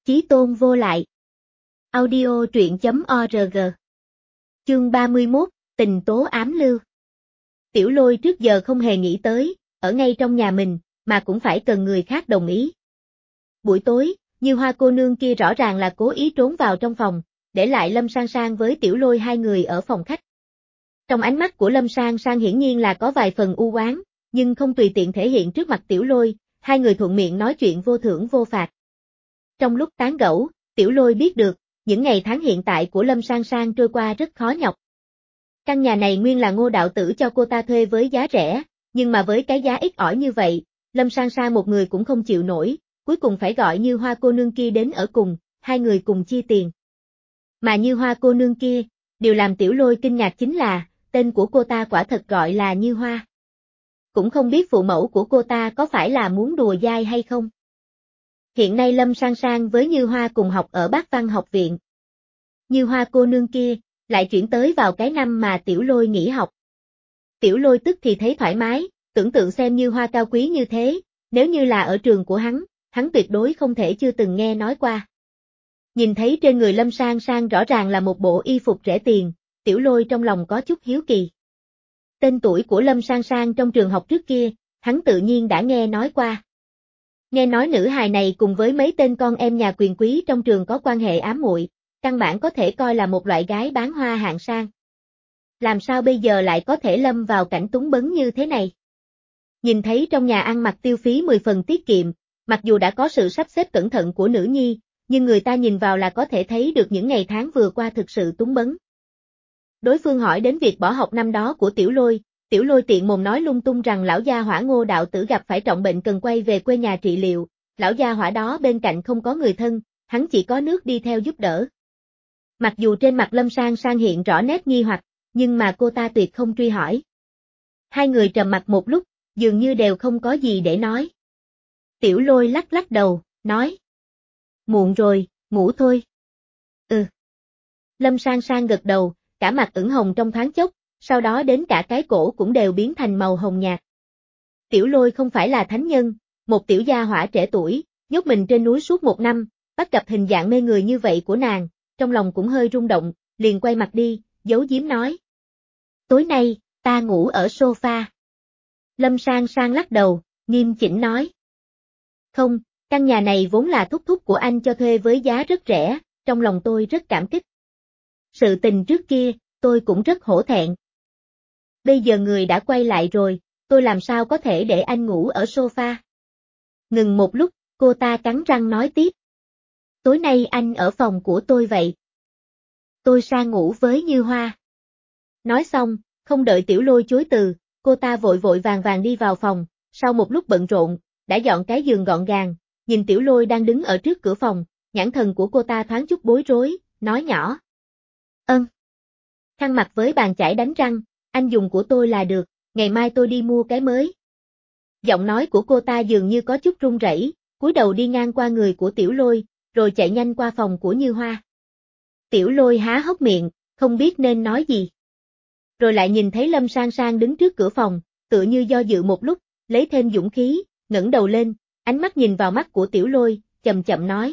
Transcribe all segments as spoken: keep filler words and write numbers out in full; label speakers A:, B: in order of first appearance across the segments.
A: Chí tôn vô lại. Audio truyện chấm org. Chương ba mươi mốt, tình tố ám lưu. Tiểu Lôi trước giờ không hề nghĩ tới, ở ngay trong nhà mình, mà cũng phải cần người khác đồng ý. Buổi tối, Như Hoa cô nương kia rõ ràng là cố ý trốn vào trong phòng, để lại Lâm Sang Sang với Tiểu Lôi hai người ở phòng khách. Trong ánh mắt của Lâm Sang Sang hiển nhiên là có vài phần u oán, nhưng không tùy tiện thể hiện trước mặt Tiểu Lôi, hai người thuận miệng nói chuyện vô thưởng vô phạt. Trong lúc tán gẫu, Tiểu Lôi biết được, những ngày tháng hiện tại của Lâm Sang Sang trôi qua rất khó nhọc. Căn nhà này nguyên là Ngô đạo tử cho cô ta thuê với giá rẻ, nhưng mà với cái giá ít ỏi như vậy, Lâm Sang Sang một người cũng không chịu nổi, cuối cùng phải gọi Như Hoa cô nương kia đến ở cùng, hai người cùng chia tiền. Mà Như Hoa cô nương kia, điều làm Tiểu Lôi kinh ngạc chính là, tên của cô ta quả thật gọi là Như Hoa. Cũng không biết phụ mẫu của cô ta có phải là muốn đùa dai hay không. Hiện nay Lâm Sang Sang với Như Hoa cùng học ở Bác Văn học viện. Như Hoa cô nương kia, lại chuyển tới vào cái năm mà Tiểu Lôi nghỉ học. Tiểu Lôi tức thì thấy thoải mái, tưởng tượng xem Như Hoa cao quý như thế, nếu như là ở trường của hắn, hắn tuyệt đối không thể chưa từng nghe nói qua. Nhìn thấy trên người Lâm Sang Sang rõ ràng là một bộ y phục rẻ tiền, Tiểu Lôi trong lòng có chút hiếu kỳ. Tên tuổi của Lâm Sang Sang trong trường học trước kia, hắn tự nhiên đã nghe nói qua. Nghe nói nữ hài này cùng với mấy tên con em nhà quyền quý trong trường có quan hệ ám muội, căn bản có thể coi là một loại gái bán hoa hạng sang. Làm sao bây giờ lại có thể lâm vào cảnh túng bấn như thế này? Nhìn thấy trong nhà ăn mặc tiêu phí mười phần tiết kiệm, mặc dù đã có sự sắp xếp cẩn thận của nữ nhi, nhưng người ta nhìn vào là có thể thấy được những ngày tháng vừa qua thực sự túng bấn. Đối phương hỏi đến việc bỏ học năm đó của Tiểu Lôi, Tiểu Lôi tiện mồm nói lung tung rằng lão gia hỏa Ngô đạo tử gặp phải trọng bệnh cần quay về quê nhà trị liệu, lão gia hỏa đó bên cạnh không có người thân, hắn chỉ có nước đi theo giúp đỡ. Mặc dù trên mặt Lâm Sang Sang hiện rõ nét nghi hoặc, nhưng mà cô ta tuyệt không truy hỏi. Hai người trầm mặc một lúc, dường như đều không có gì để nói. Tiểu Lôi lắc lắc đầu, nói. Muộn rồi, ngủ thôi. Ừ. Lâm Sang Sang gật đầu, cả mặt ửng hồng trong thoáng chốc, sau đó đến cả cái cổ cũng đều biến thành màu hồng nhạt. Tiểu Lôi không phải là thánh nhân, một tiểu gia hỏa trẻ tuổi, nhốt mình trên núi suốt một năm, bắt gặp hình dạng mê người như vậy của nàng, trong lòng cũng hơi rung động, liền quay mặt đi, giấu giếm nói. Tối nay, ta ngủ ở sofa. Lâm Sang Sang lắc đầu, nghiêm chỉnh nói. Không, căn nhà này vốn là thúc thúc của anh cho thuê với giá rất rẻ, trong lòng tôi rất cảm kích. Sự tình trước kia, tôi cũng rất hổ thẹn. Bây giờ người đã quay lại rồi, tôi làm sao có thể để anh ngủ ở sofa? Ngừng một lúc, cô ta cắn răng nói tiếp. Tối nay anh ở phòng của tôi vậy. Tôi sang ngủ với Như Hoa. Nói xong, không đợi Tiểu Lôi chối từ, cô ta vội vội vàng vàng đi vào phòng, sau một lúc bận rộn, đã dọn cái giường gọn gàng, nhìn Tiểu Lôi đang đứng ở trước cửa phòng, nhãn thần của cô ta thoáng chút bối rối, nói nhỏ. Ân. Khăn mặt với bàn chải đánh răng, anh dùng của tôi là được, ngày mai tôi đi mua cái mới. Giọng nói của cô ta dường như có chút run rẩy, cúi đầu đi ngang qua người của Tiểu Lôi, rồi chạy nhanh qua phòng của Như Hoa. Tiểu Lôi há hốc miệng, không biết nên nói gì. Rồi lại nhìn thấy Lâm Sang Sang đứng trước cửa phòng, tựa như do dự một lúc, lấy thêm dũng khí, ngẩng đầu lên, ánh mắt nhìn vào mắt của Tiểu Lôi, chậm chậm nói.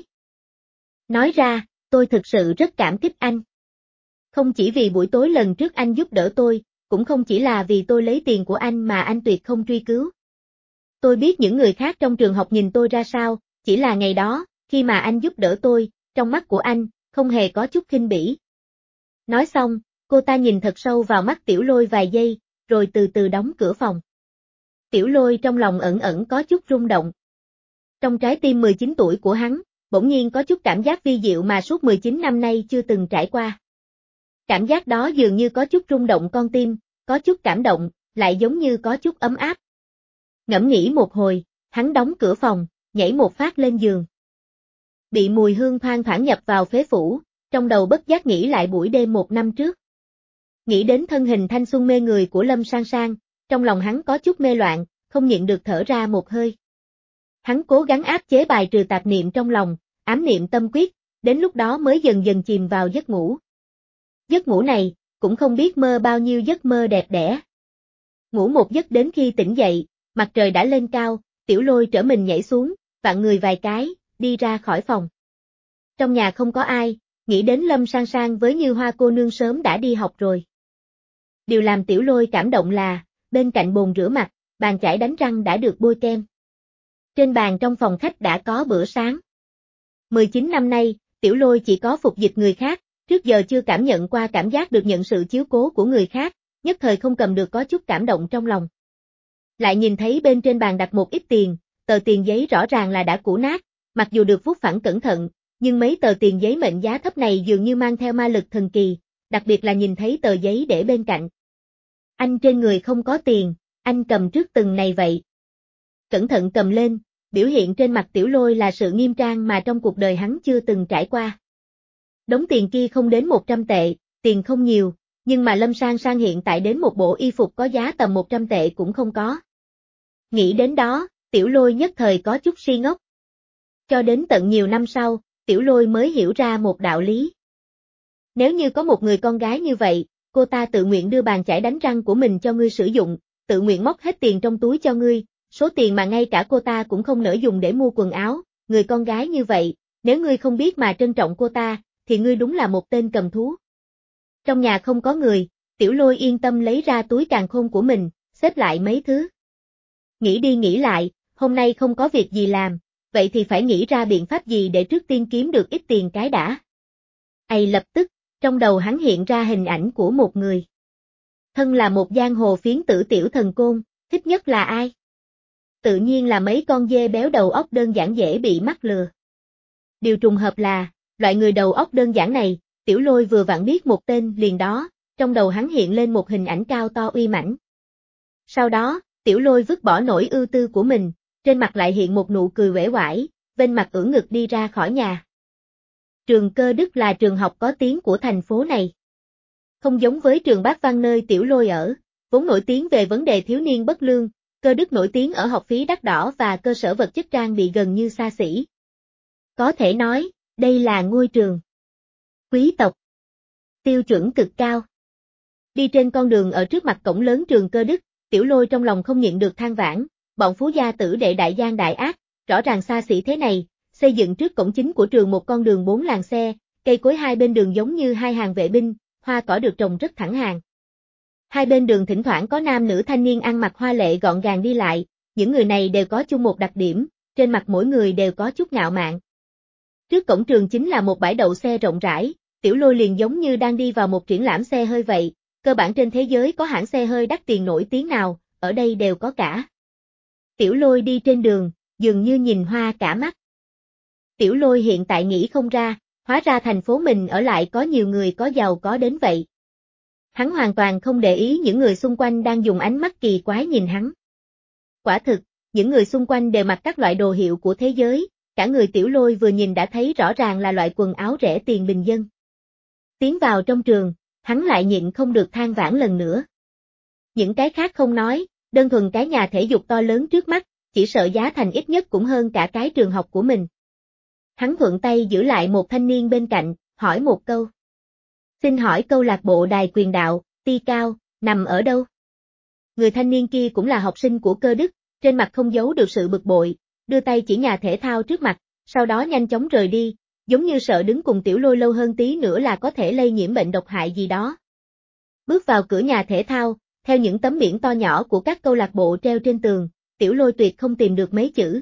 A: Nói ra, tôi thực sự rất cảm kích anh. Không chỉ vì buổi tối lần trước anh giúp đỡ tôi, cũng không chỉ là vì tôi lấy tiền của anh mà anh tuyệt không truy cứu. Tôi biết những người khác trong trường học nhìn tôi ra sao, chỉ là ngày đó, khi mà anh giúp đỡ tôi, trong mắt của anh, không hề có chút khinh bỉ. Nói xong, cô ta nhìn thật sâu vào mắt Tiểu Lôi vài giây, rồi từ từ đóng cửa phòng. Tiểu Lôi trong lòng ẩn ẩn có chút rung động. Trong trái tim mười chín tuổi của hắn, bỗng nhiên có chút cảm giác vi diệu mà suốt mười chín năm nay chưa từng trải qua. Cảm giác đó dường như có chút rung động con tim, có chút cảm động, lại giống như có chút ấm áp. Ngẫm nghĩ một hồi, hắn đóng cửa phòng, nhảy một phát lên giường. Bị mùi hương thoang thoảng nhập vào phế phủ, trong đầu bất giác nghĩ lại buổi đêm một năm trước. Nghĩ đến thân hình thanh xuân mê người của Lâm Sang Sang, trong lòng hắn có chút mê loạn, không nhịn được thở ra một hơi. Hắn cố gắng áp chế bài trừ tạp niệm trong lòng, ám niệm tâm quyết, đến lúc đó mới dần dần chìm vào giấc ngủ. Giấc ngủ này, cũng không biết mơ bao nhiêu giấc mơ đẹp đẽ. Ngủ một giấc đến khi tỉnh dậy, mặt trời đã lên cao, Tiểu Lôi trở mình nhảy xuống, vặn người vài cái, đi ra khỏi phòng. Trong nhà không có ai, nghĩ đến Lâm Sang Sang với Như Hoa cô nương sớm đã đi học rồi. Điều làm Tiểu Lôi cảm động là, bên cạnh bồn rửa mặt, bàn chải đánh răng đã được bôi kem. Trên bàn trong phòng khách đã có bữa sáng. mười chín năm nay, Tiểu Lôi chỉ có phục dịch người khác, trước giờ chưa cảm nhận qua cảm giác được nhận sự chiếu cố của người khác, nhất thời không cầm được có chút cảm động trong lòng. Lại nhìn thấy bên trên bàn đặt một ít tiền, tờ tiền giấy rõ ràng là đã cũ nát, mặc dù được vuốt phẳng cẩn thận, nhưng mấy tờ tiền giấy mệnh giá thấp này dường như mang theo ma lực thần kỳ, đặc biệt là nhìn thấy tờ giấy để bên cạnh. Anh trên người không có tiền, anh cầm trước từng này vậy. Cẩn thận cầm lên, biểu hiện trên mặt Tiểu Lôi là sự nghiêm trang mà trong cuộc đời hắn chưa từng trải qua. Đống tiền kia không đến một trăm tệ, tiền không nhiều, nhưng mà Lâm Sang Sang hiện tại đến một bộ y phục có giá tầm một trăm tệ cũng không có. Nghĩ đến đó, Tiểu Lôi nhất thời có chút si ngốc. Cho đến tận nhiều năm sau, Tiểu Lôi mới hiểu ra một đạo lý. Nếu như có một người con gái như vậy, cô ta tự nguyện đưa bàn chải đánh răng của mình cho ngươi sử dụng, tự nguyện móc hết tiền trong túi cho ngươi, số tiền mà ngay cả cô ta cũng không nỡ dùng để mua quần áo, người con gái như vậy, nếu ngươi không biết mà trân trọng cô ta, thì ngươi đúng là một tên cầm thú. Trong nhà không có người, Tiểu Lôi yên tâm lấy ra túi càn khôn của mình, xếp lại mấy thứ. Nghĩ đi nghĩ lại, hôm nay không có việc gì làm, vậy thì phải nghĩ ra biện pháp gì để trước tiên kiếm được ít tiền cái đã. Ây lập tức, trong đầu hắn hiện ra hình ảnh của một người. Thân là một giang hồ phiến tử Tiểu Thần Côn, thích nhất là ai? Tự nhiên là mấy con dê béo đầu óc đơn giản dễ bị mắc lừa. Điều trùng hợp là, loại người đầu óc đơn giản này, Tiểu Lôi vừa vặn biết một tên liền đó, trong đầu hắn hiện lên một hình ảnh cao to uy mãnh. Sau đó, Tiểu Lôi vứt bỏ nỗi ưu tư của mình, trên mặt lại hiện một nụ cười uể oải, bên mặt ưỡn ngực đi ra khỏi nhà. Trường Cơ Đức là trường học có tiếng của thành phố này. Không giống với trường Bát Văn nơi Tiểu Lôi ở, vốn nổi tiếng về vấn đề thiếu niên bất lương, Cơ Đức nổi tiếng ở học phí đắt đỏ và cơ sở vật chất trang bị gần như xa xỉ. Có thể nói, đây là ngôi trường quý tộc, tiêu chuẩn cực cao. Đi trên con đường ở trước mặt cổng lớn trường Cơ Đức, Tiểu Lôi trong lòng không nhịn được than vãn, bọn phú gia tử đệ đại gian đại ác, rõ ràng xa xỉ thế này, xây dựng trước cổng chính của trường một con đường bốn làn xe, cây cối hai bên đường giống như hai hàng vệ binh, hoa cỏ được trồng rất thẳng hàng. Hai bên đường thỉnh thoảng có nam nữ thanh niên ăn mặc hoa lệ gọn gàng đi lại, những người này đều có chung một đặc điểm, trên mặt mỗi người đều có chút ngạo mạn. Trước cổng trường chính là một bãi đậu xe rộng rãi, Tiểu Lôi liền giống như đang đi vào một triển lãm xe hơi vậy, cơ bản trên thế giới có hãng xe hơi đắt tiền nổi tiếng nào, ở đây đều có cả. Tiểu Lôi đi trên đường, dường như nhìn hoa cả mắt. Tiểu Lôi hiện tại nghĩ không ra, hóa ra thành phố mình ở lại có nhiều người có giàu có đến vậy. Hắn hoàn toàn không để ý những người xung quanh đang dùng ánh mắt kỳ quái nhìn hắn. Quả thực, những người xung quanh đều mặc các loại đồ hiệu của thế giới, cả người Tiểu Lôi vừa nhìn đã thấy rõ ràng là loại quần áo rẻ tiền bình dân. Tiến vào trong trường, hắn lại nhịn không được than vãn lần nữa. Những cái khác không nói, đơn thuần cái nhà thể dục to lớn trước mắt, chỉ sợ giá thành ít nhất cũng hơn cả cái trường học của mình. Hắn thuận tay giữ lại một thanh niên bên cạnh, hỏi một câu. Xin hỏi câu lạc bộ đài quyền đạo, Ti Cao, nằm ở đâu? Người thanh niên kia cũng là học sinh của Cơ Đức, trên mặt không giấu được sự bực bội, đưa tay chỉ nhà thể thao trước mặt, sau đó nhanh chóng rời đi, giống như sợ đứng cùng Tiểu Lôi lâu hơn tí nữa là có thể lây nhiễm bệnh độc hại gì đó. Bước vào cửa nhà thể thao, theo những tấm biển to nhỏ của các câu lạc bộ treo trên tường, Tiểu Lôi tuyệt không tìm được mấy chữ.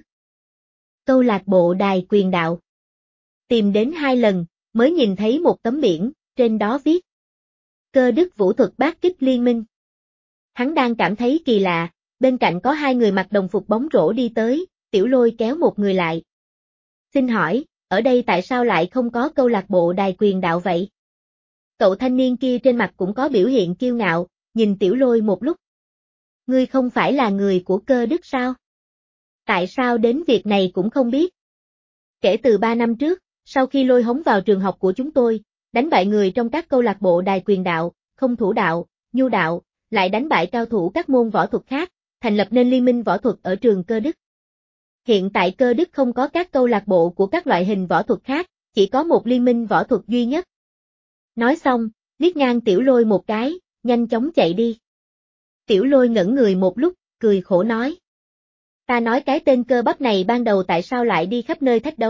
A: Câu lạc bộ đài quyền đạo. Tìm đến hai lần, mới nhìn thấy một tấm biển, trên đó viết. Cơ Đức Vũ thuật bát kích liên minh. Hắn đang cảm thấy kỳ lạ, bên cạnh có hai người mặc đồng phục bóng rổ đi tới, Tiểu Lôi kéo một người lại. Xin hỏi, ở đây tại sao lại không có câu lạc bộ đài quyền đạo vậy? Cậu thanh niên kia trên mặt cũng có biểu hiện kiêu ngạo, nhìn Tiểu Lôi một lúc. Ngươi không phải là người của Cơ Đức sao? Tại sao đến việc này cũng không biết? Kể từ ba năm trước, sau khi lôi hống vào trường học của chúng tôi, đánh bại người trong các câu lạc bộ đài quyền đạo, không thủ đạo, nhu đạo, lại đánh bại cao thủ các môn võ thuật khác, thành lập nên liên minh võ thuật ở trường Cơ Đức. Hiện tại Cơ Đức không có các câu lạc bộ của các loại hình võ thuật khác, chỉ có một liên minh võ thuật duy nhất. Nói xong, liếc ngang Tiểu Lôi một cái, nhanh chóng chạy đi. Tiểu Lôi ngẩn người một lúc, cười khổ nói. Ta nói cái tên Cơ Bắp này ban đầu tại sao lại đi khắp nơi thách đấu,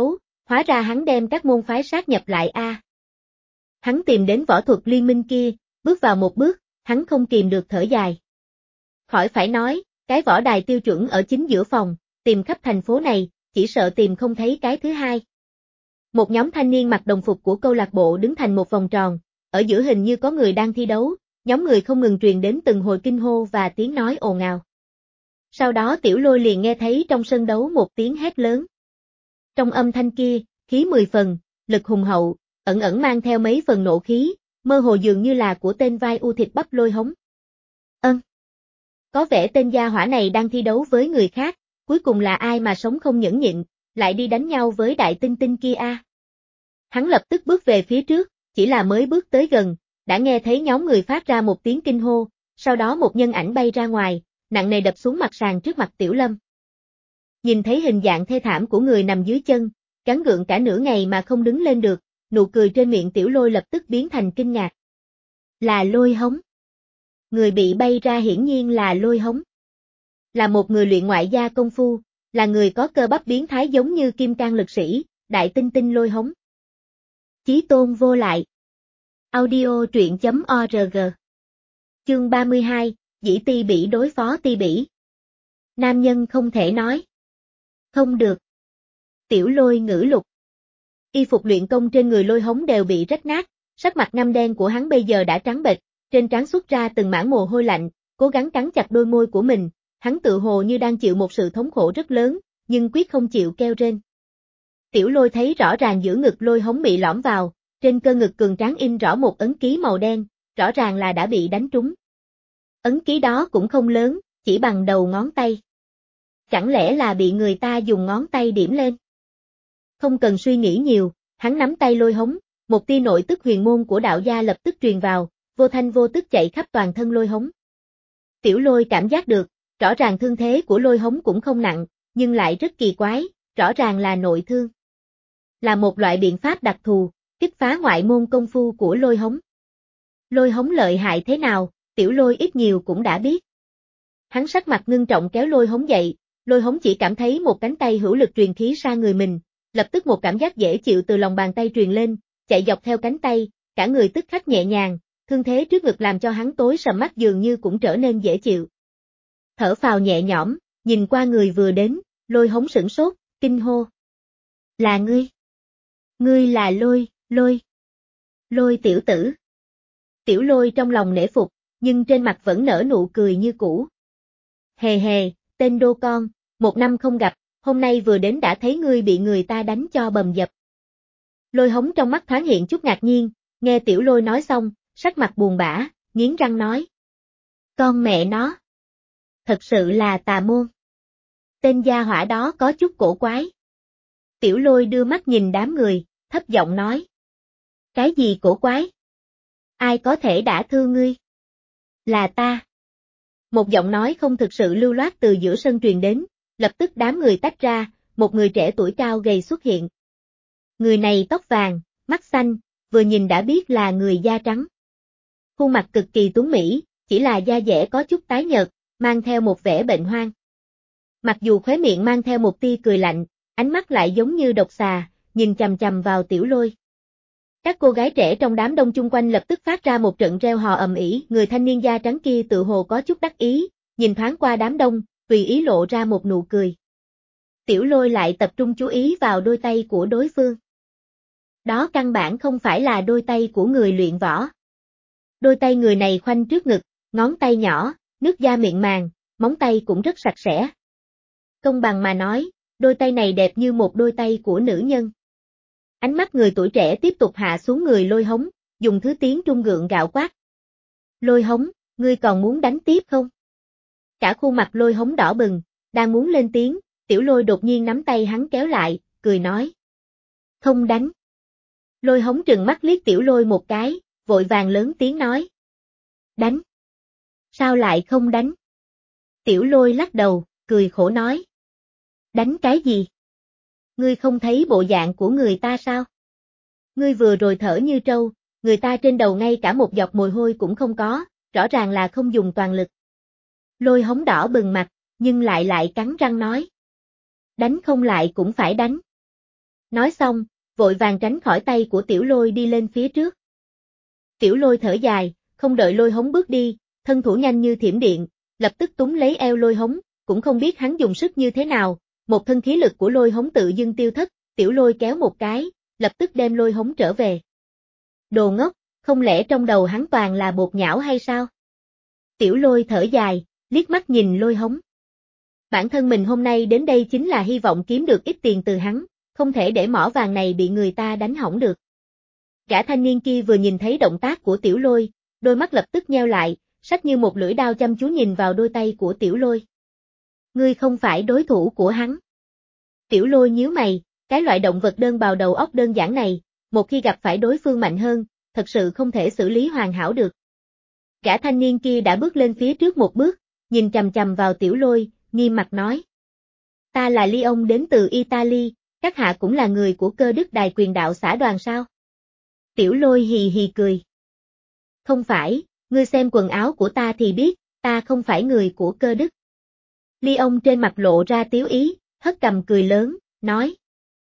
A: Hóa ra hắn đem các môn phái sát nhập lại a. À. Hắn tìm đến võ thuật liên minh kia, bước vào một bước, hắn không kìm được thở dài. Khỏi phải nói, cái võ đài tiêu chuẩn ở chính giữa phòng, tìm khắp thành phố này, chỉ sợ tìm không thấy cái thứ hai. Một nhóm thanh niên mặc đồng phục của câu lạc bộ đứng thành một vòng tròn, ở giữa hình như có người đang thi đấu, nhóm người không ngừng truyền đến từng hồi kinh hô và tiếng nói ồn ào. Sau đó Tiểu Lôi liền nghe thấy trong sân đấu một tiếng hét lớn. Trong âm thanh kia, khí mười phần, lực hùng hậu, ẩn ẩn mang theo mấy phần nộ khí, mơ hồ dường như là của tên vai u thịt bắp Lôi Hống. Ân. Có vẻ tên gia hỏa này đang thi đấu với người khác, cuối cùng là ai mà sống không nhẫn nhịn, lại đi đánh nhau với đại tinh tinh kia a. À. Hắn lập tức bước về phía trước, chỉ là mới bước tới gần, đã nghe thấy nhóm người phát ra một tiếng kinh hô, sau đó một nhân ảnh bay ra ngoài, nặng nề đập xuống mặt sàn trước mặt Tiểu Lâm. Nhìn thấy hình dạng thê thảm của người nằm dưới chân, gắng gượng cả nửa ngày mà không đứng lên được, nụ cười trên miệng Tiểu Lôi lập tức biến thành kinh ngạc. Là Lôi Hống. Người bị bay ra hiển nhiên là Lôi Hống. Là một người luyện ngoại gia công phu, là người có cơ bắp biến thái giống như kim cang lực sĩ, đại tinh tinh Lôi Hống. Chí tôn vô lại. Audio truyện chấm org. Chương ba mươi hai, dĩ ti bỉ đối phó ti bỉ. Nam nhân không thể nói. Không được. Tiểu Lôi ngữ lục. Y phục luyện công trên người Lôi Hống đều bị rách nát, sắc mặt ngăm đen của hắn bây giờ đã trắng bệch, trên trán xuất ra từng mảng mồ hôi lạnh, cố gắng cắn chặt đôi môi của mình, hắn tự hồ như đang chịu một sự thống khổ rất lớn, nhưng quyết không chịu kêu rên. Tiểu Lôi thấy rõ ràng giữa ngực Lôi Hống bị lõm vào, trên cơ ngực cường tráng in rõ một ấn ký màu đen, rõ ràng là đã bị đánh trúng. Ấn ký đó cũng không lớn, chỉ bằng đầu ngón tay. Chẳng lẽ là bị người ta dùng ngón tay điểm lên? Không cần suy nghĩ nhiều, hắn nắm tay Lôi Hống, một tia nội tức huyền môn của đạo gia lập tức truyền vào, vô thanh vô tức chạy khắp toàn thân Lôi Hống. Tiểu Lôi cảm giác được, rõ ràng thương thế của Lôi Hống cũng không nặng, nhưng lại rất kỳ quái, rõ ràng là nội thương. Là một loại biện pháp đặc thù, kích phá ngoại môn công phu của Lôi Hống. Lôi Hống lợi hại thế nào, Tiểu Lôi ít nhiều cũng đã biết. Hắn sắc mặt ngưng trọng kéo Lôi Hống dậy, Lôi Hống chỉ cảm thấy một cánh tay hữu lực truyền khí sang người mình, lập tức một cảm giác dễ chịu từ lòng bàn tay truyền lên, chạy dọc theo cánh tay, cả người tức khắc nhẹ nhàng, thương thế trước ngực làm cho hắn tối sầm mắt dường như cũng trở nên dễ chịu. Thở phào nhẹ nhõm, nhìn qua người vừa đến, Lôi Hống sửng sốt, kinh hô. Là ngươi. Ngươi là Lôi, Lôi. Lôi tiểu tử. Tiểu Lôi trong lòng nể phục, nhưng trên mặt vẫn nở nụ cười như cũ. Hề hề, tên đô con, một năm không gặp, hôm nay vừa đến đã thấy ngươi bị người ta đánh cho bầm dập. Lôi Hống trong mắt thoáng hiện chút ngạc nhiên, nghe Tiểu Lôi nói xong, sắc mặt buồn bã, nghiến răng nói. Con mẹ nó. Thật sự là tà môn. Tên gia hỏa đó có chút cổ quái. Tiểu Lôi đưa mắt nhìn đám người, thấp giọng nói. Cái gì cổ quái? Ai có thể đả thương ngươi? Là ta. Một giọng nói không thực sự lưu loát từ giữa sân truyền đến, lập tức đám người tách ra, một người trẻ tuổi cao gầy xuất hiện. Người này tóc vàng, mắt xanh, vừa nhìn đã biết là người da trắng. Khuôn mặt cực kỳ tuấn mỹ, chỉ là da dẻ có chút tái nhợt, mang theo một vẻ bệnh hoang. Mặc dù khóe miệng mang theo một tia cười lạnh, ánh mắt lại giống như độc xà, nhìn chằm chằm vào Tiểu Lôi. Các cô gái trẻ trong đám đông chung quanh lập tức phát ra một trận reo hò ầm ĩ, người thanh niên da trắng kia tự hồ có chút đắc ý, nhìn thoáng qua đám đông, tùy ý lộ ra một nụ cười. Tiểu Lôi lại tập trung chú ý vào đôi tay của đối phương. Đó căn bản không phải là đôi tay của người luyện võ. Đôi tay người này khoanh trước ngực, ngón tay nhỏ, nước da mịn màng, móng tay cũng rất sạch sẽ. Công bằng mà nói, đôi tay này đẹp như một đôi tay của nữ nhân. Ánh mắt người tuổi trẻ tiếp tục hạ xuống người Lôi Hống, dùng thứ tiếng Trung gượng gạo quát. Lôi Hống, ngươi còn muốn đánh tiếp không? Cả khuôn mặt Lôi Hống đỏ bừng, đang muốn lên tiếng, Tiểu Lôi đột nhiên nắm tay hắn kéo lại, cười nói. Không đánh. Lôi Hống trừng mắt liếc Tiểu Lôi một cái, vội vàng lớn tiếng nói. Đánh. Sao lại không đánh? Tiểu Lôi lắc đầu, cười khổ nói. Đánh cái gì? Ngươi không thấy bộ dạng của người ta sao? Ngươi vừa rồi thở như trâu, người ta trên đầu ngay cả một giọt mồ hôi cũng không có, rõ ràng là không dùng toàn lực. Lôi Hống đỏ bừng mặt, nhưng lại lại cắn răng nói. Đánh không lại cũng phải đánh. Nói xong, vội vàng tránh khỏi tay của Tiểu Lôi đi lên phía trước. Tiểu Lôi thở dài, không đợi Lôi Hống bước đi, thân thủ nhanh như thiểm điện, lập tức túm lấy eo Lôi Hống, cũng không biết hắn dùng sức như thế nào, một thân khí lực của Lôi Hống tự dưng tiêu thất, Tiểu Lôi kéo một cái, lập tức đem Lôi Hống trở về. Đồ ngốc, không lẽ trong đầu hắn toàn là bột nhão hay sao? Tiểu Lôi thở dài, liếc mắt nhìn Lôi Hống. Bản thân mình hôm nay đến đây chính là hy vọng kiếm được ít tiền từ hắn, không thể để mỏ vàng này bị người ta đánh hỏng được. Gã thanh niên kia vừa nhìn thấy động tác của Tiểu Lôi, đôi mắt lập tức nheo lại, sắc như một lưỡi đao chăm chú nhìn vào đôi tay của Tiểu Lôi. Ngươi không phải đối thủ của hắn. Tiểu Lôi nhíu mày, cái loại động vật đơn bào đầu óc đơn giản này, một khi gặp phải đối phương mạnh hơn, thật sự không thể xử lý hoàn hảo được. Gã thanh niên kia đã bước lên phía trước một bước, nhìn chằm chằm vào Tiểu Lôi, nghiêm mặt nói. Ta là Leon đến từ Italy, các hạ cũng là người của cơ đức đài quyền đạo xã đoàn sao? Tiểu Lôi hì hì cười. Không phải, ngươi xem quần áo của ta thì biết, ta không phải người của cơ đức. Leon trên mặt lộ ra tiếu ý, hất cằm cười lớn, nói.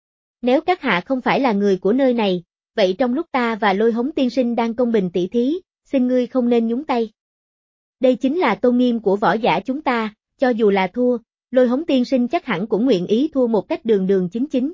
A: Nếu các hạ không phải là người của nơi này, vậy trong lúc ta và Lôi Hống tiên sinh đang công bình tỷ thí, xin ngươi không nên nhúng tay. Đây chính là tôn nghiêm của võ giả chúng ta, cho dù là thua, Lôi Hống tiên sinh chắc hẳn cũng nguyện ý thua một cách đường đường chính chính.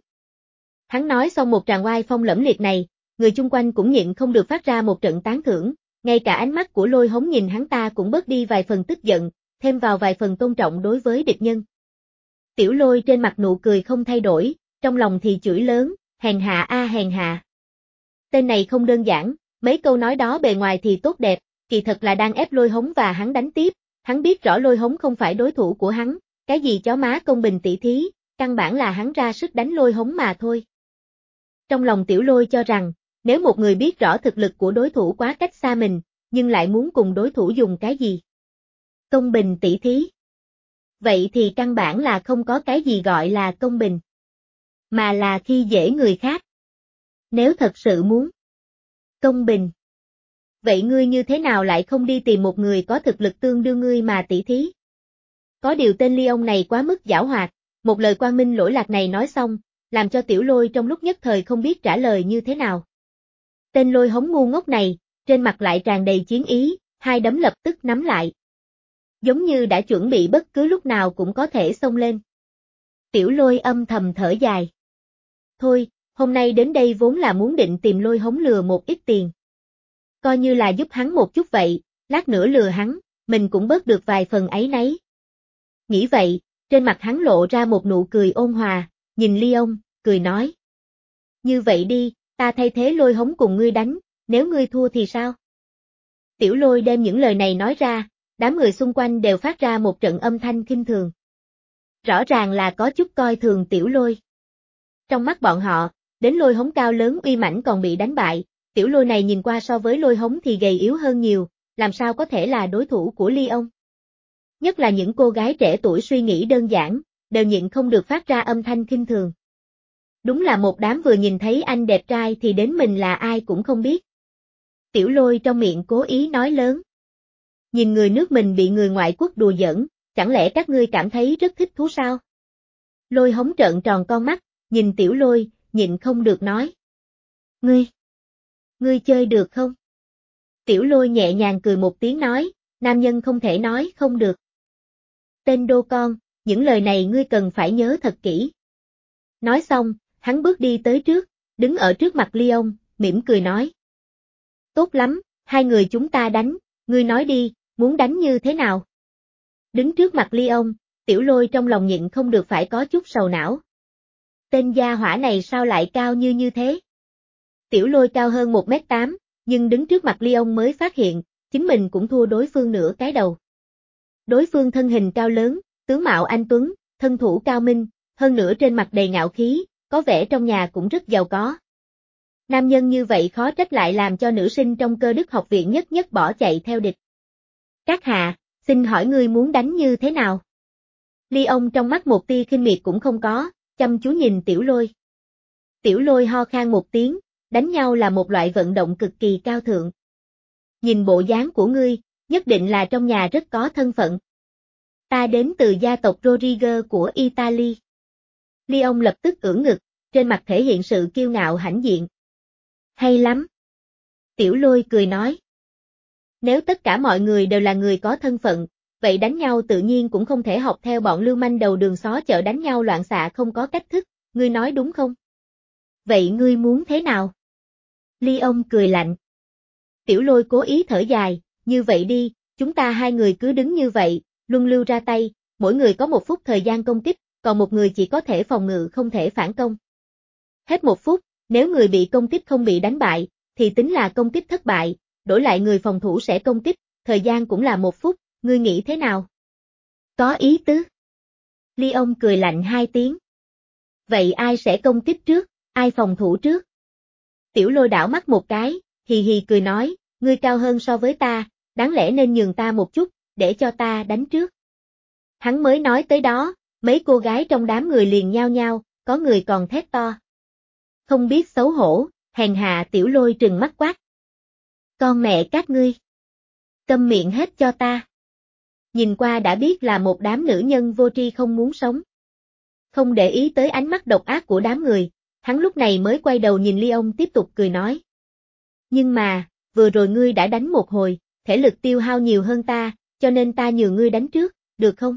A: Hắn nói xong một tràng oai phong lẫm liệt này, người chung quanh cũng nhịn không được phát ra một trận tán thưởng, ngay cả ánh mắt của Lôi Hống nhìn hắn ta cũng bớt đi vài phần tức giận, thêm vào vài phần tôn trọng đối với địch nhân. Tiểu Lôi trên mặt nụ cười không thay đổi, trong lòng thì chửi lớn, hèn hạ a hèn hạ. Tên này không đơn giản, mấy câu nói đó bề ngoài thì tốt đẹp, kỳ thật là đang ép Lôi Hống và hắn đánh tiếp, hắn biết rõ Lôi Hống không phải đối thủ của hắn, cái gì chó má công bình tỷ thí, căn bản là hắn ra sức đánh Lôi Hống mà thôi. Trong lòng Tiểu Lôi cho rằng, nếu một người biết rõ thực lực của đối thủ quá cách xa mình, nhưng lại muốn cùng đối thủ dùng cái gì? Công bình tỷ thí. Vậy thì căn bản là không có cái gì gọi là công bình, mà là khi dễ người khác. Nếu thật sự muốn công bình, vậy ngươi như thế nào lại không đi tìm một người có thực lực tương đương ngươi mà tỷ thí? Có điều tên Leon này quá mức giảo hoạt, một lời quang minh lỗi lạc này nói xong, làm cho Tiểu Lôi trong lúc nhất thời không biết trả lời như thế nào. Tên Lôi Hống ngu ngốc này, trên mặt lại tràn đầy chiến ý, hai đấm lập tức nắm lại. Giống như đã chuẩn bị bất cứ lúc nào cũng có thể xông lên. Tiểu Lôi âm thầm thở dài. Thôi, hôm nay đến đây vốn là muốn định tìm Lôi Hống lừa một ít tiền. Coi như là giúp hắn một chút vậy, lát nữa lừa hắn, mình cũng bớt được vài phần áy náy. Nghĩ vậy, trên mặt hắn lộ ra một nụ cười ôn hòa, nhìn Leon, cười nói. Như vậy đi, ta thay thế Lôi Hống cùng ngươi đánh, nếu ngươi thua thì sao? Tiểu Lôi đem những lời này nói ra, đám người xung quanh đều phát ra một trận âm thanh khinh thường. Rõ ràng là có chút coi thường Tiểu Lôi. Trong mắt bọn họ, đến Lôi Hống cao lớn uy mãnh còn bị đánh bại, Tiểu Lôi này nhìn qua so với Lôi Hống thì gầy yếu hơn nhiều, làm sao có thể là đối thủ của Leon? Nhất là những cô gái trẻ tuổi suy nghĩ đơn giản, đều nhịn không được phát ra âm thanh khinh thường. Đúng là một đám vừa nhìn thấy anh đẹp trai thì đến mình là ai cũng không biết. Tiểu Lôi trong miệng cố ý nói lớn. Nhìn người nước mình bị người ngoại quốc đùa giỡn, chẳng lẽ các ngươi cảm thấy rất thích thú sao? Lôi Hống trợn tròn con mắt, nhìn Tiểu Lôi, nhịn không được nói. Ngươi, ngươi chơi được không? Tiểu Lôi nhẹ nhàng cười một tiếng nói, nam nhân không thể nói không được. Tên đô con, những lời này ngươi cần phải nhớ thật kỹ. Nói xong, hắn bước đi tới trước, đứng ở trước mặt Leon, mỉm cười nói. Tốt lắm, hai người chúng ta đánh, ngươi nói đi, muốn đánh như thế nào? Đứng trước mặt Leon, Tiểu Lôi trong lòng nhịn không được phải có chút sầu não. Tên gia hỏa này sao lại cao như như thế? Tiểu Lôi cao hơn một mét tám, nhưng đứng trước mặt Leon mới phát hiện, chính mình cũng thua đối phương nửa cái đầu. Đối phương thân hình cao lớn, tướng mạo anh tuấn, thân thủ cao minh, hơn nữa trên mặt đầy ngạo khí, có vẻ trong nhà cũng rất giàu có. Nam nhân như vậy khó trách lại làm cho nữ sinh trong cơ đức học viện nhất nhất bỏ chạy theo địch. Các hạ, xin hỏi ngươi muốn đánh như thế nào? Leon trong mắt một tia khinh miệt cũng không có, chăm chú nhìn Tiểu Lôi. Tiểu Lôi ho khan một tiếng, đánh nhau là một loại vận động cực kỳ cao thượng. Nhìn bộ dáng của ngươi, nhất định là trong nhà rất có thân phận. Ta đến từ gia tộc Rodriguez của Italy. Leon lập tức ưỡn ngực, trên mặt thể hiện sự kiêu ngạo hãnh diện. Hay lắm. Tiểu Lôi cười nói. Nếu tất cả mọi người đều là người có thân phận, vậy đánh nhau tự nhiên cũng không thể học theo bọn lưu manh đầu đường xó chợ đánh nhau loạn xạ không có cách thức, ngươi nói đúng không? Vậy ngươi muốn thế nào? Ly ông cười lạnh. Tiểu Lôi cố ý thở dài, như vậy đi, chúng ta hai người cứ đứng như vậy, luân lưu ra tay, mỗi người có một phút thời gian công kích, còn một người chỉ có thể phòng ngự không thể phản công. Hết một phút, nếu người bị công kích không bị đánh bại, thì tính là công kích thất bại, đổi lại người phòng thủ sẽ công kích, thời gian cũng là một phút, ngươi nghĩ thế nào? Có ý tứ. Ly ông cười lạnh hai tiếng. Vậy ai sẽ công kích trước, ai phòng thủ trước? Tiểu Lôi đảo mắt một cái, hì hì cười nói, ngươi cao hơn so với ta, đáng lẽ nên nhường ta một chút, để cho ta đánh trước. Hắn mới nói tới đó, mấy cô gái trong đám người liền nhao nhao, có người còn thét to. Không biết xấu hổ, hèn hạ. Tiểu Lôi trừng mắt quát. Con mẹ các ngươi. Câm miệng hết cho ta. Nhìn qua đã biết là một đám nữ nhân vô tri không muốn sống. Không để ý tới ánh mắt độc ác của đám người, hắn lúc này mới quay đầu nhìn Ly ông tiếp tục cười nói. Nhưng mà, vừa rồi ngươi đã đánh một hồi, thể lực tiêu hao nhiều hơn ta, cho nên ta nhường ngươi đánh trước, được không?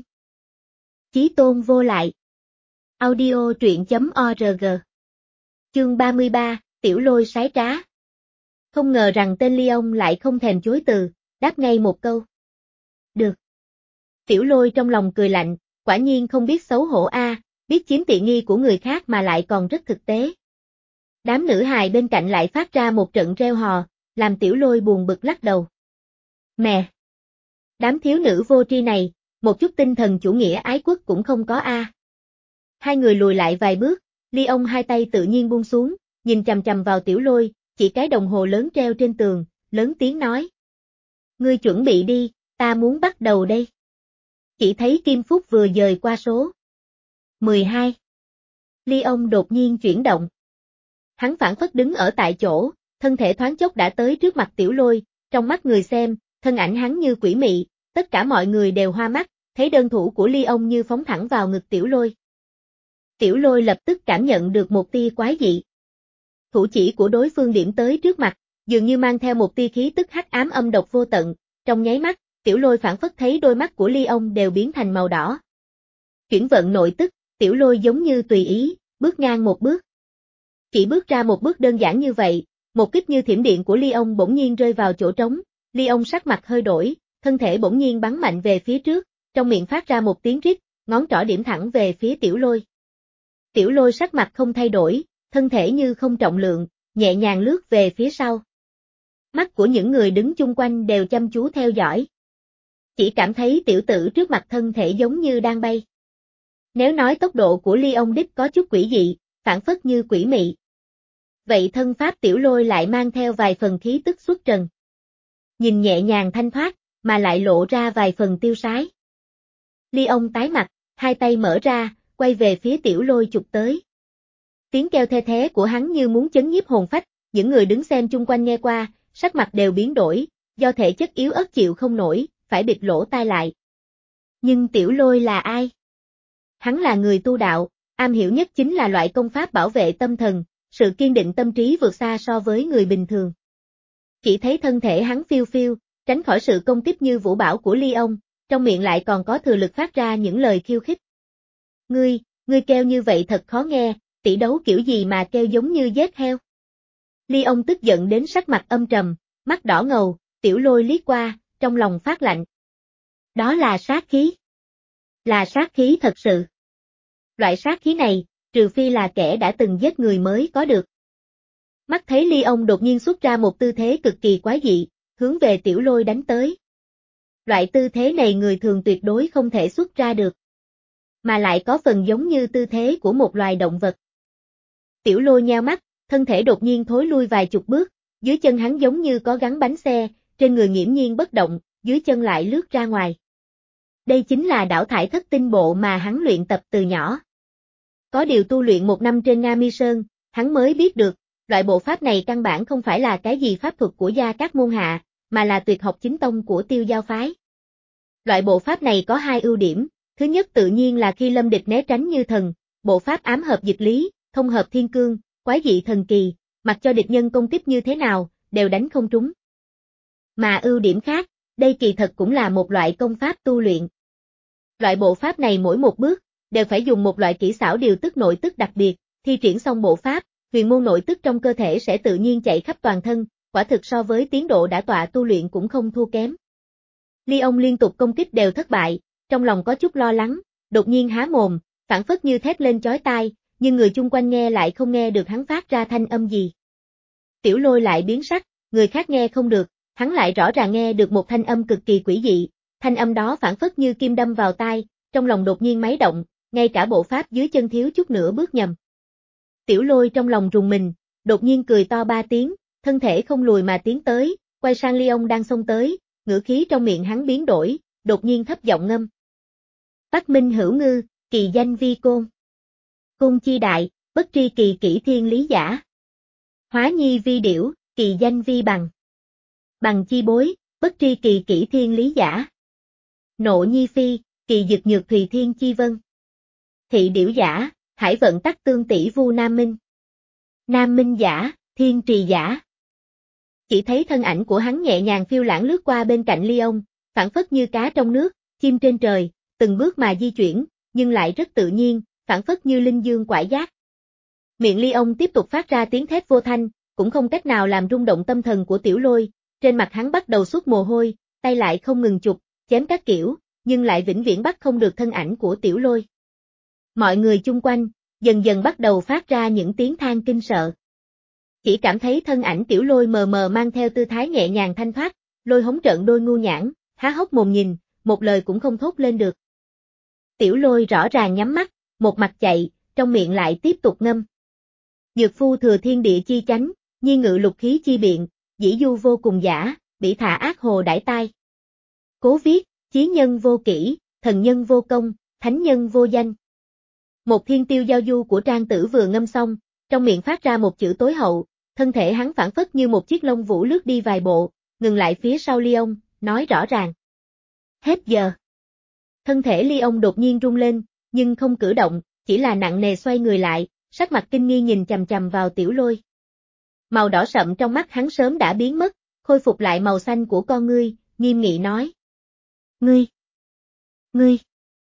A: Chí tôn vô lại. Audio truyện chấm org. Chương ba mươi ba, Tiểu Lôi sái trá. Không ngờ rằng tên Ly ông lại không thèm chối từ, đáp ngay một câu. Được. Tiểu Lôi trong lòng cười lạnh, quả nhiên không biết xấu hổ a, biết chiếm tiện nghi của người khác mà lại còn rất thực tế. Đám nữ hài bên cạnh lại phát ra một trận reo hò, làm Tiểu Lôi buồn bực lắc đầu. Mẹ! Đám thiếu nữ vô tri này, một chút tinh thần chủ nghĩa ái quốc cũng không có a. Hai người lùi lại vài bước, Ly ông hai tay tự nhiên buông xuống, nhìn chằm chằm vào Tiểu Lôi, chỉ cái đồng hồ lớn treo trên tường, lớn tiếng nói. Ngươi chuẩn bị đi, ta muốn bắt đầu đây. Chỉ thấy Kim Phúc vừa dời qua số mười hai. Ly ông đột nhiên chuyển động. Hắn phảng phất đứng ở tại chỗ, thân thể thoáng chốc đã tới trước mặt Tiểu Lôi, trong mắt người xem, thân ảnh hắn như quỷ mị, tất cả mọi người đều hoa mắt, thấy đơn thủ của Ly ông như phóng thẳng vào ngực Tiểu Lôi. Tiểu Lôi lập tức cảm nhận được một tia quái dị. Thủ chỉ của đối phương điểm tới trước mặt, dường như mang theo một tia khí tức hắc ám âm độc vô tận, trong nháy mắt, Tiểu Lôi phảng phất thấy đôi mắt của Ly ông đều biến thành màu đỏ. Chuyển vận nội tức, Tiểu Lôi giống như tùy ý, bước ngang một bước. Chỉ bước ra một bước đơn giản như vậy, một kích như thiểm điện của Ly ông bỗng nhiên rơi vào chỗ trống, Ly ông sắc mặt hơi đổi, thân thể bỗng nhiên bắn mạnh về phía trước, trong miệng phát ra một tiếng rít, ngón trỏ điểm thẳng về phía Tiểu Lôi. Tiểu Lôi sắc mặt không thay đổi, thân thể như không trọng lượng, nhẹ nhàng lướt về phía sau. Mắt của những người đứng chung quanh đều chăm chú theo dõi. Chỉ cảm thấy tiểu tử trước mặt thân thể giống như đang bay. Nếu nói tốc độ của Ly ông đích có chút quỷ dị, phản phất như quỷ mị. Vậy thân pháp Tiểu Lôi lại mang theo vài phần khí tức xuất trần. Nhìn nhẹ nhàng thanh thoát, mà lại lộ ra vài phần tiêu sái. Ly ông tái mặt, hai tay mở ra, quay về phía Tiểu Lôi chụp tới. Tiếng kêu the thé của hắn như muốn chấn nhiếp hồn phách, những người đứng xem chung quanh nghe qua, sắc mặt đều biến đổi, do thể chất yếu ớt chịu không nổi, phải bịt lỗ tai lại. Nhưng Tiểu Lôi là ai? Hắn là người tu đạo, am hiểu nhất chính là loại công pháp bảo vệ tâm thần, sự kiên định tâm trí vượt xa so với người bình thường. Chỉ thấy thân thể hắn phiêu phiêu, tránh khỏi sự công kích như vũ bão của Ly ông, trong miệng lại còn có thừa lực phát ra những lời khiêu khích. Ngươi, ngươi kêu như vậy thật khó nghe, tỷ đấu kiểu gì mà kêu giống như giết heo. Ly ông tức giận đến sắc mặt âm trầm, mắt đỏ ngầu, Tiểu Lôi liếc qua, trong lòng phát lạnh. Đó là sát khí. Là sát khí thật sự. Loại sát khí này, trừ phi là kẻ đã từng giết người mới có được. Mắt thấy Ly ông đột nhiên xuất ra một tư thế cực kỳ quái dị, hướng về Tiểu Lôi đánh tới. Loại tư thế này người thường tuyệt đối không thể xuất ra được. Mà lại có phần giống như tư thế của một loài động vật. Tiểu Lôi nheo mắt, thân thể đột nhiên thối lui vài chục bước, dưới chân hắn giống như có gắn bánh xe, trên người nghiễm nhiên bất động, dưới chân lại lướt ra ngoài. Đây chính là đảo thải thất tinh bộ mà hắn luyện tập từ nhỏ. Có điều tu luyện một năm trên Nga Mi Sơn, hắn mới biết được, loại bộ pháp này căn bản không phải là cái gì pháp thuật của gia các môn hạ, mà là tuyệt học chính tông của Tiêu Giao phái. Loại bộ pháp này có hai ưu điểm, thứ nhất tự nhiên là khi lâm địch né tránh như thần, bộ pháp ám hợp dịch lý, thông hợp thiên cương, quái dị thần kỳ, mặc cho địch nhân công kích như thế nào, đều đánh không trúng. Mà ưu điểm khác, đây kỳ thật cũng là một loại công pháp tu luyện. Loại bộ pháp này mỗi một bước, đều phải dùng một loại kỹ xảo điều tức nội tức đặc biệt, thi triển xong bộ pháp, huyền môn nội tức trong cơ thể sẽ tự nhiên chạy khắp toàn thân, quả thực so với tiến độ đã tọa tu luyện cũng không thua kém. Leon liên tục công kích đều thất bại, trong lòng có chút lo lắng, đột nhiên há mồm, phảng phất như thét lên chói tai, nhưng người chung quanh nghe lại không nghe được hắn phát ra thanh âm gì. Tiểu Lôi lại biến sắc, người khác nghe không được, hắn lại rõ ràng nghe được một thanh âm cực kỳ quỷ dị, thanh âm đó phảng phất như kim đâm vào tai, trong lòng đột nhiên máy động, ngay cả bộ pháp dưới chân thiếu chút nữa bước nhầm. Tiểu Lôi trong lòng rùng mình, đột nhiên cười to ba tiếng, thân thể không lùi mà tiến tới, quay sang Leon đang xông tới, ngữ khí trong miệng hắn biến đổi, đột nhiên thấp giọng ngâm. Bắc Minh hữu ngư, kỳ danh vi côn. Côn chi đại, bất tri kỳ kỷ thiên lý giả. Hóa nhi vi điểu, kỳ danh vi bằng. Bằng chi bối, bất tri kỳ kỷ thiên lý giả. Nộ nhi phi, kỳ dực nhược thùy thiên chi vân. Thị điểu giả, hải vận tắc tương tỷ vu nam minh. Nam minh giả, thiên trì giả. Chỉ thấy thân ảnh của hắn nhẹ nhàng phiêu lãng lướt qua bên cạnh Leon, phảng phất như cá trong nước, chim trên trời, từng bước mà di chuyển, nhưng lại rất tự nhiên, phảng phất như linh dương quải giác. Miệng Leon tiếp tục phát ra tiếng thét vô thanh, cũng không cách nào làm rung động tâm thần của Tiểu Lôi, trên mặt hắn bắt đầu xuất mồ hôi, tay lại không ngừng chụp, chém các kiểu, nhưng lại vĩnh viễn bắt không được thân ảnh của Tiểu Lôi. Mọi người chung quanh, dần dần bắt đầu phát ra những tiếng than kinh sợ. Chỉ cảm thấy thân ảnh Tiểu Lôi mờ mờ mang theo tư thái nhẹ nhàng thanh thoát, Lôi hống trợn đôi ngu nhãn, há hốc mồm nhìn, một lời cũng không thốt lên được. Tiểu Lôi rõ ràng nhắm mắt, một mặt chạy, trong miệng lại tiếp tục ngâm. Dược phu thừa thiên địa chi chánh, nhi ngự lục khí chi biện, dĩ du vô cùng giả, bỉ thả ác hồ đãi tai. Cố viết, chí nhân vô kỷ, thần nhân vô công, thánh nhân vô danh. Một thiên tiêu giao du của Trang Tử vừa ngâm xong, trong miệng phát ra một chữ tối hậu, thân thể hắn phảng phất như một chiếc lông vũ lướt đi vài bộ, ngừng lại phía sau Leon, nói rõ ràng. Hết giờ. Thân thể Leon đột nhiên rung lên, nhưng không cử động, chỉ là nặng nề xoay người lại, sắc mặt kinh nghi nhìn chằm chằm vào Tiểu Lôi. Màu đỏ sậm trong mắt hắn sớm đã biến mất, khôi phục lại màu xanh của con ngươi, nghiêm nghị nói. Ngươi! Ngươi!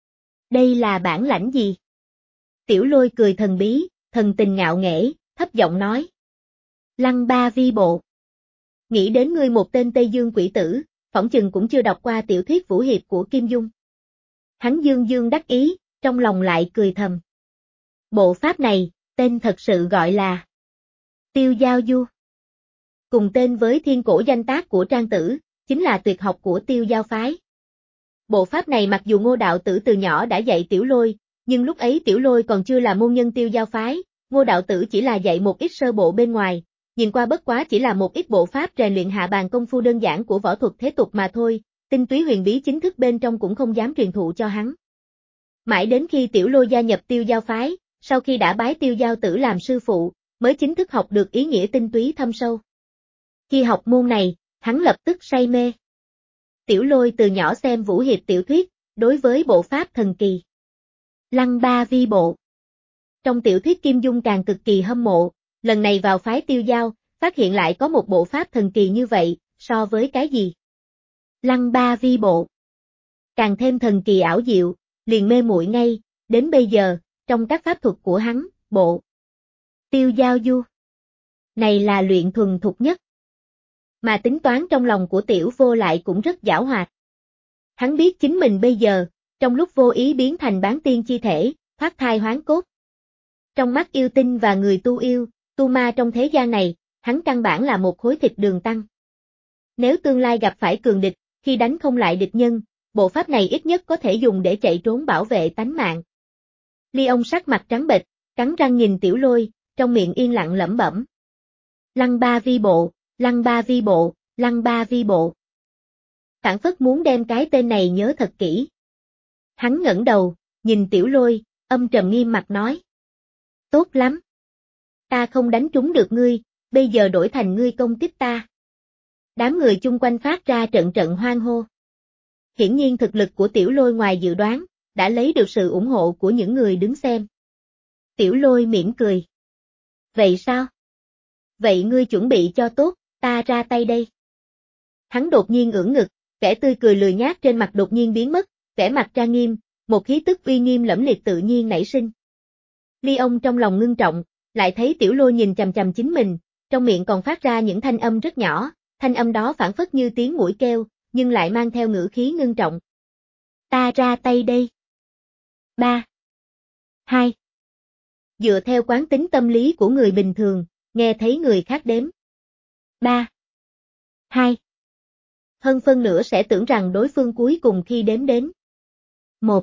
A: Đây là bản lãnh gì? Tiểu Lôi cười thần bí, thần tình ngạo nghễ, thấp giọng nói. Lăng ba vi bộ. Nghĩ đến ngươi một tên Tây Dương quỷ tử, phỏng chừng cũng chưa đọc qua tiểu thuyết vũ hiệp của Kim Dung. Hắn dương dương đắc ý, trong lòng lại cười thầm. Bộ pháp này, tên thật sự gọi là Tiêu Giao Du. Cùng tên với thiên cổ danh tác của Trang Tử, chính là tuyệt học của Tiêu Giao phái. Bộ pháp này mặc dù Ngô đạo tử từ nhỏ đã dạy Tiểu Lôi, nhưng lúc ấy Tiểu Lôi còn chưa là môn nhân Tiêu Giao phái, Ngô đạo tử chỉ là dạy một ít sơ bộ bên ngoài, nhìn qua bất quá chỉ là một ít bộ pháp rèn luyện hạ bàn công phu đơn giản của võ thuật thế tục mà thôi, tinh túy huyền bí chính thức bên trong cũng không dám truyền thụ cho hắn. Mãi đến khi Tiểu Lôi gia nhập Tiêu Giao phái, sau khi đã bái Tiêu Giao tử làm sư phụ, mới chính thức học được ý nghĩa tinh túy thâm sâu. Khi học môn này, hắn lập tức say mê. Tiểu Lôi từ nhỏ xem vũ hiệp tiểu thuyết, đối với bộ pháp thần kỳ Lăng ba vi bộ. Trong tiểu thuyết Kim Dung càng cực kỳ hâm mộ, lần này vào phái Tiêu Giao, phát hiện lại có một bộ pháp thần kỳ như vậy, so với cái gì? Lăng ba vi bộ. Càng thêm thần kỳ ảo diệu, liền mê muội ngay, đến bây giờ, trong các pháp thuật của hắn, bộ Tiêu Giao Du này là luyện thuần thục nhất. Mà tính toán trong lòng của Tiểu Vô lại cũng rất giảo hoạt. Hắn biết chính mình bây giờ, trong lúc vô ý biến thành bán tiên chi thể, thoát thai hoán cốt. Trong mắt yêu tinh và người tu yêu, tu ma trong thế gian này, hắn căn bản là một khối thịt đường tăng. Nếu tương lai gặp phải cường địch, khi đánh không lại địch nhân, bộ pháp này ít nhất có thể dùng để chạy trốn bảo vệ tánh mạng. Leon sắc mặt trắng bệch, cắn răng nhìn Tiểu Lôi, trong miệng yên lặng lẩm bẩm. Lăng ba vi bộ, lăng ba vi bộ, lăng ba vi bộ. Phảng phất muốn đem cái tên này nhớ thật kỹ. Hắn ngẩng đầu, nhìn Tiểu Lôi, âm trầm nghiêm mặt nói. Tốt lắm. Ta không đánh trúng được ngươi, bây giờ đổi thành ngươi công kích ta. Đám người chung quanh phát ra trận trận hoan hô. Hiển nhiên thực lực của Tiểu Lôi ngoài dự đoán, đã lấy được sự ủng hộ của những người đứng xem. Tiểu Lôi mỉm cười. Vậy sao? Vậy ngươi chuẩn bị cho tốt, ta ra tay đây. Hắn đột nhiên ưỡn ngực, vẻ tươi cười lười nhác trên mặt đột nhiên biến mất, vẻ mặt trang nghiêm, một khí tức uy nghiêm lẫm liệt tự nhiên nảy sinh. Ly ông trong lòng ngưng trọng, lại thấy Tiểu Lôi nhìn chằm chằm chính mình, trong miệng còn phát ra những thanh âm rất nhỏ, thanh âm đó phảng phất như tiếng muỗi kêu, nhưng lại mang theo ngữ khí ngưng trọng. Ta ra tay đây. Ba. Hai. Dựa theo quán tính tâm lý của người bình thường, nghe thấy người khác đếm. Ba. Hai. Hơn phân nửa sẽ tưởng rằng đối phương cuối cùng khi đếm đến. Một.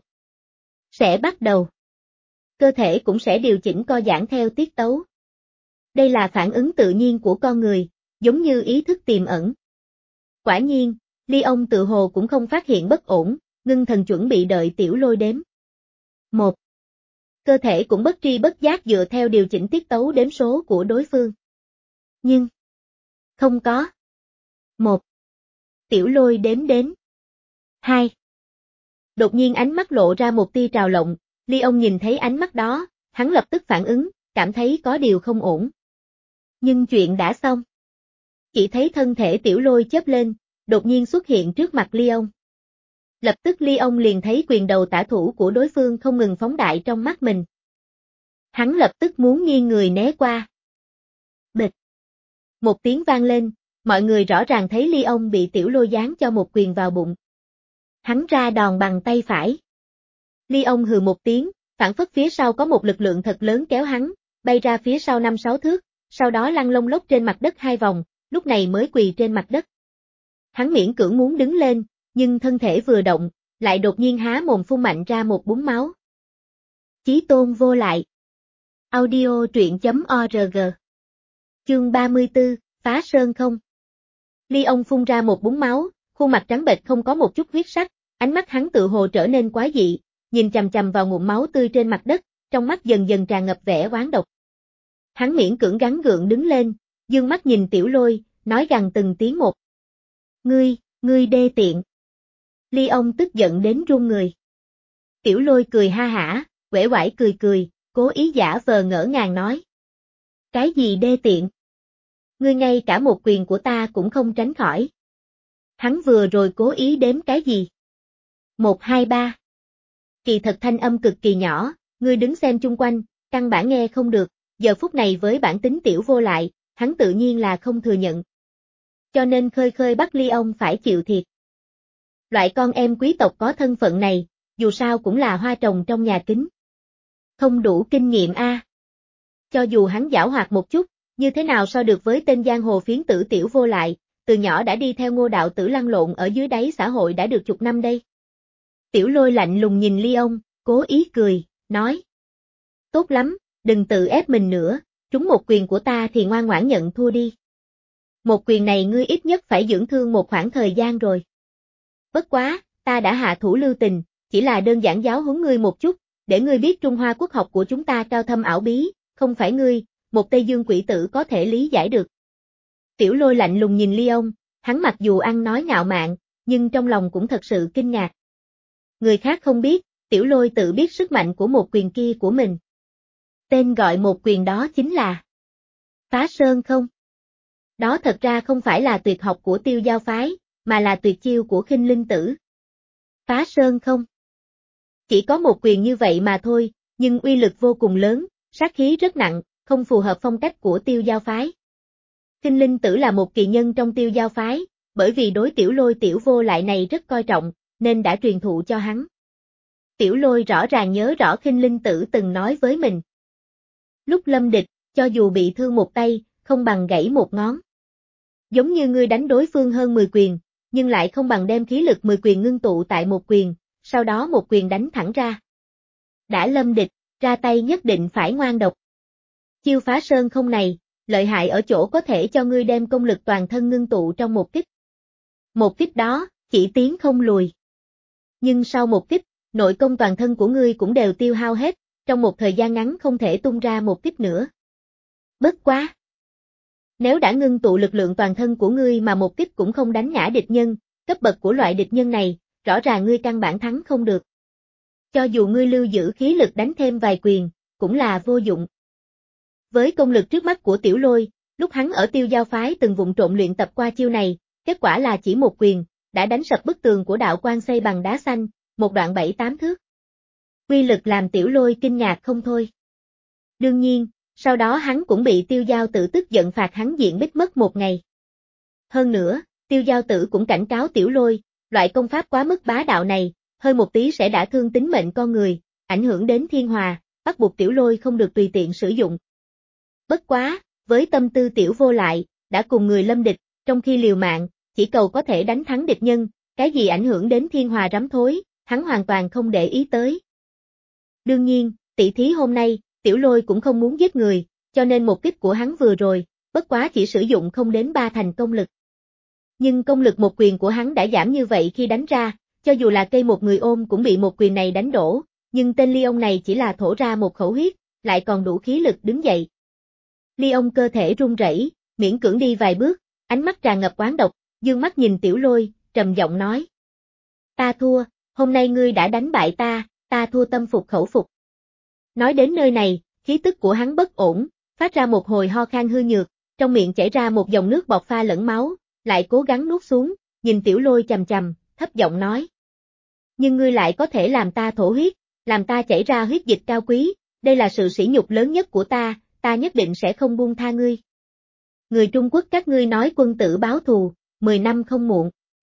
A: Sẽ bắt đầu. Cơ thể cũng sẽ điều chỉnh co giãn theo tiết tấu. Đây là phản ứng tự nhiên của con người, giống như ý thức tiềm ẩn. Quả nhiên, Ly ông tự hồ cũng không phát hiện bất ổn, ngưng thần chuẩn bị đợi Tiểu Lôi đếm. Một. Cơ thể cũng bất tri bất giác dựa theo điều chỉnh tiết tấu đếm số của đối phương. Nhưng, không có. Một. Tiểu Lôi đếm đến. Hai. Đột nhiên ánh mắt lộ ra một tia trào lộng, Ly ông nhìn thấy ánh mắt đó, hắn lập tức phản ứng, cảm thấy có điều không ổn. Nhưng chuyện đã xong. Chỉ thấy thân thể Tiểu Lôi chớp lên, đột nhiên xuất hiện trước mặt Ly ông. Lập tức Ly ông liền thấy quyền đầu tả thủ của đối phương không ngừng phóng đại trong mắt mình. Hắn lập tức muốn nghiêng người né qua. Bịch. Một tiếng vang lên, mọi người rõ ràng thấy Ly ông bị Tiểu Lôi giáng cho một quyền vào bụng. Hắn ra đòn bằng tay phải. Ly ông hừ một tiếng, phản phất phía sau có một lực lượng thật lớn kéo hắn, bay ra phía sau năm sáu thước, sau đó lăn lông lốc trên mặt đất hai vòng, lúc này mới quỳ trên mặt đất. Hắn miễn cưỡng muốn đứng lên, nhưng thân thể vừa động, lại đột nhiên há mồm phun mạnh ra một búng máu. Chí tôn vô lại. Audio truyện chấm org. Chương ba mươi tư, phá sơn không. Ly ông phun ra một búng máu, khuôn mặt trắng bệch không có một chút huyết sắc, ánh mắt hắn tự hồ trở nên quái dị, nhìn chằm chằm vào ngụm máu tươi trên mặt đất, trong mắt dần dần tràn ngập vẻ oán độc. Hắn miễn cưỡng gắng gượng đứng lên, dương mắt nhìn Tiểu Lôi, nói gằn từng tiếng một. Ngươi, ngươi đê tiện. Ly ông tức giận đến run người. Tiểu Lôi cười ha hả, uể oải cười cười, cố ý giả vờ ngỡ ngàng nói. Cái gì đê tiện? Ngươi ngay cả một quyền của ta cũng không tránh khỏi. Hắn vừa rồi cố ý đếm cái gì? Một hai ba. Kỳ thật thanh âm cực kỳ nhỏ, ngươi đứng xem chung quanh, căn bản nghe không được, giờ phút này với bản tính Tiểu vô lại, hắn tự nhiên là không thừa nhận. Cho nên khơi khơi bắt Ly ông phải chịu thiệt. Loại con em quý tộc có thân phận này, dù sao cũng là hoa trồng trong nhà kính. Không đủ kinh nghiệm a. Cho dù hắn giảo hoạt một chút, như thế nào so được với tên giang hồ phiến tử Tiểu vô lại, từ nhỏ đã đi theo Ngô đạo tử lăn lộn ở dưới đáy xã hội đã được chục năm đây. Tiểu Lôi lạnh lùng nhìn Ly ông, cố ý cười, nói. Tốt lắm, đừng tự ép mình nữa, trúng một quyền của ta thì ngoan ngoãn nhận thua đi. Một quyền này ngươi ít nhất phải dưỡng thương một khoảng thời gian rồi. Bất quá, ta đã hạ thủ lưu tình, chỉ là đơn giản giáo huấn ngươi một chút, để ngươi biết Trung Hoa quốc học của chúng ta cao thâm ảo bí, không phải ngươi, một Tây Dương quỷ tử có thể lý giải được. Tiểu Lôi lạnh lùng nhìn Ly ông, hắn mặc dù ăn nói ngạo mạn, nhưng trong lòng cũng thật sự kinh ngạc. Người khác không biết, Tiểu Lôi tự biết sức mạnh của một quyền kia của mình. Tên gọi một quyền đó chính là Phá Sơn không? Đó thật ra không phải là tuyệt học của Tiêu Giao phái, mà là tuyệt chiêu của Khinh Linh Tử. Phá Sơn không? Chỉ có một quyền như vậy mà thôi, nhưng uy lực vô cùng lớn, sát khí rất nặng, không phù hợp phong cách của Tiêu Giao phái. Khinh Linh Tử là một kỳ nhân trong Tiêu Giao phái, bởi vì đối Tiểu Lôi Tiểu vô lại này rất coi trọng, nên đã truyền thụ cho hắn. Tiểu Lôi rõ ràng nhớ rõ Khinh Linh Tử từng nói với mình. Lúc lâm địch, cho dù bị thương một tay, không bằng gãy một ngón. Giống như ngươi đánh đối phương hơn mười quyền, nhưng lại không bằng đem khí lực mười quyền ngưng tụ tại một quyền, sau đó một quyền đánh thẳng ra. Đã lâm địch, ra tay nhất định phải ngoan độc. Chiêu Phá Sơn không này, lợi hại ở chỗ có thể cho ngươi đem công lực toàn thân ngưng tụ trong một kích. Một kích đó, chỉ tiến không lùi. Nhưng sau một kích, nội công toàn thân của ngươi cũng đều tiêu hao hết, trong một thời gian ngắn không thể tung ra một kích nữa. Bất quá! Nếu đã ngưng tụ lực lượng toàn thân của ngươi mà một kích cũng không đánh ngã địch nhân, cấp bậc của loại địch nhân này, rõ ràng ngươi căn bản thắng không được. Cho dù ngươi lưu giữ khí lực đánh thêm vài quyền, cũng là vô dụng. Với công lực trước mắt của Tiểu Lôi, lúc hắn ở Tiêu Giao phái từng vụng trộm luyện tập qua chiêu này, kết quả là chỉ một quyền, đã đánh sập bức tường của đạo quan xây bằng đá xanh, một đoạn bảy tám thước. Uy lực làm Tiểu Lôi kinh ngạc không thôi. Đương nhiên, sau đó hắn cũng bị Tiêu Giao Tử tức giận phạt hắn diện bích mất một ngày. Hơn nữa, Tiêu Giao Tử cũng cảnh cáo Tiểu Lôi, loại công pháp quá mức bá đạo này, hơi một tí sẽ đã thương tính mệnh con người, ảnh hưởng đến thiên hòa, bắt buộc Tiểu Lôi không được tùy tiện sử dụng. Bất quá, với tâm tư Tiểu Vô lại, đã cùng người lâm địch, trong khi liều mạng, chỉ cầu có thể đánh thắng địch nhân, cái gì ảnh hưởng đến thiên hòa rắm thối, hắn hoàn toàn không để ý tới. Đương nhiên, tỷ thí hôm nay, Tiểu Lôi cũng không muốn giết người, cho nên một kích của hắn vừa rồi, bất quá chỉ sử dụng không đến ba thành công lực. Nhưng công lực một quyền của hắn đã giảm như vậy khi đánh ra, cho dù là cây một người ôm cũng bị một quyền này đánh đổ, nhưng tên Ly ông này chỉ là thổ ra một khẩu huyết, lại còn đủ khí lực đứng dậy. Ly ông cơ thể run rẩy, miễn cưỡng đi vài bước, ánh mắt tràn ngập oán độc, dương mắt nhìn Tiểu Lôi, trầm giọng nói. Ta thua, hôm nay ngươi đã đánh bại ta, ta thua tâm phục khẩu phục. Nói đến nơi này, khí tức của hắn bất ổn, phát ra một hồi ho khan hư nhược, trong miệng chảy ra một dòng nước bọt pha lẫn máu, lại cố gắng nuốt xuống, nhìn Tiểu Lôi chằm chằm, thấp giọng nói. Nhưng ngươi lại có thể làm ta thổ huyết, làm ta chảy ra huyết dịch cao quý, đây là sự sỉ nhục lớn nhất của ta, ta nhất định sẽ không buông tha ngươi. Người Trung Quốc các ngươi nói quân tử báo thù, mười năm không muộn.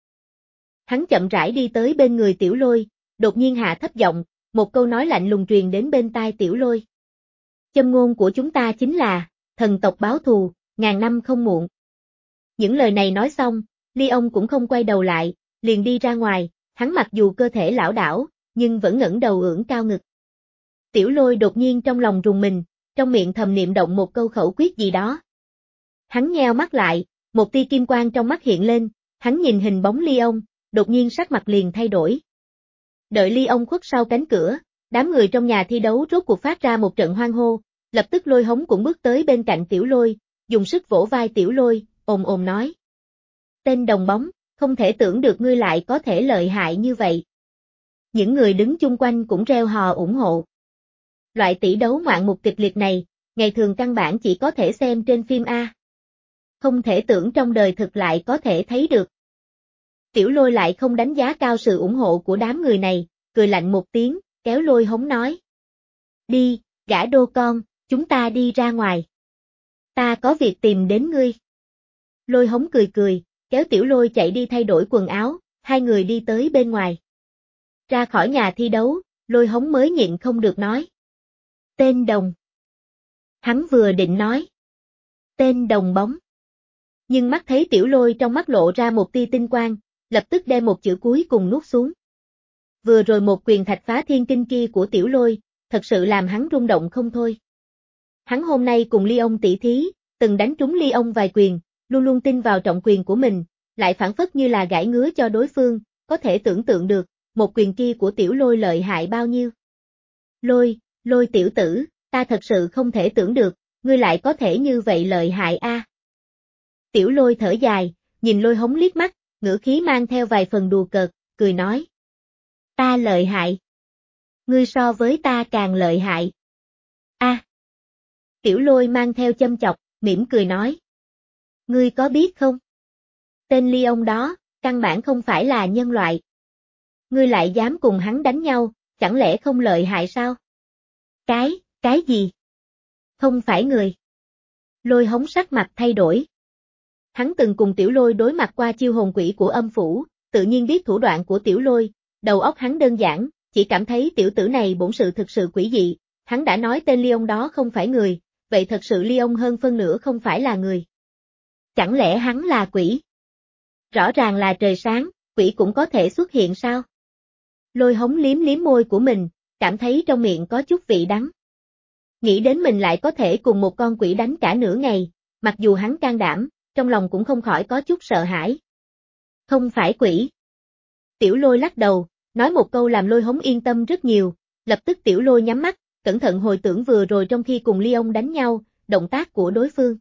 A: Hắn chậm rãi đi tới bên người Tiểu Lôi, đột nhiên hạ thấp giọng, một câu nói lạnh lùng truyền đến bên tai Tiểu Lôi. Châm ngôn của chúng ta chính là, thần tộc báo thù, ngàn năm không muộn. Những lời này nói xong, Ly ông cũng không quay đầu lại, liền đi ra ngoài, hắn mặc dù cơ thể lão đảo, nhưng vẫn ngẩng đầu ưỡn cao ngực. Tiểu Lôi đột nhiên trong lòng rùng mình, trong miệng thầm niệm động một câu khẩu quyết gì đó. Hắn nheo mắt lại, một tia kim quang trong mắt hiện lên, hắn nhìn hình bóng Ly ông, đột nhiên sắc mặt liền thay đổi. Đợi Ly ông khuất sau cánh cửa, đám người trong nhà thi đấu rốt cuộc phát ra một trận hoan hô, lập tức Lôi Hống cũng bước tới bên cạnh Tiểu Lôi, dùng sức vỗ vai Tiểu Lôi, ồm ồm nói. Tên đồng bóng, không thể tưởng được ngươi lại có thể lợi hại như vậy. Những người đứng chung quanh cũng reo hò ủng hộ. Loại tỷ đấu ngoạn mục kịch liệt này, ngày thường căn bản chỉ có thể xem trên phim A. Không thể tưởng trong đời thực lại có thể thấy được. Tiểu Lôi lại không đánh giá cao sự ủng hộ của đám người này, cười lạnh một tiếng, kéo Lôi Hống nói. Đi, gã đô con, chúng ta đi ra ngoài. Ta có việc tìm đến ngươi. Lôi Hống cười cười, kéo Tiểu Lôi chạy đi thay đổi quần áo, hai người đi tới bên ngoài. Ra khỏi nhà thi đấu, Lôi Hống mới nhịn không được nói. Tên đồng. Hắn vừa định nói. Tên đồng bóng. Nhưng mắt thấy Tiểu Lôi trong mắt lộ ra một tia tinh quang, lập tức đem một chữ cuối cùng nuốt xuống. Vừa rồi một quyền thạch phá thiên kinh kia của Tiểu Lôi, thật sự làm hắn rung động không thôi. Hắn hôm nay cùng Ly ông tỷ thí, từng đánh trúng Ly ông vài quyền, luôn luôn tin vào trọng quyền của mình, lại phản phất như là gãi ngứa cho đối phương, có thể tưởng tượng được, một quyền kia của Tiểu Lôi lợi hại bao nhiêu. Lôi, Lôi tiểu tử, ta thật sự không thể tưởng được, ngươi lại có thể như vậy lợi hại a. À. Tiểu Lôi thở dài, nhìn Lôi Hống liếc mắt, ngữ khí mang theo vài phần đùa cợt, cười nói. Ta lợi hại. Ngươi so với ta càng lợi hại. A. À. Tiểu Lôi mang theo châm chọc, mỉm cười nói. Ngươi có biết không? Tên Ly ông đó, căn bản không phải là nhân loại. Ngươi lại dám cùng hắn đánh nhau, chẳng lẽ không lợi hại sao? Cái, cái gì? Không phải người. Lôi Hống sắc mặt thay đổi. Hắn từng cùng Tiểu Lôi đối mặt qua chiêu hồn quỷ của âm phủ, tự nhiên biết thủ đoạn của Tiểu Lôi, đầu óc hắn đơn giản, chỉ cảm thấy tiểu tử này bổn sự thực sự quỷ dị, hắn đã nói tên Ly ông đó không phải người, vậy thật sự Ly ông hơn phân nửa không phải là người. Chẳng lẽ hắn là quỷ? Rõ ràng là trời sáng, quỷ cũng có thể xuất hiện sao? Lôi Hống liếm liếm môi của mình, cảm thấy trong miệng có chút vị đắng. Nghĩ đến mình lại có thể cùng một con quỷ đánh cả nửa ngày, mặc dù hắn can đảm, trong lòng cũng không khỏi có chút sợ hãi. Không phải quỷ. Tiểu Lôi lắc đầu, nói một câu làm Lôi Hống yên tâm rất nhiều, lập tức Tiểu Lôi nhắm mắt, cẩn thận hồi tưởng vừa rồi trong khi cùng Ly ông đánh nhau, động tác của đối phương.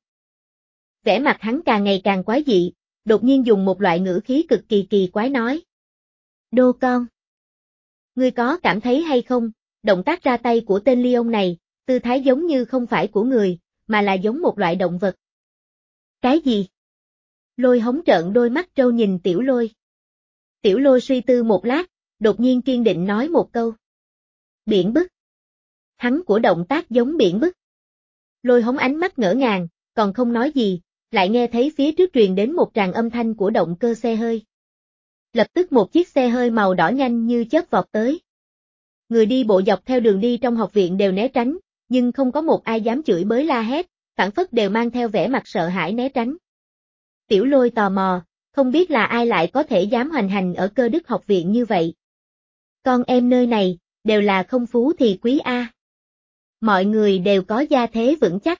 A: Vẻ mặt hắn càng ngày càng quái dị, đột nhiên dùng một loại ngữ khí cực kỳ kỳ quái nói. Đô con. Ngươi có cảm thấy hay không, động tác ra tay của tên Ly ông này, tư thái giống như không phải của người, mà là giống một loại động vật. Cái gì? Lôi hống trợn đôi mắt trâu nhìn Tiểu Lôi. Tiểu Lôi suy tư một lát, đột nhiên kiên định nói một câu. Biển bức. Hắn của động tác giống biển bức. Lôi hống ánh mắt ngỡ ngàng, còn không nói gì, lại nghe thấy phía trước truyền đến một tràng âm thanh của động cơ xe hơi. Lập tức một chiếc xe hơi màu đỏ nhanh như chớp vọt tới. Người đi bộ dọc theo đường đi trong học viện đều né tránh, nhưng không có một ai dám chửi bới la hét, phản phất đều mang theo vẻ mặt sợ hãi né tránh. Tiểu Lôi tò mò, không biết là ai lại có thể dám hoành hành ở Cơ Đức học viện như vậy. Con em nơi này, đều là không phú thì quý a. Mọi người đều có gia thế vững chắc.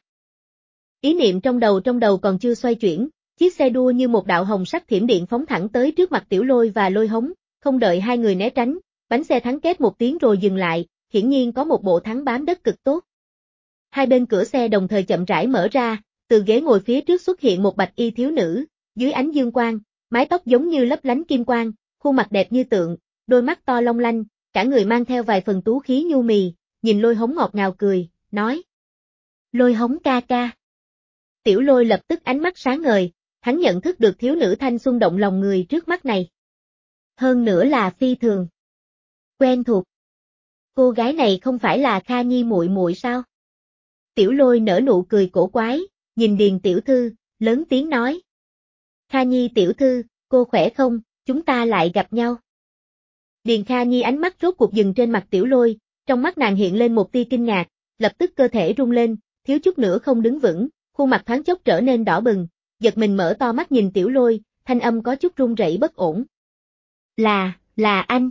A: Ý niệm trong đầu trong đầu còn chưa xoay chuyển, chiếc xe đua như một đạo hồng sắc thiểm điện phóng thẳng tới trước mặt Tiểu Lôi và Lôi hống, không đợi hai người né tránh, bánh xe thắng két một tiếng rồi dừng lại, hiển nhiên có một bộ thắng bám đất cực tốt. Hai bên cửa xe đồng thời chậm rãi mở ra, từ ghế ngồi phía trước xuất hiện một bạch y thiếu nữ, dưới ánh dương quang, mái tóc giống như lấp lánh kim quang, khuôn mặt đẹp như tượng, đôi mắt to long lanh, cả người mang theo vài phần tú khí nhu mì, nhìn Lôi hống ngọt ngào cười, nói. Lôi hống ca ca. Tiểu Lôi lập tức ánh mắt sáng ngời, hắn nhận thức được thiếu nữ thanh xuân động lòng người trước mắt này. Hơn nữa là phi thường quen thuộc. Cô gái này không phải là Kha Nhi muội muội sao? Tiểu Lôi nở nụ cười cổ quái, nhìn Điền tiểu thư, lớn tiếng nói. Kha Nhi tiểu thư, cô khỏe không, chúng ta lại gặp nhau. Điền Kha Nhi ánh mắt rốt cuộc dừng trên mặt Tiểu Lôi, trong mắt nàng hiện lên một tia kinh ngạc, lập tức cơ thể rung lên, thiếu chút nữa không đứng vững, khuôn mặt thoáng chốc trở nên đỏ bừng, giật mình mở to mắt nhìn Tiểu Lôi, thanh âm có chút run rẩy bất ổn. Là, là anh.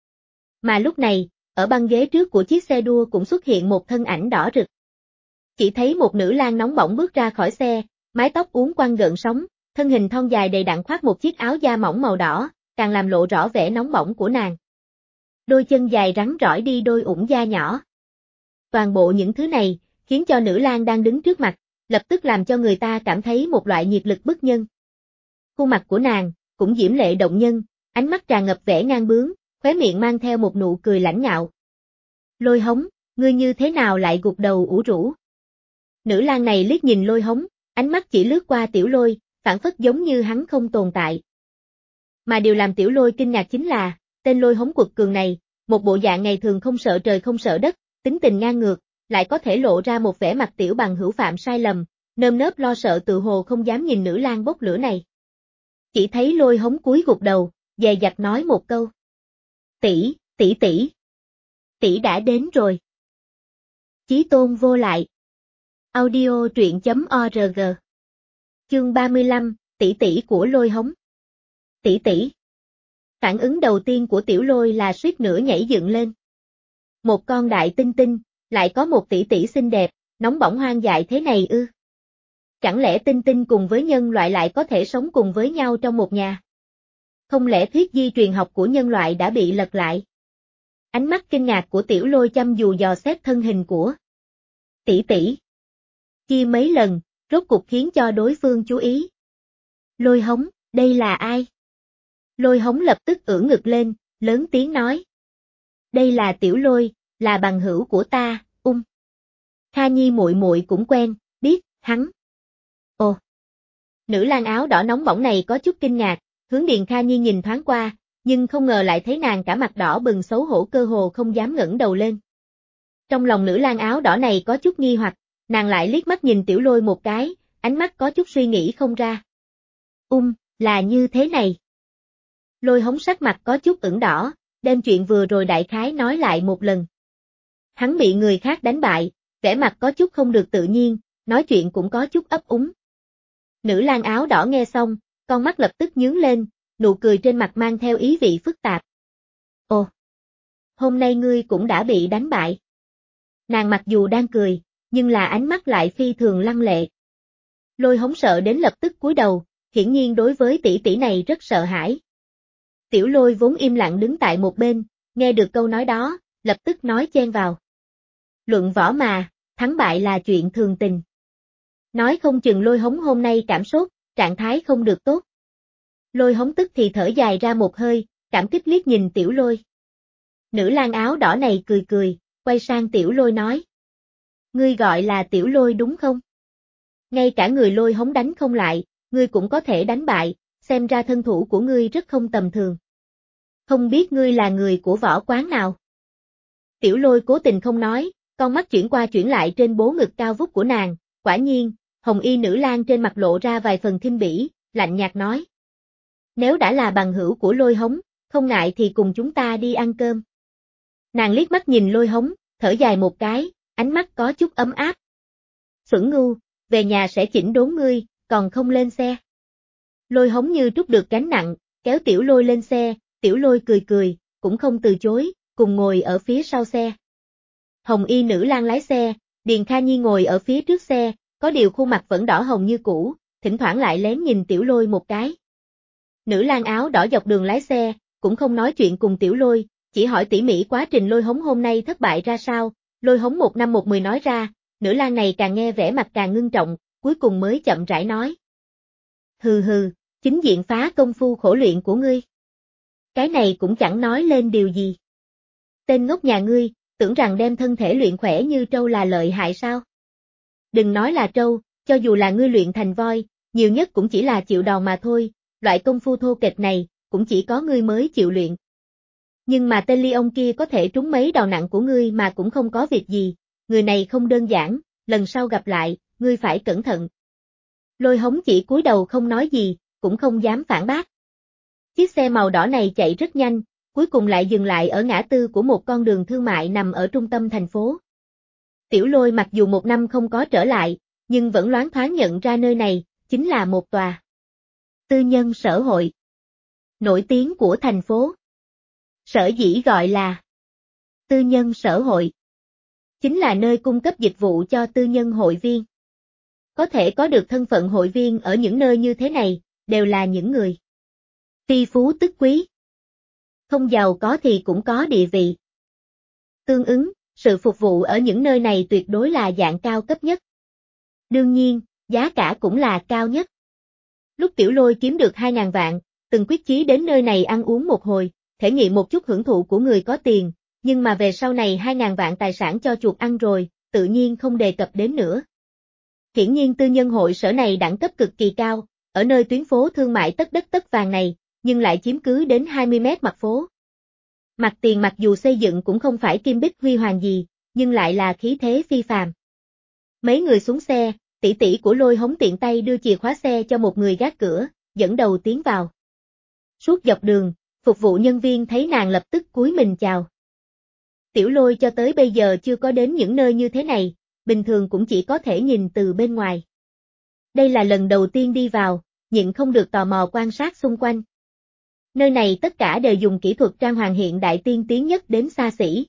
A: Mà lúc này, ở băng ghế trước của chiếc xe đua cũng xuất hiện một thân ảnh đỏ rực. Chỉ thấy một nữ lang nóng bỏng bước ra khỏi xe, mái tóc uốn quăng gợn sóng, thân hình thon dài đầy đặn khoác một chiếc áo da mỏng màu đỏ, càng làm lộ rõ vẻ nóng bỏng của nàng. Đôi chân dài rắn rỏi đi đôi ủng da nhỏ. Toàn bộ những thứ này, khiến cho nữ lang đang đứng trước mặt, lập tức làm cho người ta cảm thấy một loại nhiệt lực bức nhân. Khuôn mặt của nàng, cũng diễm lệ động nhân, ánh mắt tràn ngập vẻ ngang bướng, khóe miệng mang theo một nụ cười lãnh ngạo. Lôi hống, ngươi như thế nào lại gục đầu ủ rũ? Nữ lang này liếc nhìn Lôi hống, ánh mắt chỉ lướt qua Tiểu Lôi, phản phất giống như hắn không tồn tại. Mà điều làm Tiểu Lôi kinh ngạc chính là, tên Lôi hống quật cường này, một bộ dạng ngày thường không sợ trời không sợ đất, tính tình ngang ngược, lại có thể lộ ra một vẻ mặt tiểu bằng hữu phạm sai lầm, nơm nớp lo sợ tự hồ không dám nhìn nữ lang bốc lửa này. Chỉ thấy Lôi hống cúi gục đầu, dè dặt nói một câu. Tỷ, tỷ tỷ. Tỷ đã đến rồi. Chí tôn vô lại. Audio truyện chấm org. Chương ba mươi lăm, tỷ tỷ của Lôi hống. Tỷ tỷ. Phản ứng đầu tiên của Tiểu Lôi là suýt nữa nhảy dựng lên. Một con đại tinh tinh, lại có một tỷ tỷ xinh đẹp, nóng bỏng hoang dại thế này ư? Chẳng lẽ tinh tinh cùng với nhân loại lại có thể sống cùng với nhau trong một nhà? Không lẽ thuyết di truyền học của nhân loại đã bị lật lại? Ánh mắt kinh ngạc của Tiểu Lôi chăm dù dò xét thân hình của tỷ tỷ. Chia mấy lần, rốt cục khiến cho đối phương chú ý. Lôi hống, đây là ai? Lôi hống lập tức ưỡn ngực lên, lớn tiếng nói. Đây là Tiểu Lôi, là bằng hữu của ta, ung. Kha Nhi muội muội cũng quen, biết, hắn. Ồ. Nữ lang áo đỏ nóng bỏng này có chút kinh ngạc, hướng Điền Kha Nhi nhìn thoáng qua, nhưng không ngờ lại thấy nàng cả mặt đỏ bừng xấu hổ cơ hồ không dám ngẩng đầu lên. Trong lòng nữ lang áo đỏ này có chút nghi hoặc, nàng lại liếc mắt nhìn Tiểu Lôi một cái, ánh mắt có chút suy nghĩ không ra. Ung, là như thế này. Lôi hống sắc mặt có chút ửng đỏ, đem chuyện vừa rồi đại khái nói lại một lần. Hắn bị người khác đánh bại, vẻ mặt có chút không được tự nhiên, nói chuyện cũng có chút ấp úng. Nữ lang áo đỏ nghe xong, con mắt lập tức nhướng lên, nụ cười trên mặt mang theo ý vị phức tạp. Ồ, hôm nay ngươi cũng đã bị đánh bại. Nàng mặc dù đang cười, nhưng là ánh mắt lại phi thường lăng lệ. Lôi hống sợ đến lập tức cúi đầu, hiển nhiên đối với tỷ tỷ này rất sợ hãi. Tiểu Lôi vốn im lặng đứng tại một bên, nghe được câu nói đó, lập tức nói chen vào. Luận võ mà, thắng bại là chuyện thường tình. Nói không chừng Lôi hống hôm nay cảm sốt, trạng thái không được tốt. Lôi hống tức thì thở dài ra một hơi, cảm kích liếc nhìn Tiểu Lôi. Nữ lang áo đỏ này cười cười, quay sang Tiểu Lôi nói. Ngươi gọi là Tiểu Lôi đúng không? Ngay cả người Lôi Hống đánh không lại, ngươi cũng có thể đánh bại, xem ra thân thủ của ngươi rất không tầm thường. Không biết ngươi là người của võ quán nào? Tiểu Lôi cố tình không nói, con mắt chuyển qua chuyển lại trên bố ngực cao vút của nàng, quả nhiên, hồng y nữ lang trên mặt lộ ra vài phần khinh bỉ, lạnh nhạt nói. Nếu đã là bằng hữu của Lôi Hống, không ngại thì cùng chúng ta đi ăn cơm. Nàng liếc mắt nhìn Lôi Hống, thở dài một cái, ánh mắt có chút ấm áp. Xuẩn ngu, về nhà sẽ chỉnh đốn ngươi, còn không lên xe. Lôi Hống như trút được gánh nặng, kéo Tiểu Lôi lên xe, Tiểu Lôi cười cười, cũng không từ chối, cùng ngồi ở phía sau xe. Hồng y nữ lang lái xe, Điền Kha Nhi ngồi ở phía trước xe, có điều khuôn mặt vẫn đỏ hồng như cũ, thỉnh thoảng lại lén nhìn Tiểu Lôi một cái. Nữ lang áo đỏ dọc đường lái xe, cũng không nói chuyện cùng Tiểu Lôi, chỉ hỏi tỉ mỉ quá trình Lôi Hống hôm nay thất bại ra sao, Lôi Hống một năm một mười nói ra, nữ lang này càng nghe vẻ mặt càng ngưng trọng, cuối cùng mới chậm rãi nói. Hừ hừ, chính diện phá công phu khổ luyện của ngươi. Cái này cũng chẳng nói lên điều gì. Tên ngốc nhà ngươi, tưởng rằng đem thân thể luyện khỏe như trâu là lợi hại sao? Đừng nói là trâu, cho dù là ngươi luyện thành voi, nhiều nhất cũng chỉ là chịu đòn mà thôi, loại công phu thô kệch này, cũng chỉ có ngươi mới chịu luyện. Nhưng mà tên ly ông kia có thể trúng mấy đòn nặng của ngươi mà cũng không có việc gì, người này không đơn giản, lần sau gặp lại, ngươi phải cẩn thận. Lôi Hống chỉ cúi đầu không nói gì, cũng không dám phản bác. Chiếc xe màu đỏ này chạy rất nhanh, cuối cùng lại dừng lại ở ngã tư của một con đường thương mại nằm ở trung tâm thành phố. Tiểu Lôi mặc dù một năm không có trở lại, nhưng vẫn loáng thoáng nhận ra nơi này, chính là một tòa tư nhân sở hội nổi tiếng của thành phố. Sở dĩ gọi là tư nhân sở hội, chính là nơi cung cấp dịch vụ cho tư nhân hội viên. Có thể có được thân phận hội viên ở những nơi như thế này, đều là những người phi phú tức quý. Không giàu có thì cũng có địa vị. Tương ứng, sự phục vụ ở những nơi này tuyệt đối là dạng cao cấp nhất. Đương nhiên, giá cả cũng là cao nhất. Lúc Tiểu Lôi kiếm được hai ngàn vạn, từng quyết chí đến nơi này ăn uống một hồi, thể nghiệm một chút hưởng thụ của người có tiền, nhưng mà về sau này hai ngàn vạn tài sản cho chuột ăn rồi, tự nhiên không đề cập đến nữa. Hiển nhiên tư nhân hội sở này đẳng cấp cực kỳ cao, ở nơi tuyến phố thương mại tất đất tất vàng này, nhưng lại chiếm cứ đến hai mươi mét mặt phố. Mặt tiền mặc dù xây dựng cũng không phải kim bích huy hoàng gì, nhưng lại là khí thế phi phàm. Mấy người xuống xe, tỷ tỷ của Lôi Hống tiện tay đưa chìa khóa xe cho một người gác cửa, dẫn đầu tiến vào. Suốt dọc đường, phục vụ nhân viên thấy nàng lập tức cúi mình chào. Tiểu Lôi cho tới bây giờ chưa có đến những nơi như thế này, bình thường cũng chỉ có thể nhìn từ bên ngoài. Đây là lần đầu tiên đi vào, nhịn không được tò mò quan sát xung quanh. Nơi này tất cả đều dùng kỹ thuật trang hoàng hiện đại tiên tiến nhất đến xa xỉ.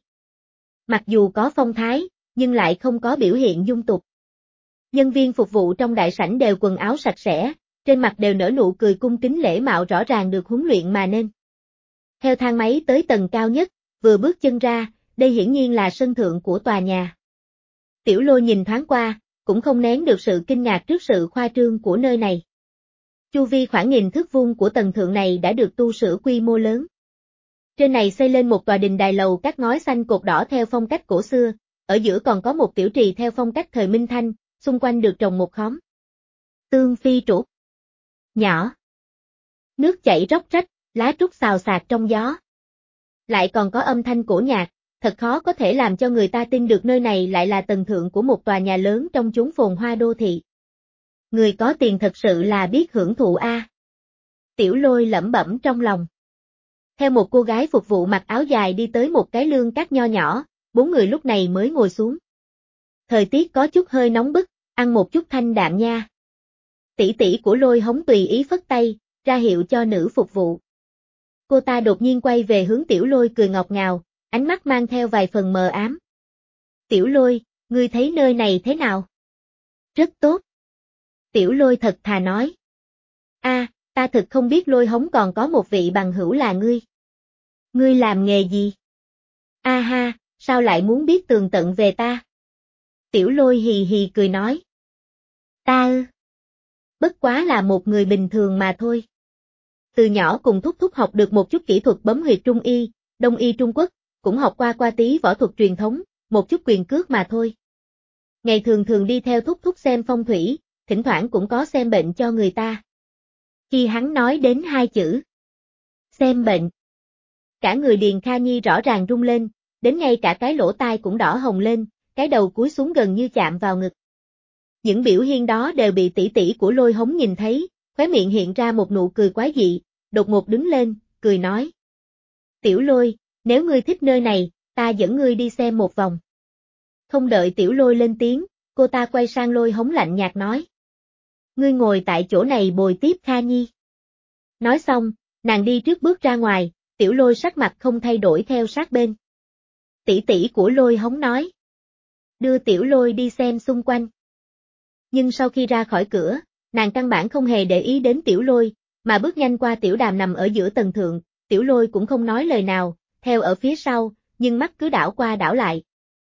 A: Mặc dù có phong thái, nhưng lại không có biểu hiện dung tục. Nhân viên phục vụ trong đại sảnh đều quần áo sạch sẽ, trên mặt đều nở nụ cười cung kính lễ mạo rõ ràng được huấn luyện mà nên. Theo thang máy tới tầng cao nhất, vừa bước chân ra, đây hiển nhiên là sân thượng của tòa nhà. Tiểu Lôi nhìn thoáng qua, cũng không nén được sự kinh ngạc trước sự khoa trương của nơi này. Chu vi khoảng nghìn thước vuông của tầng thượng này đã được tu sửa quy mô lớn. Trên này xây lên một tòa đình đài lầu các ngói xanh cột đỏ theo phong cách cổ xưa, ở giữa còn có một tiểu trì theo phong cách thời Minh Thanh, xung quanh được trồng một khóm tương phi trúc nhỏ. Nước chảy róc rách, lá trúc xào xạc trong gió. Lại còn có âm thanh cổ nhạc, thật khó có thể làm cho người ta tin được nơi này lại là tầng thượng của một tòa nhà lớn trong chốn phồn hoa đô thị. Người có tiền thật sự là biết hưởng thụ a. Tiểu Lôi lẩm bẩm trong lòng. Theo một cô gái phục vụ mặc áo dài đi tới một cái lương cát nho nhỏ, bốn người lúc này mới ngồi xuống. Thời tiết có chút hơi nóng bức, ăn một chút thanh đạm nha. Tỷ tỷ của Lôi Hống tùy ý phất tay, ra hiệu cho nữ phục vụ. Cô ta đột nhiên quay về hướng Tiểu Lôi cười ngọt ngào, ánh mắt mang theo vài phần mờ ám. Tiểu Lôi, ngươi thấy nơi này thế nào? Rất tốt. Tiểu Lôi thật thà nói. A, ta thực không biết Lôi Hống còn có một vị bằng hữu là ngươi. Ngươi làm nghề gì? A ha, sao lại muốn biết tường tận về ta? Tiểu Lôi hì hì cười nói. Ta ư? Bất quá là một người bình thường mà thôi. Từ nhỏ cùng thúc thúc học được một chút kỹ thuật bấm huyệt trung y, đông y Trung Quốc, cũng học qua qua tí võ thuật truyền thống, một chút quyền cước mà thôi. Ngày thường thường đi theo thúc thúc xem phong thủy, thỉnh thoảng cũng có xem bệnh cho người ta. Khi hắn nói đến hai chữ xem bệnh, cả người Điền Kha Nhi rõ ràng rung lên, đến ngay cả cái lỗ tai cũng đỏ hồng lên, cái đầu cúi xuống gần như chạm vào ngực. Những biểu hiện đó đều bị tỷ tỷ của Lôi Hống nhìn thấy, khóe miệng hiện ra một nụ cười quái dị, đột ngột đứng lên, cười nói. Tiểu Lôi, nếu ngươi thích nơi này, ta dẫn ngươi đi xem một vòng. Không đợi Tiểu Lôi lên tiếng, cô ta quay sang Lôi Hống lạnh nhạt nói. Ngươi ngồi tại chỗ này bồi tiếp Kha Nhi. Nói xong, nàng đi trước bước ra ngoài, Tiểu Lôi sắc mặt không thay đổi theo sát bên. Tỷ tỷ của Lôi Hống nói. Đưa Tiểu Lôi đi xem xung quanh. Nhưng sau khi ra khỏi cửa, nàng căn bản không hề để ý đến Tiểu Lôi, mà bước nhanh qua Tiểu Đàm nằm ở giữa tầng thượng, Tiểu Lôi cũng không nói lời nào, theo ở phía sau, nhưng mắt cứ đảo qua đảo lại.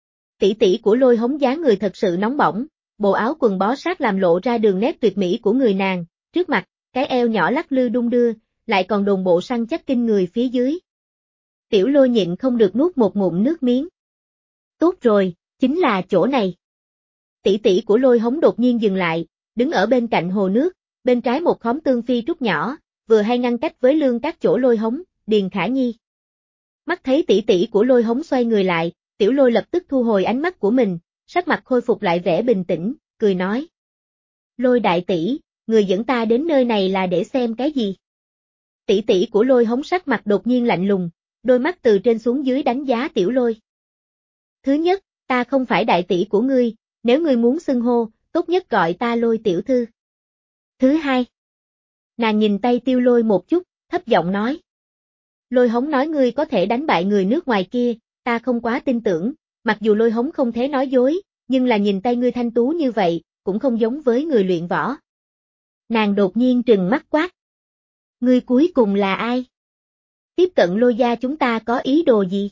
A: Tỷ tỷ của Lôi Hống dáng người thật sự nóng bỏng, bộ áo quần bó sát làm lộ ra đường nét tuyệt mỹ của người nàng, trước mặt, cái eo nhỏ lắc lư đung đưa, lại còn đồn bộ săn chắc kinh người phía dưới. Tiểu Lôi nhịn không được nuốt một ngụm nước miếng. Tốt rồi, chính là chỗ này. Tỷ tỷ của Lôi Hống đột nhiên dừng lại, đứng ở bên cạnh hồ nước, bên trái một khóm tương phi trúc nhỏ, vừa hay ngăn cách với lương các chỗ Lôi Hống, Điền Khả Nhi. Mắt thấy tỷ tỷ của Lôi Hống xoay người lại, Tiểu Lôi lập tức thu hồi ánh mắt của mình, sắc mặt khôi phục lại vẻ bình tĩnh, cười nói. Lôi đại tỷ, người dẫn ta đến nơi này là để xem cái gì? Tỷ tỷ của Lôi Hống sắc mặt đột nhiên lạnh lùng, đôi mắt từ trên xuống dưới đánh giá Tiểu Lôi. Thứ nhất, ta không phải đại tỷ của ngươi, nếu ngươi muốn xưng hô, tốt nhất gọi ta Lôi tiểu thư. Thứ hai, nàng nhìn tay Tiêu Lôi một chút, thấp giọng nói. Lôi Hống nói ngươi có thể đánh bại người nước ngoài kia, ta không quá tin tưởng, mặc dù Lôi Hống không thể nói dối, nhưng là nhìn tay ngươi thanh tú như vậy, cũng không giống với người luyện võ. Nàng đột nhiên trừng mắt quát. Ngươi cuối cùng là ai? Tiếp cận Lôi gia chúng ta có ý đồ gì?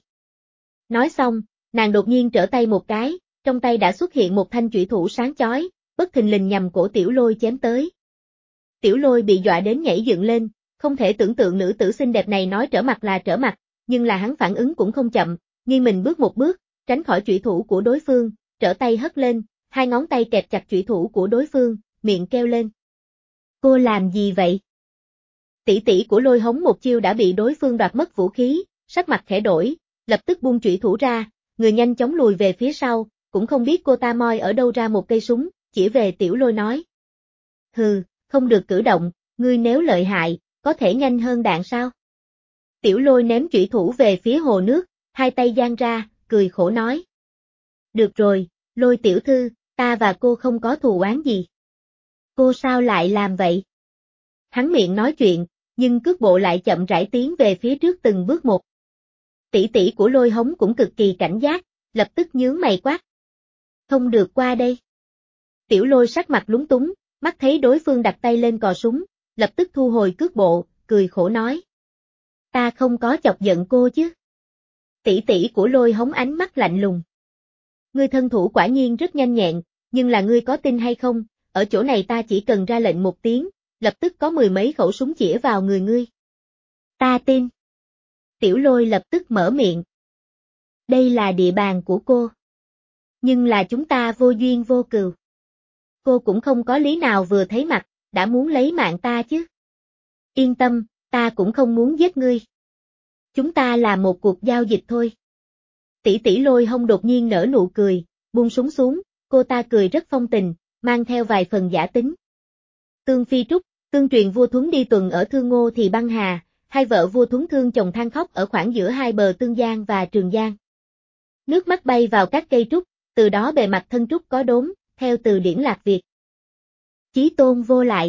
A: Nói xong, nàng đột nhiên trở tay một cái, trong tay đã xuất hiện một thanh chủy thủ sáng chói, bất thình lình nhằm cổ Tiểu Lôi chém tới. Tiểu Lôi bị dọa đến nhảy dựng lên, không thể tưởng tượng nữ tử xinh đẹp này nói trở mặt là trở mặt, nhưng là hắn phản ứng cũng không chậm, nghiêng mình bước một bước, tránh khỏi chủy thủ của đối phương, trở tay hất lên, hai ngón tay kẹp chặt chủy thủ của đối phương, miệng kêu lên. Cô làm gì vậy? Tỷ tỷ của Lôi Hống một chiêu đã bị đối phương đoạt mất vũ khí, sắc mặt khẽ đổi, lập tức buông chủy thủ ra, người nhanh chóng lùi về phía sau, cũng không biết cô ta moi ở đâu ra một cây súng, chỉ về Tiểu Lôi nói. Hừ, không được cử động, ngươi nếu lợi hại, có thể nhanh hơn đạn sao? Tiểu Lôi ném chủy thủ về phía hồ nước, hai tay giang ra, cười khổ nói. Được rồi, Lôi tiểu thư, ta và cô không có thù oán gì. Cô sao lại làm vậy? Hắn miệng nói chuyện, nhưng cước bộ lại chậm rãi tiến về phía trước từng bước một. Tỷ tỷ của Lôi Hống cũng cực kỳ cảnh giác, lập tức nhướng mày quát. Không được qua đây. Tiểu Lôi sắc mặt lúng túng, mắt thấy đối phương đặt tay lên cò súng, lập tức thu hồi cước bộ, cười khổ nói. Ta không có chọc giận cô chứ. Tỷ tỷ của Lôi Hống ánh mắt lạnh lùng. Ngươi thân thủ quả nhiên rất nhanh nhẹn, nhưng là ngươi có tin hay không, ở chỗ này ta chỉ cần ra lệnh một tiếng, lập tức có mười mấy khẩu súng chĩa vào người ngươi. Ta tin. Tiểu Lôi lập tức mở miệng. Đây là địa bàn của cô. Nhưng là chúng ta vô duyên vô cừu. Cô cũng không có lý nào vừa thấy mặt, đã muốn lấy mạng ta chứ. Yên tâm, ta cũng không muốn giết ngươi. Chúng ta là một cuộc giao dịch thôi. Tỷ tỷ Lôi Hông đột nhiên nở nụ cười, buông súng xuống, cô ta cười rất phong tình, mang theo vài phần giả tính. Tương Phi Trúc, tương truyền vua Thuấn đi tuần ở Thương Ngô thì băng hà, hai vợ vua Thuấn thương chồng than khóc ở khoảng giữa hai bờ Tương Giang và Trường Giang. Nước mắt bay vào các cây trúc, từ đó bề mặt thân trúc có đốm, theo từ điển Lạc Việt. Chí tôn vô lại.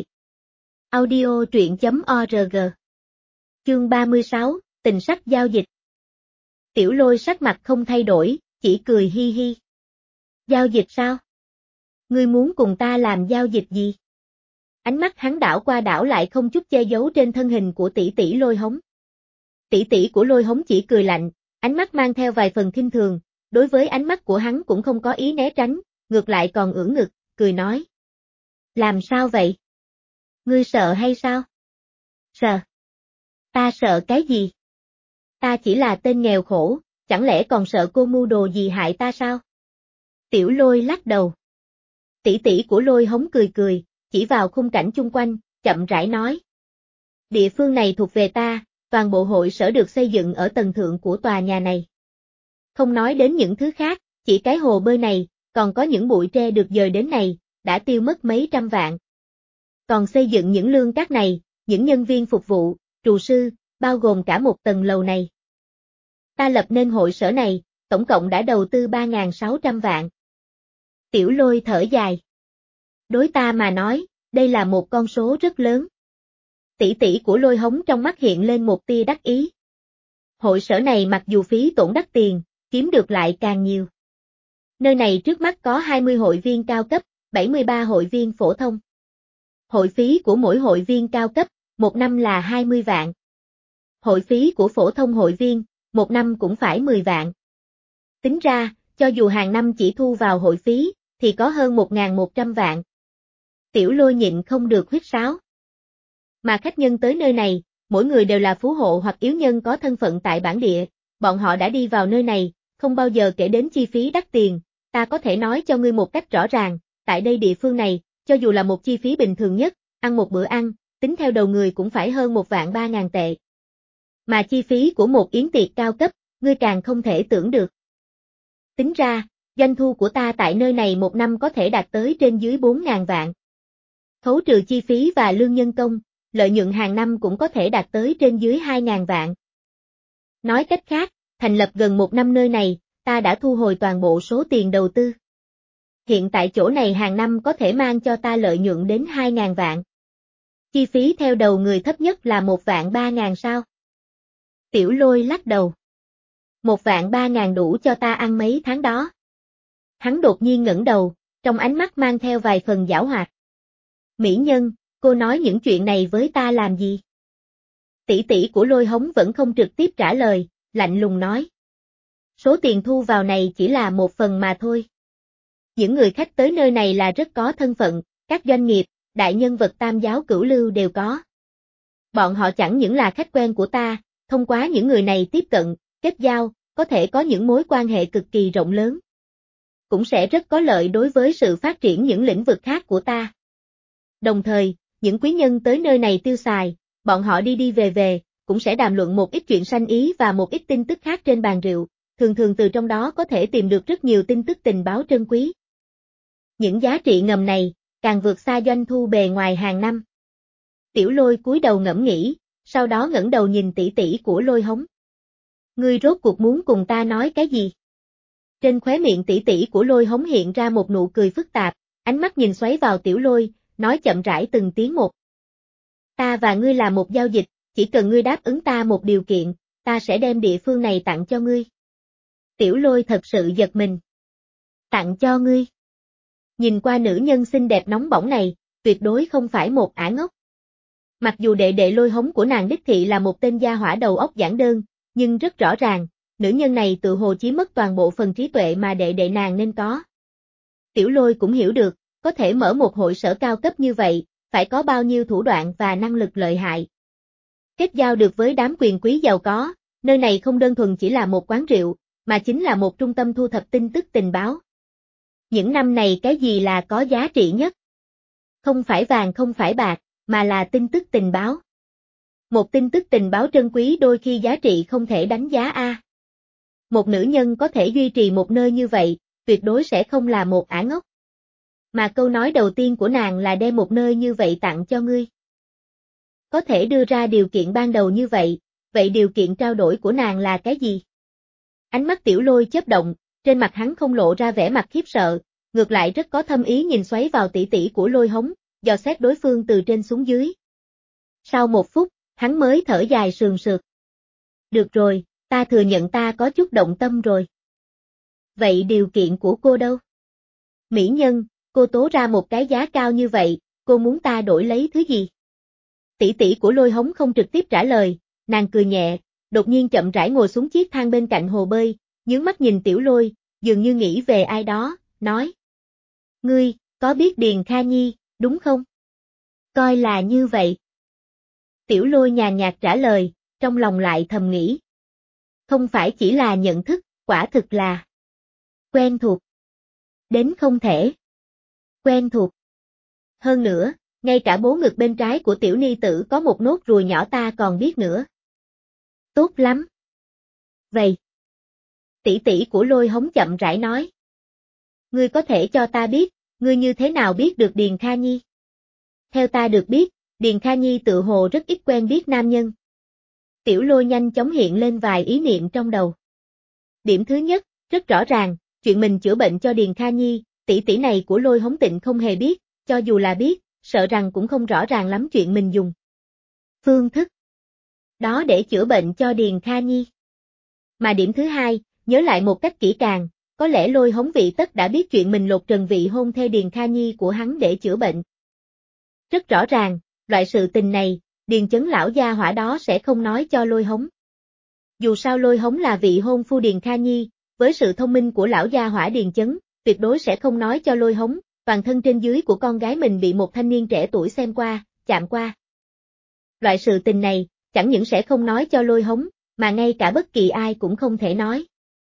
A: Audio truyện chấm org. Chương ba mươi sáu, tình sắc giao dịch. Tiểu Lôi sắc mặt không thay đổi, chỉ cười hi hi. Giao dịch sao? Ngươi muốn cùng ta làm giao dịch gì? Ánh mắt hắn đảo qua đảo lại không chút che giấu trên thân hình của tỷ tỷ Lôi Hống. Tỷ tỷ của Lôi Hống chỉ cười lạnh, ánh mắt mang theo vài phần khinh thường, đối với ánh mắt của hắn cũng không có ý né tránh, ngược lại còn ưỡn ngực, cười nói. Làm sao vậy? Ngươi sợ hay sao? Sợ. Ta sợ cái gì? Ta chỉ là tên nghèo khổ, chẳng lẽ còn sợ cô mưu đồ gì hại ta sao? Tiểu Lôi lắc đầu. Tỷ tỷ của Lôi Hống cười cười, chỉ vào khung cảnh chung quanh, chậm rãi nói. Địa phương này thuộc về ta, toàn bộ hội sở được xây dựng ở tầng thượng của tòa nhà này. Không nói đến những thứ khác, chỉ cái hồ bơi này, còn có những bụi tre được dời đến này, đã tiêu mất mấy trăm vạn. Còn xây dựng những lương cát này, những nhân viên phục vụ, trù sư, bao gồm cả một tầng lầu này. Ta lập nên hội sở này, tổng cộng đã đầu tư ba nghìn sáu trăm vạn. Tiểu Lôi thở dài. Đối ta mà nói, đây là một con số rất lớn. Tỷ tỷ của Lôi Hống trong mắt hiện lên một tia đắc ý. Hội sở này mặc dù phí tổn đắt tiền, kiếm được lại càng nhiều. Nơi này trước mắt có hai mươi hội viên cao cấp, bảy mươi ba hội viên phổ thông. Hội phí của mỗi hội viên cao cấp, một năm là hai mươi vạn. Hội phí của phổ thông hội viên, một năm cũng phải mười vạn. Tính ra, cho dù hàng năm chỉ thu vào hội phí, thì có hơn một nghìn một trăm vạn. Tiểu Lôi nhịn không được huýt sáo. Mà khách nhân tới nơi này, mỗi người đều là phú hộ hoặc yếu nhân có thân phận tại bản địa, bọn họ đã đi vào nơi này, không bao giờ kể đến chi phí đắt tiền, ta có thể nói cho ngươi một cách rõ ràng, tại đây địa phương này, cho dù là một chi phí bình thường nhất, ăn một bữa ăn, tính theo đầu người cũng phải hơn một vạn ba ngàn tệ. Mà chi phí của một yến tiệc cao cấp, ngươi càng không thể tưởng được. Tính ra, doanh thu của ta tại nơi này một năm có thể đạt tới trên dưới bốn ngàn vạn. Khấu trừ chi phí và lương nhân công, lợi nhuận hàng năm cũng có thể đạt tới trên dưới hai ngàn vạn. Nói cách khác, thành lập gần một năm nơi này, ta đã thu hồi toàn bộ số tiền đầu tư. Hiện tại chỗ này hàng năm có thể mang cho ta lợi nhuận đến hai ngàn vạn. Chi phí theo đầu người thấp nhất là một vạn ba ngàn sao? Tiểu Lôi lắc đầu. Một vạn ba ngàn đủ cho ta ăn mấy tháng đó. Hắn đột nhiên ngẩng đầu, trong ánh mắt mang theo vài phần giảo hoạt. Mỹ nhân, cô nói những chuyện này với ta làm gì? Tỷ tỷ của Lôi Hống vẫn không trực tiếp trả lời, lạnh lùng nói. Số tiền thu vào này chỉ là một phần mà thôi. Những người khách tới nơi này là rất có thân phận, các doanh nghiệp, đại nhân vật tam giáo cửu lưu đều có. Bọn họ chẳng những là khách quen của ta, thông qua những người này tiếp cận, kết giao, có thể có những mối quan hệ cực kỳ rộng lớn. Cũng sẽ rất có lợi đối với sự phát triển những lĩnh vực khác của ta. Đồng thời, những quý nhân tới nơi này tiêu xài, bọn họ đi đi về về, cũng sẽ đàm luận một ít chuyện sanh ý và một ít tin tức khác trên bàn rượu, thường thường từ trong đó có thể tìm được rất nhiều tin tức tình báo trân quý. Những giá trị ngầm này, càng vượt xa doanh thu bề ngoài hàng năm. Tiểu Lôi cúi đầu ngẫm nghĩ, sau đó ngẩng đầu nhìn tỷ tỷ của Lôi Hống. Ngươi rốt cuộc muốn cùng ta nói cái gì? Trên khóe miệng tỷ tỷ của Lôi Hống hiện ra một nụ cười phức tạp, ánh mắt nhìn xoáy vào Tiểu Lôi, nói chậm rãi từng tiếng một. Ta và ngươi làm một giao dịch, chỉ cần ngươi đáp ứng ta một điều kiện, ta sẽ đem địa phương này tặng cho ngươi. Tiểu Lôi thật sự giật mình. Tặng cho ngươi. Nhìn qua nữ nhân xinh đẹp nóng bỏng này, tuyệt đối không phải một ả ngốc. Mặc dù đệ đệ Lôi Hống của nàng đích thị là một tên gia hỏa đầu óc giản đơn, nhưng rất rõ ràng, nữ nhân này tự hồ chí mất toàn bộ phần trí tuệ mà đệ đệ nàng nên có. Tiểu Lôi cũng hiểu được, có thể mở một hội sở cao cấp như vậy, phải có bao nhiêu thủ đoạn và năng lực lợi hại. Kết giao được với đám quyền quý giàu có, nơi này không đơn thuần chỉ là một quán rượu, mà chính là một trung tâm thu thập tin tức tình báo. Những năm này cái gì là có giá trị nhất? Không phải vàng không phải bạc, mà là tin tức tình báo. Một tin tức tình báo trân quý đôi khi giá trị không thể đánh giá a. Một nữ nhân có thể duy trì một nơi như vậy, tuyệt đối sẽ không là một ả ngốc. Mà câu nói đầu tiên của nàng là đem một nơi như vậy tặng cho ngươi. Có thể đưa ra điều kiện ban đầu như vậy, vậy điều kiện trao đổi của nàng là cái gì? Ánh mắt Tiểu Lôi chớp động, trên mặt hắn không lộ ra vẻ mặt khiếp sợ, ngược lại rất có thâm ý nhìn xoáy vào tỷ tỷ của Lôi Hống, dò xét đối phương từ trên xuống dưới. Sau một phút, hắn mới thở dài sườn sượt. Được rồi, ta thừa nhận ta có chút động tâm rồi. Vậy điều kiện của cô đâu? Mỹ nhân, cô tố ra một cái giá cao như vậy, cô muốn ta đổi lấy thứ gì? Tỷ tỷ của Lôi Hống không trực tiếp trả lời, nàng cười nhẹ, đột nhiên chậm rãi ngồi xuống chiếc thang bên cạnh hồ bơi, nhướng mắt nhìn Tiểu Lôi, dường như nghĩ về ai đó, nói. Ngươi, có biết Điền Kha Nhi, đúng không? Coi là như vậy. Tiểu Lôi nhàn nhạt trả lời, trong lòng lại thầm nghĩ. Không phải chỉ là nhận thức, quả thực là quen thuộc. Đến không thể. Quen thuộc. Hơn nữa, ngay cả bố ngực bên trái của tiểu ni tử có một nốt ruồi nhỏ ta còn biết nữa. Tốt lắm. Vậy. Tỷ tỷ của Lôi Hống chậm rãi nói. Ngươi có thể cho ta biết, ngươi như thế nào biết được Điền Kha Nhi? Theo ta được biết, Điền Kha Nhi tự hồ rất ít quen biết nam nhân. Tiểu Lôi nhanh chóng hiện lên vài ý niệm trong đầu. Điểm thứ nhất, rất rõ ràng, chuyện mình chữa bệnh cho Điền Kha Nhi, tỷ tỷ này của Lôi Hống Tịnh không hề biết, cho dù là biết, sợ rằng cũng không rõ ràng lắm chuyện mình dùng phương thức đó để chữa bệnh cho Điền Kha Nhi. Mà điểm thứ hai, nhớ lại một cách kỹ càng, có lẽ Lôi Hống Vị tất đã biết chuyện mình lột trần vị hôn thê Điền Kha Nhi của hắn để chữa bệnh. Rất rõ ràng, loại sự tình này, Điền Chấn lão gia hỏa đó sẽ không nói cho Lôi Hống. Dù sao Lôi Hống là vị hôn phu Điền Kha Nhi, với sự thông minh của lão gia hỏa Điền Chấn, tuyệt đối sẽ không nói cho Lôi Hống, toàn thân trên dưới của con gái mình bị một thanh niên trẻ tuổi xem qua, chạm qua. Loại sự tình này, chẳng những sẽ không nói cho Lôi Hống, mà ngay cả bất kỳ ai cũng không thể nói.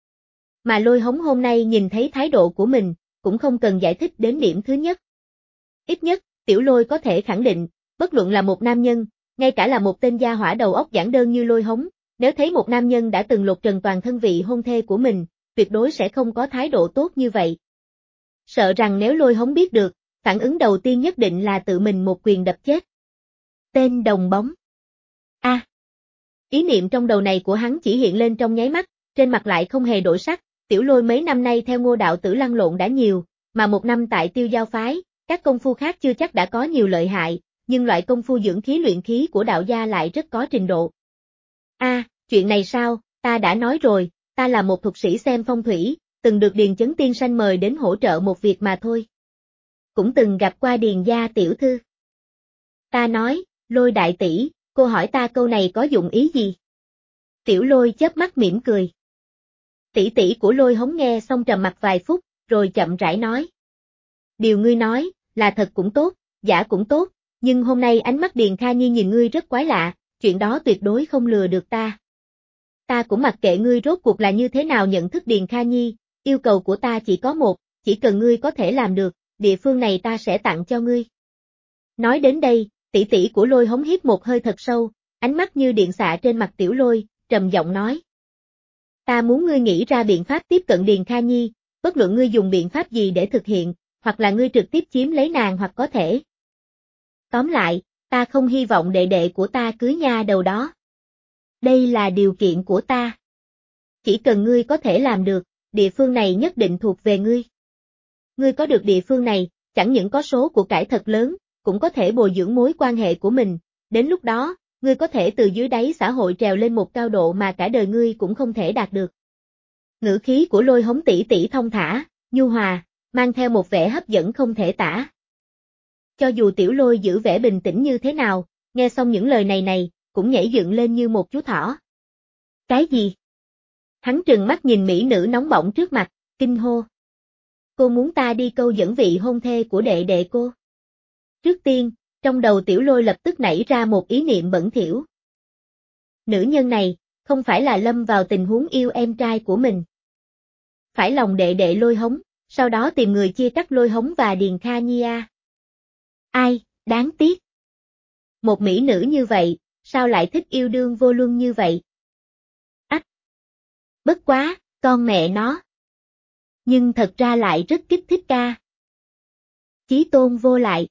A: Mà Lôi Hống hôm nay nhìn thấy thái độ của mình, cũng không cần giải thích đến điểm thứ nhất. Ít nhất, Tiểu Lôi có thể khẳng định, bất luận là một nam nhân, ngay cả là một tên gia hỏa đầu óc giản đơn như Lôi Hống, nếu thấy một nam nhân đã từng lột trần toàn thân vị hôn thê của mình, tuyệt đối sẽ không có thái độ tốt như vậy. Sợ rằng nếu Lôi Hống biết được, phản ứng đầu tiên nhất định là tự mình một quyền đập chết. Tên đồng bóng. A. À, ý niệm trong đầu này của hắn chỉ hiện lên trong nháy mắt, trên mặt lại không hề đổi sắc. Tiểu Lôi mấy năm nay theo Ngô đạo tử lăn lộn đã nhiều, mà một năm tại Tiêu Giao phái, các công phu khác chưa chắc đã có nhiều lợi hại, nhưng loại công phu dưỡng khí luyện khí của đạo gia lại rất có trình độ. A, à, chuyện này sao, ta đã nói rồi, ta là một thuật sĩ xem phong thủy, từng được Điền Chấn tiên sanh mời đến hỗ trợ một việc mà thôi. Cũng từng gặp qua Điền gia tiểu thư. Ta nói, Lôi đại tỷ, cô hỏi ta câu này có dụng ý gì? Tiểu Lôi chớp mắt mỉm cười. Tỷ tỷ của Lôi Hống nghe xong trầm mặt vài phút, rồi chậm rãi nói. Điều ngươi nói, là thật cũng tốt, giả cũng tốt, nhưng hôm nay ánh mắt Điền Kha Nhi nhìn ngươi rất quái lạ, chuyện đó tuyệt đối không lừa được ta. Ta cũng mặc kệ ngươi rốt cuộc là như thế nào nhận thức Điền Kha Nhi, yêu cầu của ta chỉ có một, chỉ cần ngươi có thể làm được, địa phương này ta sẽ tặng cho ngươi. Nói đến đây, tỷ tỷ của Lôi Hống hít một hơi thật sâu, ánh mắt như điện xạ trên mặt Tiểu Lôi, trầm giọng nói. Ta muốn ngươi nghĩ ra biện pháp tiếp cận Điền Kha Nhi, bất luận ngươi dùng biện pháp gì để thực hiện, hoặc là ngươi trực tiếp chiếm lấy nàng hoặc có thể. Tóm lại, ta không hy vọng đệ đệ của ta cưới nha đầu đó. Đây là điều kiện của ta. Chỉ cần ngươi có thể làm được, địa phương này nhất định thuộc về ngươi. Ngươi có được địa phương này, chẳng những có số của cải thật lớn, cũng có thể bồi dưỡng mối quan hệ của mình, đến lúc đó, ngươi có thể từ dưới đáy xã hội trèo lên một cao độ mà cả đời ngươi cũng không thể đạt được. Ngữ khí của Lôi Hống tỷ tỷ thông thả, nhu hòa, mang theo một vẻ hấp dẫn không thể tả. Cho dù Tiểu Lôi giữ vẻ bình tĩnh như thế nào, nghe xong những lời này này, cũng nhảy dựng lên như một chú thỏ. Cái gì? Hắn trừng mắt nhìn mỹ nữ nóng bỏng trước mặt, kinh hô. Cô muốn ta đi câu dẫn vị hôn thê của đệ đệ cô? Trước tiên, trong đầu Tiểu Lôi lập tức nảy ra một ý niệm bẩn thỉu. Nữ nhân này, không phải là lâm vào tình huống yêu em trai của mình. Phải lòng đệ đệ Lôi Hống, sau đó tìm người chia cắt Lôi Hống và Điền Kha Nhi à? Ai, đáng tiếc. Một mỹ nữ như vậy, sao lại thích yêu đương vô luân như vậy? Ách! Bất quá, con mẹ nó. Nhưng thật ra lại rất kích thích ca. Chí tôn vô lại.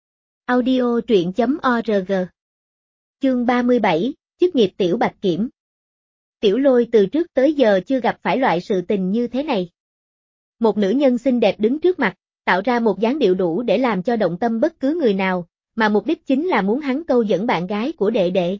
A: Audio truyện chấm org. Chương ba mươi bảy, chức nghiệp Tiểu Bạch Kiểm. Tiểu Lôi từ trước tới giờ chưa gặp phải loại sự tình như thế này. Một nữ nhân xinh đẹp đứng trước mặt, tạo ra một dáng điệu đủ để làm cho động tâm bất cứ người nào, mà mục đích chính là muốn hắn câu dẫn bạn gái của đệ đệ.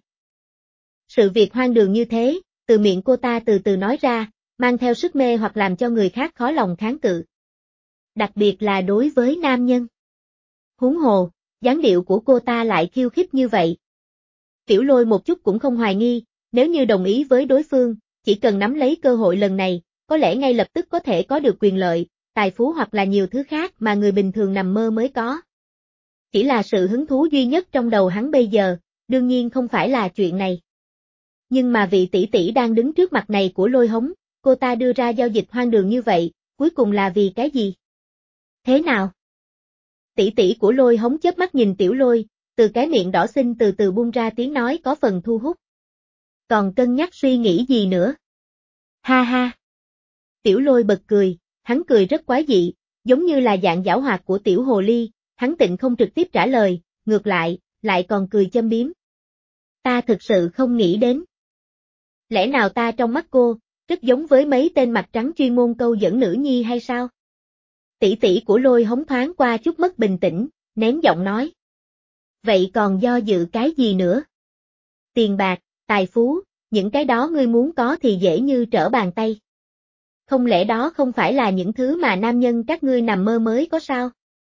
A: Sự việc hoang đường như thế, từ miệng cô ta từ từ nói ra, mang theo sức mê hoặc làm cho người khác khó lòng kháng cự. Đặc biệt là đối với nam nhân. Huống hồ, dáng điệu của cô ta lại khiêu khích như vậy. Tiểu Lôi một chút cũng không hoài nghi, nếu như đồng ý với đối phương, chỉ cần nắm lấy cơ hội lần này, có lẽ ngay lập tức có thể có được quyền lợi, tài phú hoặc là nhiều thứ khác mà người bình thường nằm mơ mới có. Chỉ là sự hứng thú duy nhất trong đầu hắn bây giờ, đương nhiên không phải là chuyện này. Nhưng mà vị tỷ tỷ đang đứng trước mặt này của Lôi Hống, cô ta đưa ra giao dịch hoang đường như vậy, cuối cùng là vì cái gì? Thế nào? Tỷ tỷ của Lôi Hống chớp mắt nhìn Tiểu Lôi, từ cái miệng đỏ xinh từ từ buông ra tiếng nói có phần thu hút. Còn cân nhắc suy nghĩ gì nữa? Ha ha. Tiểu Lôi bật cười, hắn cười rất quái dị, giống như là dạng giảo hoạt của tiểu hồ ly, hắn tịnh không trực tiếp trả lời, ngược lại, lại còn cười châm biếm. Ta thực sự không nghĩ đến. Lẽ nào ta trong mắt cô, rất giống với mấy tên mặt trắng chuyên môn câu dẫn nữ nhi hay sao? Tỷ tỷ của Lôi Hống thoáng qua chút mất bình tĩnh, nén giọng nói. Vậy còn do dự cái gì nữa? Tiền bạc, tài phú, những cái đó ngươi muốn có thì dễ như trở bàn tay. Không lẽ đó không phải là những thứ mà nam nhân các ngươi nằm mơ mới có sao?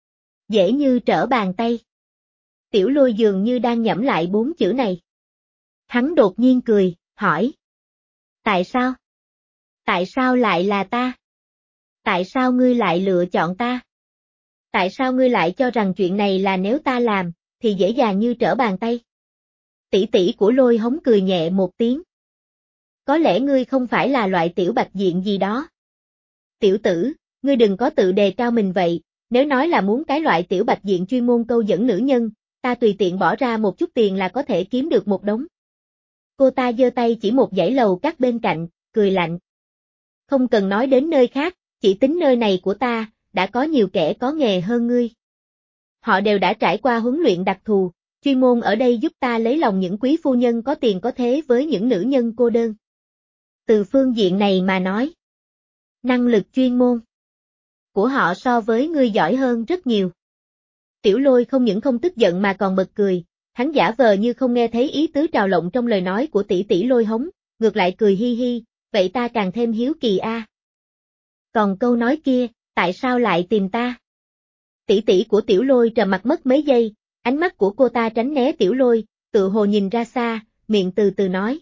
A: Dễ như trở bàn tay. Tiểu Lôi dường như đang nhẩm lại bốn chữ này. Hắn đột nhiên cười, hỏi. Tại sao? Tại sao lại là ta? Tại sao ngươi lại lựa chọn ta? Tại sao ngươi lại cho rằng chuyện này là nếu ta làm, thì dễ dàng như trở bàn tay? Tỷ tỷ của Lôi Hống cười nhẹ một tiếng. Có lẽ ngươi không phải là loại tiểu bạch diện gì đó. Tiểu tử, ngươi đừng có tự đề cao mình vậy, nếu nói là muốn cái loại tiểu bạch diện chuyên môn câu dẫn nữ nhân, ta tùy tiện bỏ ra một chút tiền là có thể kiếm được một đống. Cô ta giơ tay chỉ một dãy lầu các bên cạnh, cười lạnh. Không cần nói đến nơi khác, chỉ tính nơi này của ta, đã có nhiều kẻ có nghề hơn ngươi. Họ đều đã trải qua huấn luyện đặc thù, chuyên môn ở đây giúp ta lấy lòng những quý phu nhân có tiền có thế với những nữ nhân cô đơn. Từ phương diện này mà nói, năng lực chuyên môn của họ so với ngươi giỏi hơn rất nhiều. Tiểu Lôi không những không tức giận mà còn bật cười, hắn giả vờ như không nghe thấy ý tứ trào lộng trong lời nói của tỷ tỷ Lôi Hống, ngược lại cười hi hi, vậy ta càng thêm hiếu kỳ a. À. Còn câu nói kia, tại sao lại tìm ta? Tỷ tỷ của Tiểu Lôi trầm mặt mất mấy giây, ánh mắt của cô ta tránh né Tiểu Lôi, tự hồ nhìn ra xa, miệng từ từ nói.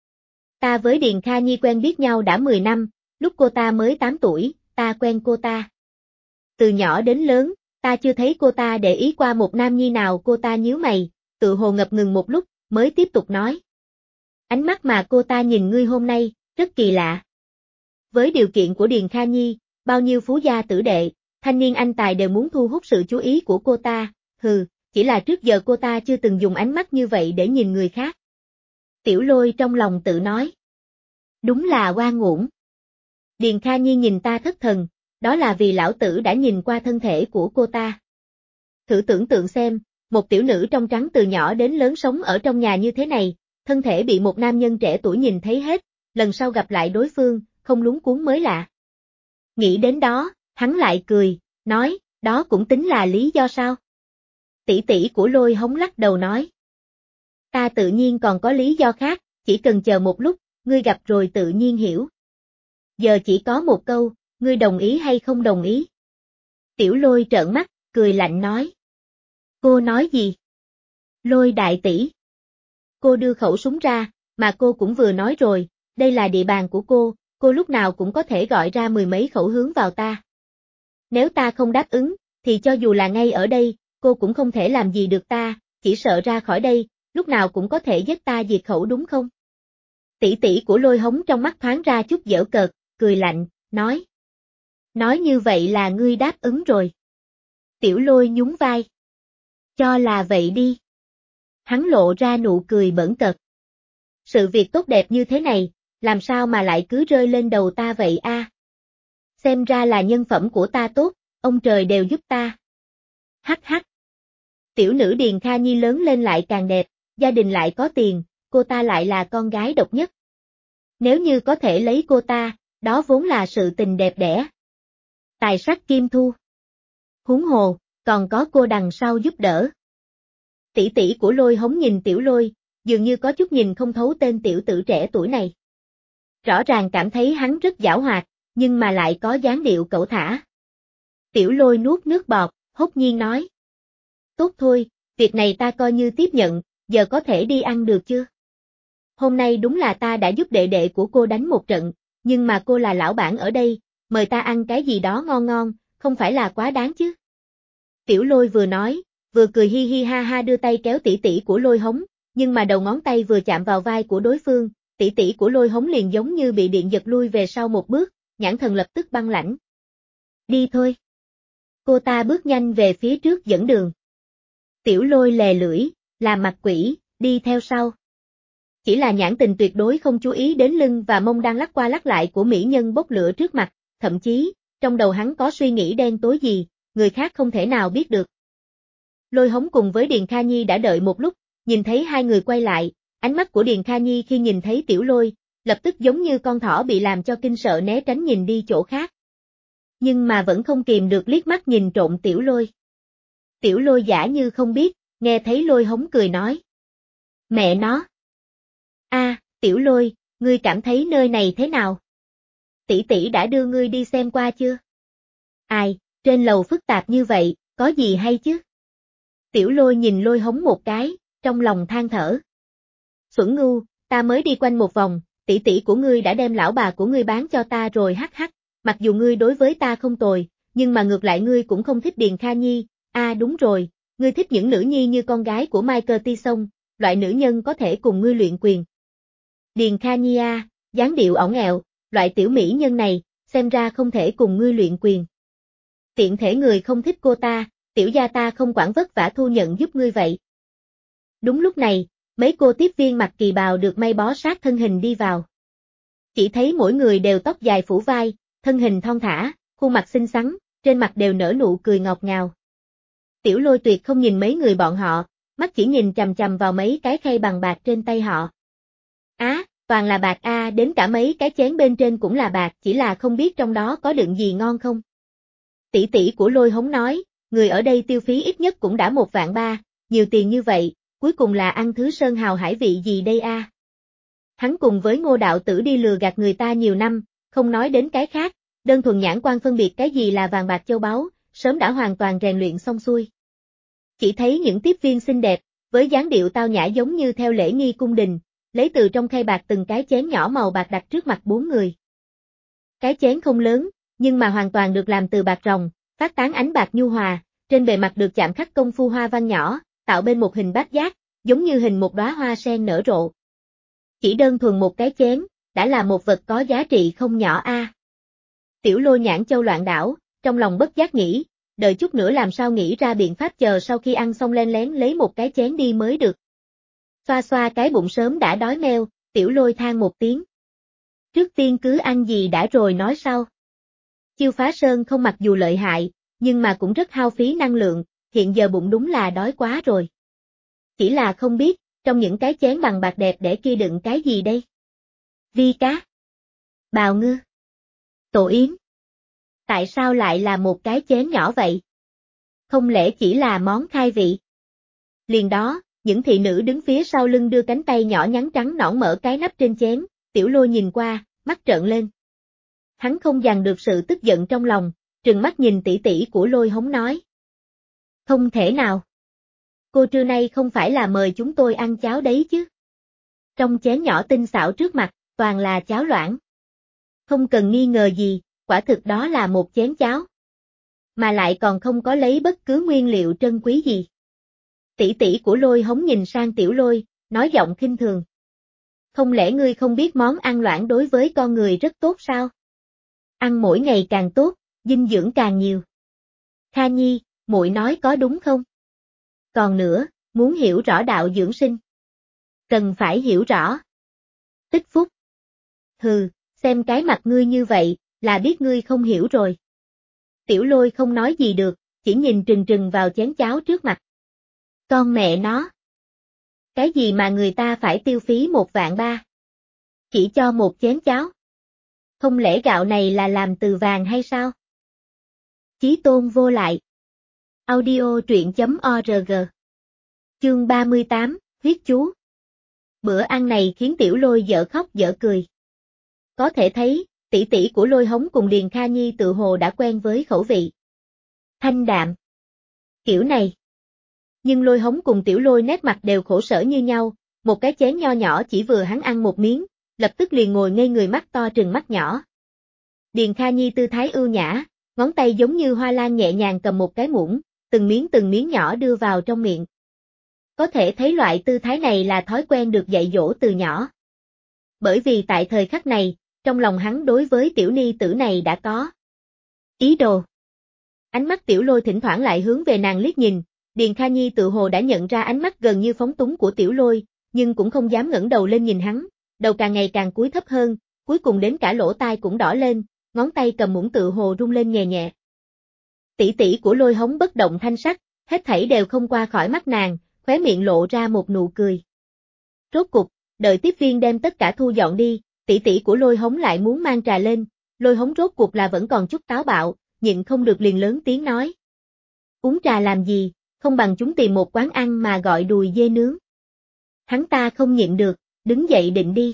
A: Ta với Điền Kha Nhi quen biết nhau đã mười năm, lúc cô ta mới tám tuổi, ta quen cô ta. Từ nhỏ đến lớn, ta chưa thấy cô ta để ý qua một nam nhi nào. Cô ta nhíu mày, tự hồ ngập ngừng một lúc, mới tiếp tục nói. Ánh mắt mà cô ta nhìn ngươi hôm nay, rất kỳ lạ. Với điều kiện của Điền Kha Nhi, bao nhiêu phú gia tử đệ, thanh niên anh tài đều muốn thu hút sự chú ý của cô ta, hừ, chỉ là trước giờ cô ta chưa từng dùng ánh mắt như vậy để nhìn người khác. Tiểu Lôi trong lòng tự nói. Đúng là oan uổng. Điền Kha Nhi nhìn ta thất thần, đó là vì lão tử đã nhìn qua thân thể của cô ta. Thử tưởng tượng xem, một tiểu nữ trong trắng từ nhỏ đến lớn sống ở trong nhà như thế này, thân thể bị một nam nhân trẻ tuổi nhìn thấy hết, lần sau gặp lại đối phương, không luống cuống mới lạ. Nghĩ đến đó, hắn lại cười, nói, đó cũng tính là lý do sao? Tỷ tỷ của Lôi Hống lắc đầu nói. Ta tự nhiên còn có lý do khác, chỉ cần chờ một lúc, ngươi gặp rồi tự nhiên hiểu. Giờ chỉ có một câu, ngươi đồng ý hay không đồng ý? Tiểu Lôi trợn mắt, cười lạnh nói. Cô nói gì? Lôi đại tỷ. Cô đưa khẩu súng ra, mà cô cũng vừa nói rồi, đây là địa bàn của cô, cô lúc nào cũng có thể gọi ra mười mấy khẩu hướng vào ta. Nếu ta không đáp ứng, thì cho dù là ngay ở đây, cô cũng không thể làm gì được ta, chỉ sợ ra khỏi đây, lúc nào cũng có thể giết ta diệt khẩu đúng không? Tỷ tỷ của Lôi Hống trong mắt thoáng ra chút giễu cợt, cười lạnh, nói. Nói như vậy là ngươi đáp ứng rồi. Tiểu Lôi nhún vai. Cho là vậy đi. Hắn lộ ra nụ cười bỡn cợt. Sự việc tốt đẹp như thế này, làm sao mà lại cứ rơi lên đầu ta vậy a? À? Xem ra là nhân phẩm của ta tốt, ông trời đều giúp ta. Hắc hắc. Tiểu nữ Điền Kha Nhi lớn lên lại càng đẹp, gia đình lại có tiền, cô ta lại là con gái độc nhất. Nếu như có thể lấy cô ta, đó vốn là sự tình đẹp đẽ. Tài sắc kim thu. Huống hồ, còn có cô đằng sau giúp đỡ. Tỷ tỷ của Lôi Hống nhìn Tiểu Lôi, dường như có chút nhìn không thấu tên tiểu tử trẻ tuổi này. Rõ ràng cảm thấy hắn rất giảo hoạt, nhưng mà lại có dáng điệu cẩu thả. Tiểu Lôi nuốt nước bọt, hốt nhiên nói. Tốt thôi, việc này ta coi như tiếp nhận, giờ có thể đi ăn được chưa? Hôm nay đúng là ta đã giúp đệ đệ của cô đánh một trận, nhưng mà cô là lão bản ở đây, mời ta ăn cái gì đó ngon ngon, không phải là quá đáng chứ? Tiểu Lôi vừa nói, vừa cười hi hi ha ha đưa tay kéo tỷ tỷ của Lôi Hống, nhưng mà đầu ngón tay vừa chạm vào vai của đối phương, tỷ tỷ của Lôi Hống liền giống như bị điện giật lui về sau một bước, nhãn thần lập tức băng lãnh. Đi thôi. Cô ta bước nhanh về phía trước dẫn đường. Tiểu Lôi lè lưỡi, làm mặt quỷ, đi theo sau. Chỉ là nhãn tình tuyệt đối không chú ý đến lưng và mông đang lắc qua lắc lại của mỹ nhân bốc lửa trước mặt, thậm chí, trong đầu hắn có suy nghĩ đen tối gì, người khác không thể nào biết được. Lôi Hống cùng với Điền Kha Nhi đã đợi một lúc, nhìn thấy hai người quay lại, ánh mắt của Điền Kha Nhi khi nhìn thấy Tiểu Lôi, lập tức giống như con thỏ bị làm cho kinh sợ né tránh nhìn đi chỗ khác. Nhưng mà vẫn không kìm được liếc mắt nhìn trộm Tiểu Lôi. Tiểu Lôi giả như không biết, nghe thấy Lôi Hống cười nói. Mẹ nó! A, à, Tiểu Lôi, ngươi cảm thấy nơi này thế nào? Tỷ tỷ đã đưa ngươi đi xem qua chưa? Ai, trên lầu phức tạp như vậy, có gì hay chứ? Tiểu Lôi nhìn Lôi Hống một cái, trong lòng than thở. Xuẩn ngu, ta mới đi quanh một vòng, tỷ tỷ của ngươi đã đem lão bà của ngươi bán cho ta rồi hắc hắc, mặc dù ngươi đối với ta không tồi, nhưng mà ngược lại ngươi cũng không thích Điền Kha Nhi, a à, đúng rồi, ngươi thích những nữ nhi như con gái của Michael T. Song, loại nữ nhân có thể cùng ngươi luyện quyền. Điền Kha Nhi a, à, dáng điệu ỏng ẹo, loại tiểu mỹ nhân này, xem ra không thể cùng ngươi luyện quyền. Tiện thể người không thích cô ta, tiểu gia ta không quản vất vả thu nhận giúp ngươi vậy. Đúng lúc này, mấy cô tiếp viên mặc kỳ bào được may bó sát thân hình đi vào. Chỉ thấy mỗi người đều tóc dài phủ vai, thân hình thon thả, khuôn mặt xinh xắn, trên mặt đều nở nụ cười ngọt ngào. Tiểu Lôi tuyệt không nhìn mấy người bọn họ, mắt chỉ nhìn chằm chằm vào mấy cái khay bằng bạc trên tay họ. Á, à, toàn là bạc a, à, đến cả mấy cái chén bên trên cũng là bạc, chỉ là không biết trong đó có đựng gì ngon không. Tỷ tỷ của Lôi Hống nói, người ở đây tiêu phí ít nhất cũng đã một vạn ba, nhiều tiền như vậy, cuối cùng là ăn thứ sơn hào hải vị gì đây a? À? Hắn cùng với Ngô đạo tử đi lừa gạt người ta nhiều năm, không nói đến cái khác, đơn thuần nhãn quan phân biệt cái gì là vàng bạc châu báu, sớm đã hoàn toàn rèn luyện xong xuôi. Chỉ thấy những tiếp viên xinh đẹp, với dáng điệu tao nhã giống như theo lễ nghi cung đình, lấy từ trong khay bạc từng cái chén nhỏ màu bạc đặt trước mặt bốn người. Cái chén không lớn, nhưng mà hoàn toàn được làm từ bạc ròng, phát tán ánh bạc nhu hòa, trên bề mặt được chạm khắc công phu hoa văn nhỏ, tạo bên một hình bát giác, giống như hình một đóa hoa sen nở rộ. Chỉ đơn thuần một cái chén, đã là một vật có giá trị không nhỏ a. À. Tiểu Lôi nhãn châu loạn đảo, trong lòng bất giác nghĩ, đợi chút nữa làm sao nghĩ ra biện pháp chờ sau khi ăn xong len lén lấy một cái chén đi mới được. Xoa xoa cái bụng sớm đã đói meo, Tiểu Lôi than một tiếng. Trước tiên cứ ăn gì đã rồi nói sau. Chiêu phá sơn không mặc dù lợi hại, nhưng mà cũng rất hao phí năng lượng, hiện giờ bụng đúng là đói quá rồi. Chỉ là không biết, trong những cái chén bằng bạc đẹp để kia đựng cái gì đây? Vi cá, bào ngư, tổ yến. Tại sao lại là một cái chén nhỏ vậy? Không lẽ chỉ là món khai vị? Liền đó, những thị nữ đứng phía sau lưng đưa cánh tay nhỏ nhắn trắng nõn mở cái nắp trên chén, Tiểu Lôi nhìn qua, mắt trợn lên. Hắn không dằn được sự tức giận trong lòng, trừng mắt nhìn tỷ tỷ của Lôi Hống nói. Không thể nào. Cô trưa nay không phải là mời chúng tôi ăn cháo đấy chứ. Trong chén nhỏ tinh xảo trước mặt, toàn là cháo loãng. Không cần nghi ngờ gì, quả thực đó là một chén cháo. Mà lại còn không có lấy bất cứ nguyên liệu trân quý gì. Tỷ tỷ của Lôi Hống nhìn sang Tiểu Lôi, nói giọng khinh thường. Không lẽ ngươi không biết món ăn loãng đối với con người rất tốt sao? Ăn mỗi ngày càng tốt, dinh dưỡng càng nhiều. Kha Nhi, muội nói có đúng không? Còn nữa, muốn hiểu rõ đạo dưỡng sinh. Cần phải hiểu rõ. Tích phúc. Hừ, xem cái mặt ngươi như vậy, là biết ngươi không hiểu rồi. Tiểu Lôi không nói gì được, chỉ nhìn trừng trừng vào chén cháo trước mặt. Con mẹ nó. Cái gì mà người ta phải tiêu phí một vạn ba? Chỉ cho một chén cháo. Không lẽ gạo này là làm từ vàng hay sao? Chí tôn vô lại. Audio truyện chấm org. Chương ba mươi tám, huyết chú. Bữa ăn này khiến Tiểu Lôi dở khóc dở cười. Có thể thấy, tỷ tỷ của Lôi Hống cùng Điền Kha Nhi tự hồ đã quen với khẩu vị. Thanh đạm. Kiểu này. Nhưng Lôi Hống cùng Tiểu Lôi nét mặt đều khổ sở như nhau, một cái chén nho nhỏ chỉ vừa hắn ăn một miếng, lập tức liền ngồi ngây người mắt to trừng mắt nhỏ. Điền Kha Nhi tư thái ưu nhã, ngón tay giống như hoa lan nhẹ nhàng cầm một cái muỗng, từng miếng từng miếng nhỏ đưa vào trong miệng. Có thể thấy loại tư thái này là thói quen được dạy dỗ từ nhỏ. Bởi vì tại thời khắc này, trong lòng hắn đối với tiểu ni tử này đã có ý đồ. Ánh mắt Tiểu Lôi thỉnh thoảng lại hướng về nàng liếc nhìn, Điền Kha Nhi tự hồ đã nhận ra ánh mắt gần như phóng túng của Tiểu Lôi, nhưng cũng không dám ngẩng đầu lên nhìn hắn, đầu càng ngày càng cúi thấp hơn, cuối cùng đến cả lỗ tai cũng đỏ lên, ngón tay cầm muỗng tự hồ rung lên nhẹ nhẹ. Tỷ tỷ của Lôi Hống bất động thanh sắc, hết thảy đều không qua khỏi mắt nàng, khóe miệng lộ ra một nụ cười. Rốt cục, đợi tiếp viên đem tất cả thu dọn đi, tỷ tỷ của Lôi Hống lại muốn mang trà lên, Lôi Hống rốt cuộc là vẫn còn chút táo bạo, nhịn không được liền lớn tiếng nói. Uống trà làm gì, không bằng chúng tìm một quán ăn mà gọi đùi dê nướng. Hắn ta không nhịn được, đứng dậy định đi.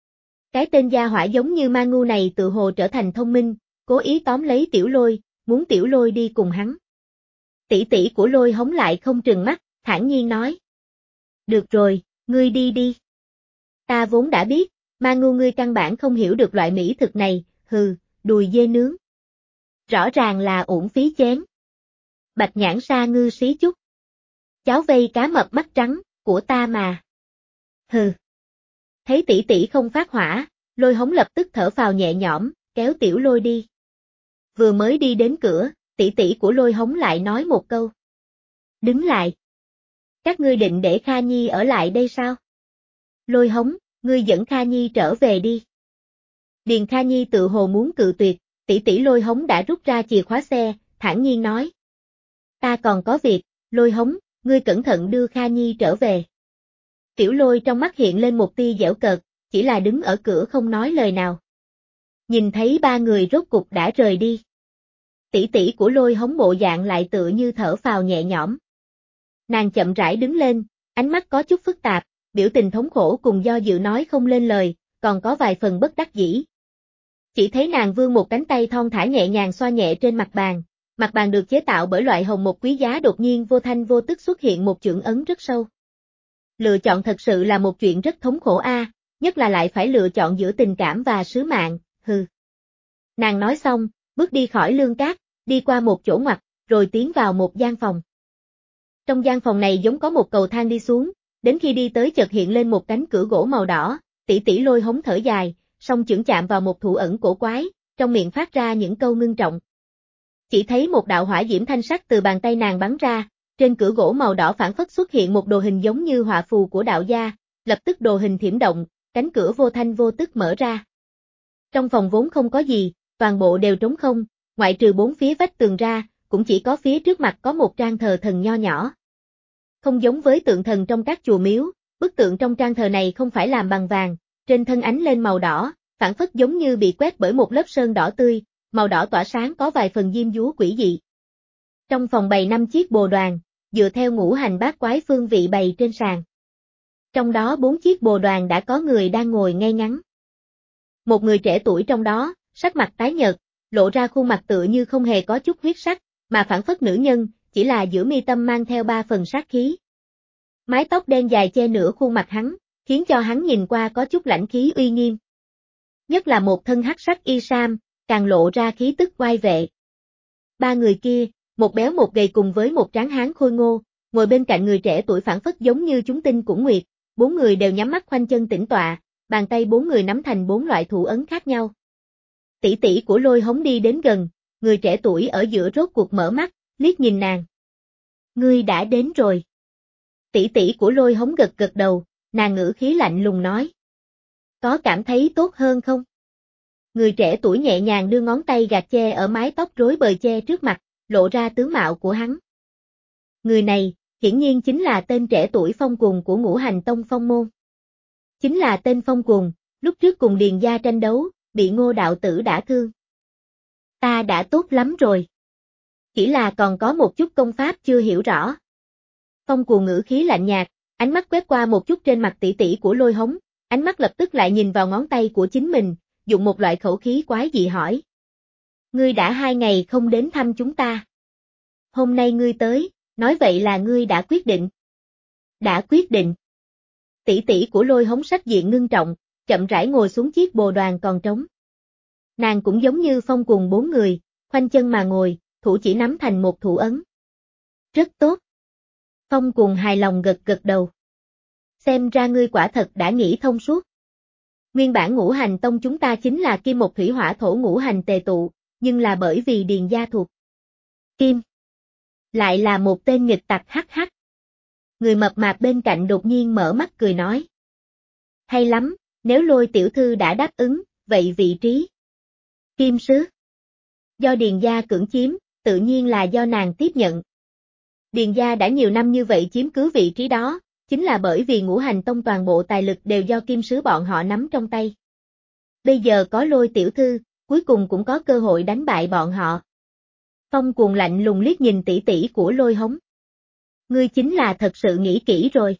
A: Cái tên gia hỏa giống như ma ngu này tự hồ trở thành thông minh, cố ý tóm lấy Tiểu Lôi, muốn Tiểu Lôi đi cùng hắn. Tỷ tỷ của Lôi Hống lại không trừng mắt, thản nhiên nói. Được rồi, ngươi đi đi. Ta vốn đã biết, ma ngu ngươi căn bản không hiểu được loại mỹ thực này, hừ, đùi dê nướng. Rõ ràng là uổng phí chén. Bạch nhãn sa ngư xí chút. Cháu vây cá mập mắt trắng, của ta mà. Hừ. Thấy tỷ tỷ không phát hỏa, Lôi Hống lập tức thở phào nhẹ nhõm, kéo Tiểu Lôi đi. Vừa mới đi đến cửa, tỷ tỷ của Lôi Hống lại nói một câu. Đứng lại. Các ngươi định để Kha Nhi ở lại đây sao? Lôi Hống, ngươi dẫn Kha Nhi trở về đi. Điền Kha Nhi tự hồ muốn cự tuyệt, tỷ tỷ Lôi Hống đã rút ra chìa khóa xe, thản nhiên nói. Ta còn có việc, Lôi Hống, ngươi cẩn thận đưa Kha Nhi trở về. Tiểu Lôi trong mắt hiện lên một tia giễu cợt, chỉ là đứng ở cửa không nói lời nào. Nhìn thấy ba người rốt cục đã rời đi. Tỷ tỷ của Lôi Hống bộ dạng lại tựa như thở phào nhẹ nhõm. Nàng chậm rãi đứng lên, ánh mắt có chút phức tạp, biểu tình thống khổ cùng do dự nói không lên lời, còn có vài phần bất đắc dĩ. Chỉ thấy nàng vươn một cánh tay thon thả nhẹ nhàng xoa nhẹ trên mặt bàn, mặt bàn được chế tạo bởi loại hồng một quý giá đột nhiên vô thanh vô tức xuất hiện một chưởng ấn rất sâu. Lựa chọn thật sự là một chuyện rất thống khổ a, nhất là lại phải lựa chọn giữa tình cảm và sứ mạng, hừ. Nàng nói xong, bước đi khỏi lương cát, đi qua một chỗ ngoặt, rồi tiến vào một gian phòng. Trong gian phòng này giống có một cầu thang đi xuống, đến khi đi tới chợt hiện lên một cánh cửa gỗ màu đỏ, tỷ tỷ Lôi Hống thở dài, song chưởng chạm vào một thủ ẩn cổ quái, trong miệng phát ra những câu ngưng trọng. Chỉ thấy một đạo hỏa diễm thanh sắc từ bàn tay nàng bắn ra, trên cửa gỗ màu đỏ phản phất xuất hiện một đồ hình giống như họa phù của đạo gia, lập tức đồ hình thiểm động, cánh cửa vô thanh vô tức mở ra. Trong phòng vốn không có gì, toàn bộ đều trống không, ngoại trừ bốn phía vách tường ra, cũng chỉ có phía trước mặt có một trang thờ thần nho nhỏ. Không giống với tượng thần trong các chùa miếu, bức tượng trong trang thờ này không phải làm bằng vàng, trên thân ánh lên màu đỏ, phản phất giống như bị quét bởi một lớp sơn đỏ tươi, màu đỏ tỏa sáng có vài phần diêm dúa quỷ dị. Trong phòng bày năm chiếc bồ đoàn, dựa theo ngũ hành bát quái phương vị bày trên sàn. Trong đó bốn chiếc bồ đoàn đã có người đang ngồi ngay ngắn. Một người trẻ tuổi trong đó, sắc mặt tái nhợt, lộ ra khuôn mặt tựa như không hề có chút huyết sắc, mà phản phất nữ nhân, chỉ là giữa mi tâm mang theo ba phần sát khí. Mái tóc đen dài che nửa khuôn mặt hắn, khiến cho hắn nhìn qua có chút lãnh khí uy nghiêm. Nhất là một thân hắc sắc y sam, càng lộ ra khí tức oai vệ. Ba người kia, một béo một gầy cùng với một tráng hán khôi ngô, ngồi bên cạnh người trẻ tuổi phản phất giống như chúng tinh cũng nguyệt, bốn người đều nhắm mắt khoanh chân tĩnh tọa, bàn tay bốn người nắm thành bốn loại thủ ấn khác nhau. Tỷ tỷ của Lôi Hống đi đến gần, người trẻ tuổi ở giữa rốt cuộc mở mắt, liếc nhìn nàng. Ngươi đã đến rồi. Tỷ tỷ của Lôi Hống gật gật đầu, nàng ngữ khí lạnh lùng nói. Có cảm thấy tốt hơn không? Người trẻ tuổi nhẹ nhàng đưa ngón tay gạt che ở mái tóc rối bời che trước mặt, lộ ra tướng mạo của hắn. Người này, hiển nhiên chính là tên trẻ tuổi Phong Cuồng của Ngũ Hành Tông Phong Môn. Chính là tên Phong Cuồng, lúc trước cùng Điền gia tranh đấu, bị Ngô đạo tử đả thương. Ta đã tốt lắm rồi. Chỉ là còn có một chút công pháp chưa hiểu rõ. Phong Cuồng ngữ khí lạnh nhạt, ánh mắt quét qua một chút trên mặt tỷ tỷ của Lôi Hống, ánh mắt lập tức lại nhìn vào ngón tay của chính mình, dùng một loại khẩu khí quái dị hỏi. Ngươi đã hai ngày không đến thăm chúng ta. Hôm nay ngươi tới, nói vậy là ngươi đã quyết định. Đã quyết định. Tỷ tỷ của Lôi Hống sắc diện ngưng trọng, chậm rãi ngồi xuống chiếc bồ đoàn còn trống. Nàng cũng giống như Phong Cuồng bốn người, khoanh chân mà ngồi, thủ chỉ nắm thành một thủ ấn. Rất tốt. Phong Cuồng hài lòng gật gật đầu. Xem ra ngươi quả thật đã nghĩ thông suốt. Nguyên bản Ngũ Hành Tông chúng ta chính là kim một thủy hỏa thổ ngũ hành tề tụ, nhưng là bởi vì Điền gia thuộc Kim. Lại là một tên nghịch tặc hắc hắc. Người mập mạp bên cạnh đột nhiên mở mắt cười nói. Hay lắm, nếu Lôi tiểu thư đã đáp ứng, vậy vị trí Kim sứ do Điền gia cưỡng chiếm, tự nhiên là do nàng tiếp nhận. Điền gia đã nhiều năm như vậy chiếm cứ vị trí đó, chính là bởi vì Ngũ Hành Tông toàn bộ tài lực đều do Kim sứ bọn họ nắm trong tay. Bây giờ có Lôi tiểu thư, cuối cùng cũng có cơ hội đánh bại bọn họ. Phong Cuồng lạnh lùng liếc nhìn tỷ tỷ của Lôi Hống. Ngươi chính là thật sự nghĩ kỹ rồi.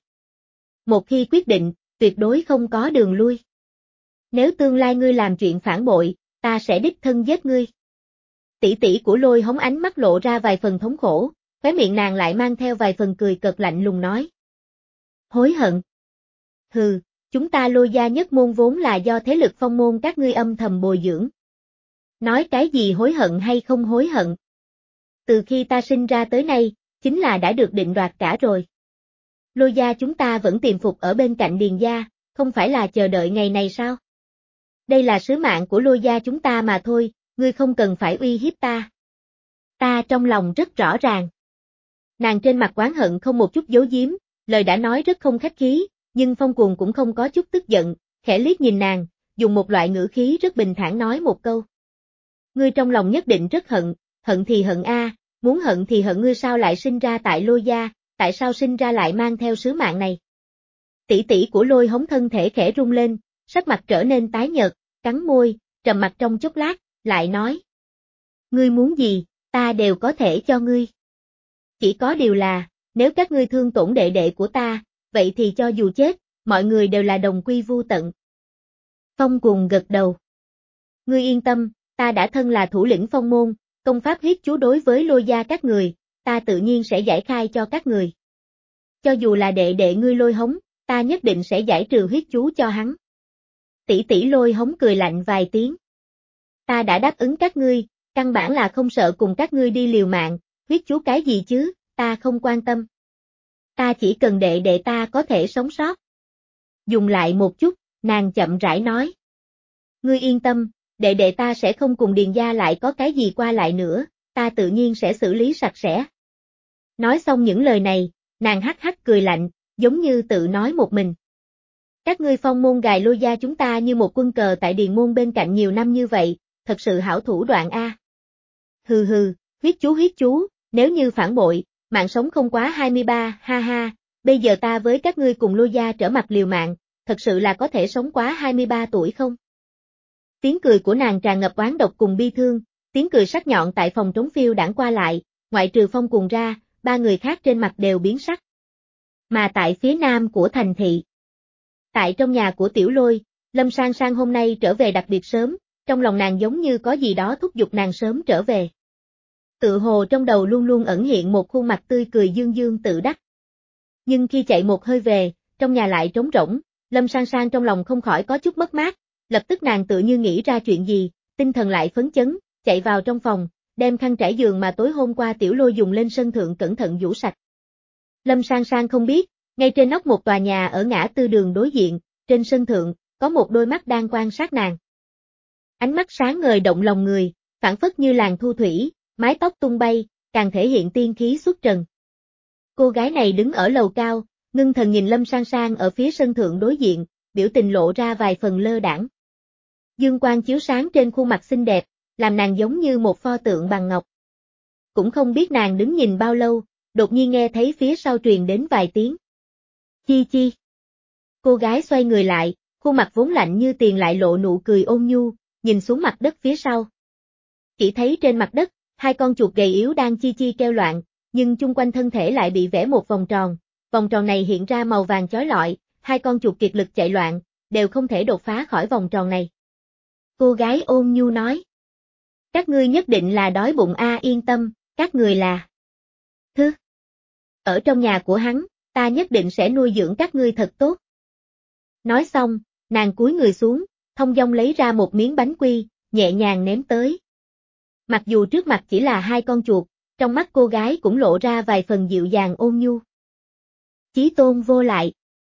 A: Một khi quyết định, tuyệt đối không có đường lui. Nếu tương lai ngươi làm chuyện phản bội, ta sẽ đích thân giết ngươi. Tỷ tỷ của Lôi Hống ánh mắt lộ ra vài phần thống khổ, khóe miệng nàng lại mang theo vài phần cười cợt lạnh lùng nói. Hối hận. Hừ, chúng ta Lôi gia nhất môn vốn là do thế lực Phong môn các ngươi âm thầm bồi dưỡng. Nói cái gì hối hận hay không hối hận? Từ khi ta sinh ra tới nay, chính là đã được định đoạt cả rồi. Lôi gia chúng ta vẫn tiềm phục ở bên cạnh Điền gia, không phải là chờ đợi ngày này sao? Đây là sứ mạng của Lôi gia chúng ta mà thôi, ngươi không cần phải uy hiếp ta. Ta trong lòng rất rõ ràng. Nàng trên mặt oán hận không một chút giấu giếm, lời đã nói rất không khách khí, nhưng Phong Cuồng cũng không có chút tức giận, khẽ liếc nhìn nàng, dùng một loại ngữ khí rất bình thản nói một câu. Ngươi trong lòng nhất định rất hận, hận thì hận a, muốn hận thì hận ngươi sao lại sinh ra tại Lôi gia, tại sao sinh ra lại mang theo sứ mạng này. Tỷ tỷ của Lôi Hống thân thể khẽ rung lên, sắc mặt trở nên tái nhợt, cắn môi, trầm mặt trong chốc lát, lại nói. Ngươi muốn gì, ta đều có thể cho ngươi. Chỉ có điều là, nếu các ngươi thương tổn đệ đệ của ta, vậy thì cho dù chết, mọi người đều là đồng quy vu tận. Phong Cuồng gật đầu. Ngươi yên tâm, ta đã thân là thủ lĩnh Phong môn, công pháp huyết chú đối với Lôi gia các người, ta tự nhiên sẽ giải khai cho các người. Cho dù là đệ đệ ngươi Lôi Hống, ta nhất định sẽ giải trừ huyết chú cho hắn. Tỷ tỷ Lôi Hống cười lạnh vài tiếng. Ta đã đáp ứng các ngươi, căn bản là không sợ cùng các ngươi đi liều mạng, huyết chú cái gì chứ, ta không quan tâm. Ta chỉ cần đệ đệ ta có thể sống sót. Dùng lại một chút, nàng chậm rãi nói. Ngươi yên tâm, đệ đệ ta sẽ không cùng Điền gia lại có cái gì qua lại nữa, ta tự nhiên sẽ xử lý sạch sẽ. Nói xong những lời này, nàng hắc hắc cười lạnh, giống như tự nói một mình. Các ngươi Phong môn gài Lôi gia chúng ta như một quân cờ tại Điền môn bên cạnh nhiều năm như vậy, thật sự hảo thủ đoạn a. Hừ hừ, huyết chú huyết chú, nếu như phản bội, mạng sống không quá hai mươi ba, ha ha, bây giờ ta với các ngươi cùng Lôi gia trở mặt liều mạng, thật sự là có thể sống quá hai mươi ba tuổi không? Tiếng cười của nàng tràn ngập oán độc cùng bi thương, tiếng cười sắc nhọn tại phòng trống phiêu đãng qua lại, ngoại trừ Phong Cuồng ra, ba người khác trên mặt đều biến sắc. Mà tại phía nam của thành thị, tại trong nhà của Tiểu Lôi, Lâm Sang Sang hôm nay trở về đặc biệt sớm, trong lòng nàng giống như có gì đó thúc giục nàng sớm trở về. Tự hồ trong đầu luôn luôn ẩn hiện một khuôn mặt tươi cười dương dương tự đắc. Nhưng khi chạy một hơi về, trong nhà lại trống rỗng, Lâm Sang Sang trong lòng không khỏi có chút mất mát, lập tức nàng tự như nghĩ ra chuyện gì, tinh thần lại phấn chấn, chạy vào trong phòng, đem khăn trải giường mà tối hôm qua Tiểu Lôi dùng lên sân thượng cẩn thận vũ sạch. Lâm Sang Sang không biết, ngay trên nóc một tòa nhà ở ngã tư đường đối diện, trên sân thượng, có một đôi mắt đang quan sát nàng. Ánh mắt sáng ngời động lòng người, phảng phất như làn thu thủy, mái tóc tung bay, càng thể hiện tiên khí xuất trần. Cô gái này đứng ở lầu cao, ngưng thần nhìn Lâm Sang Sang ở phía sân thượng đối diện, biểu tình lộ ra vài phần lơ đãng. Dương quang chiếu sáng trên khuôn mặt xinh đẹp, làm nàng giống như một pho tượng bằng ngọc. Cũng không biết nàng đứng nhìn bao lâu, đột nhiên nghe thấy phía sau truyền đến vài tiếng. Chi chi. Cô gái xoay người lại, khuôn mặt vốn lạnh như tiền lại lộ nụ cười ôn nhu, nhìn xuống mặt đất phía sau. Chỉ thấy trên mặt đất, hai con chuột gầy yếu đang chi chi kêu loạn, nhưng chung quanh thân thể lại bị vẽ một vòng tròn, vòng tròn này hiện ra màu vàng chói lọi, hai con chuột kiệt lực chạy loạn, đều không thể đột phá khỏi vòng tròn này. Cô gái ôn nhu nói. Các ngươi nhất định là đói bụng a, yên tâm, các người là thứ. Ở trong nhà của hắn, ta nhất định sẽ nuôi dưỡng các ngươi thật tốt. Nói xong, nàng cúi người xuống, thông dong lấy ra một miếng bánh quy, nhẹ nhàng ném tới. Mặc dù trước mặt chỉ là hai con chuột, trong mắt cô gái cũng lộ ra vài phần dịu dàng ôn nhu. Chí tôn vô lại.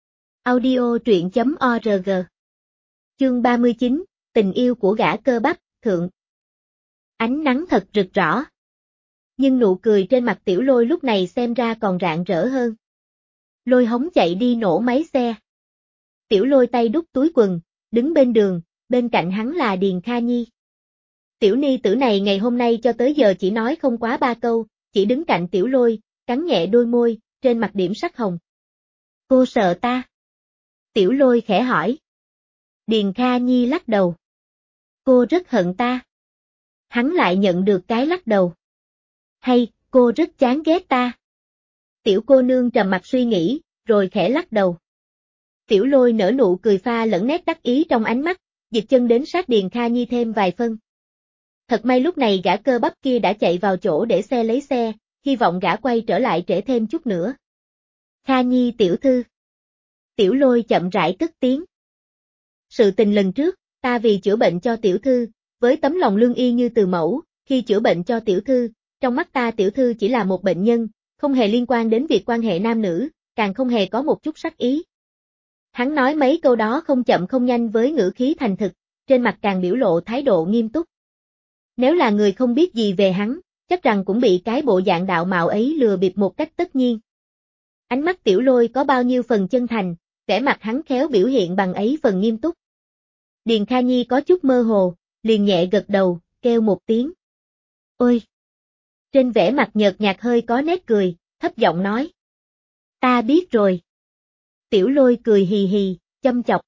A: Audio truyện chấm org. Chương ba mươi chín, tình yêu của gã cơ bắp, thượng. Ánh nắng thật rực rõ. Nhưng nụ cười trên mặt Tiểu Lôi lúc này xem ra còn rạng rỡ hơn. Lôi hống chạy đi nổ máy xe. Tiểu Lôi tay đút túi quần, đứng bên đường, bên cạnh hắn là Điền Kha Nhi. Tiểu ni tử này ngày hôm nay cho tới giờ chỉ nói không quá ba câu, chỉ đứng cạnh Tiểu Lôi, cắn nhẹ đôi môi, trên mặt điểm sắc hồng. Cô sợ ta? Tiểu Lôi khẽ hỏi. Điền Kha Nhi lắc đầu. Cô rất hận ta. Hắn lại nhận được cái lắc đầu. Hay, cô rất chán ghét ta. Tiểu cô nương trầm mặt suy nghĩ, rồi khẽ lắc đầu. Tiểu Lôi nở nụ cười pha lẫn nét đắc ý trong ánh mắt, dịch chân đến sát Điền Kha Nhi thêm vài phân. Thật may lúc này gã cơ bắp kia đã chạy vào chỗ để xe lấy xe, hy vọng gã quay trở lại trễ thêm chút nữa. Kha Nhi tiểu thư. Tiểu Lôi chậm rãi cất tiếng. Sự tình lần trước, ta vì chữa bệnh cho tiểu thư, với tấm lòng lương y như từ mẫu, khi chữa bệnh cho tiểu thư, trong mắt ta tiểu thư chỉ là một bệnh nhân, không hề liên quan đến việc quan hệ nam nữ, càng không hề có một chút sắc ý. Hắn nói mấy câu đó không chậm không nhanh với ngữ khí thành thực, trên mặt càng biểu lộ thái độ nghiêm túc. Nếu là người không biết gì về hắn, chắc rằng cũng bị cái bộ dạng đạo mạo ấy lừa bịp một cách tất nhiên. Ánh mắt Tiểu Lôi có bao nhiêu phần chân thành, vẻ mặt hắn khéo biểu hiện bằng ấy phần nghiêm túc. Điền Kha Nhi có chút mơ hồ, liền nhẹ gật đầu, kêu một tiếng. Ôi! Trên vẻ mặt nhợt nhạt hơi có nét cười, thấp giọng nói. Ta biết rồi. Tiểu Lôi cười hì hì, châm chọc.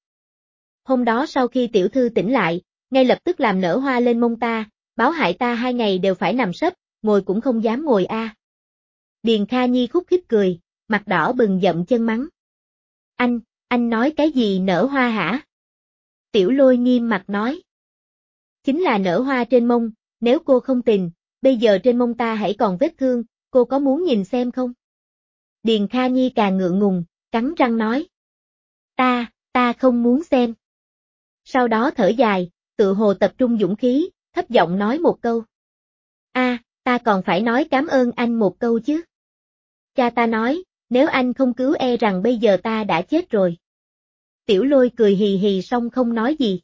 A: Hôm đó sau khi tiểu thư tỉnh lại, ngay lập tức làm nở hoa lên mông ta, báo hại ta hai ngày đều phải nằm sấp, ngồi cũng không dám ngồi a. À. Điền Kha Nhi khúc khích cười, mặt đỏ bừng dậm chân mắng. Anh, anh nói cái gì nở hoa hả? Tiểu Lôi nghiêm mặt nói. Chính là nở hoa trên mông, nếu cô không tình, bây giờ trên mông ta hãy còn vết thương, cô có muốn nhìn xem không? Điền Kha Nhi càng ngượng ngùng, cắn răng nói. Ta, ta không muốn xem. Sau đó thở dài, tự hồ tập trung dũng khí, thấp giọng nói một câu. A, à, ta còn phải nói cảm ơn anh một câu chứ. Cha ta nói, nếu anh không cứu e rằng bây giờ ta đã chết rồi. Tiểu Lôi cười hì hì xong không nói gì.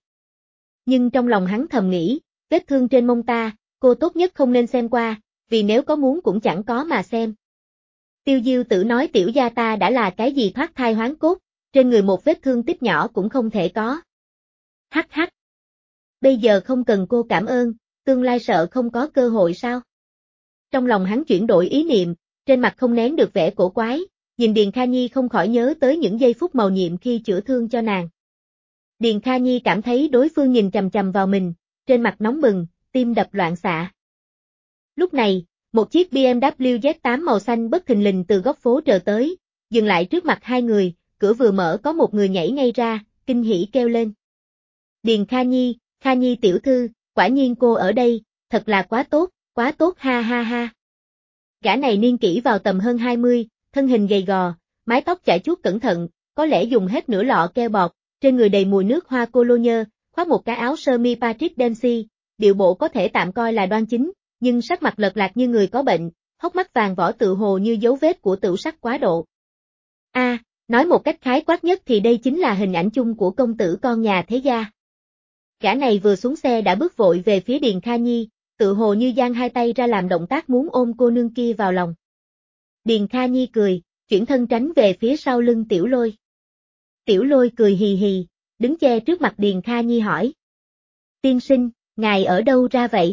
A: Nhưng trong lòng hắn thầm nghĩ, vết thương trên mông ta, cô tốt nhất không nên xem qua, vì nếu có muốn cũng chẳng có mà xem. Tiêu Diêu Tử nói tiểu gia ta đã là cái gì thoát thai hoán cốt, trên người một vết thương tích nhỏ cũng không thể có. Hắc hắc. Bây giờ không cần cô cảm ơn, tương lai sợ không có cơ hội sao? Trong lòng hắn chuyển đổi ý niệm, trên mặt không nén được vẻ cổ quái, nhìn Điền Kha Nhi không khỏi nhớ tới những giây phút mầu nhiệm khi chữa thương cho nàng. Điền Kha Nhi cảm thấy đối phương nhìn chằm chằm vào mình, trên mặt nóng bừng, tim đập loạn xạ. Lúc này, một chiếc bê em vê Z tám màu xanh bất thình lình từ góc phố trở tới, dừng lại trước mặt hai người, cửa vừa mở có một người nhảy ngay ra, kinh hỉ kêu lên. Điền Kha Nhi, Kha Nhi tiểu thư, quả nhiên cô ở đây, thật là quá tốt, quá tốt ha ha ha. Gã này niên kỷ vào tầm hơn hai mươi, thân hình gầy gò, mái tóc chải chuốt cẩn thận, có lẽ dùng hết nửa lọ keo bọt, trên người đầy mùi nước hoa cologne, khoác một cái áo sơ mi Patrick Dempsey, điệu bộ có thể tạm coi là đoan chính, nhưng sắc mặt lợt lạc như người có bệnh, hốc mắt vàng vỏ tự hồ như dấu vết của tửu sắc quá độ. A, à, nói một cách khái quát nhất thì đây chính là hình ảnh chung của công tử con nhà thế gia. Gã này vừa xuống xe đã bước vội về phía Điền Kha Nhi, tự hồ như giang hai tay ra làm động tác muốn ôm cô nương kia vào lòng. Điền Kha Nhi cười, chuyển thân tránh về phía sau lưng Tiểu Lôi. Tiểu Lôi cười hì hì, đứng che trước mặt Điền Kha Nhi hỏi. Tiên sinh, ngài ở đâu ra vậy?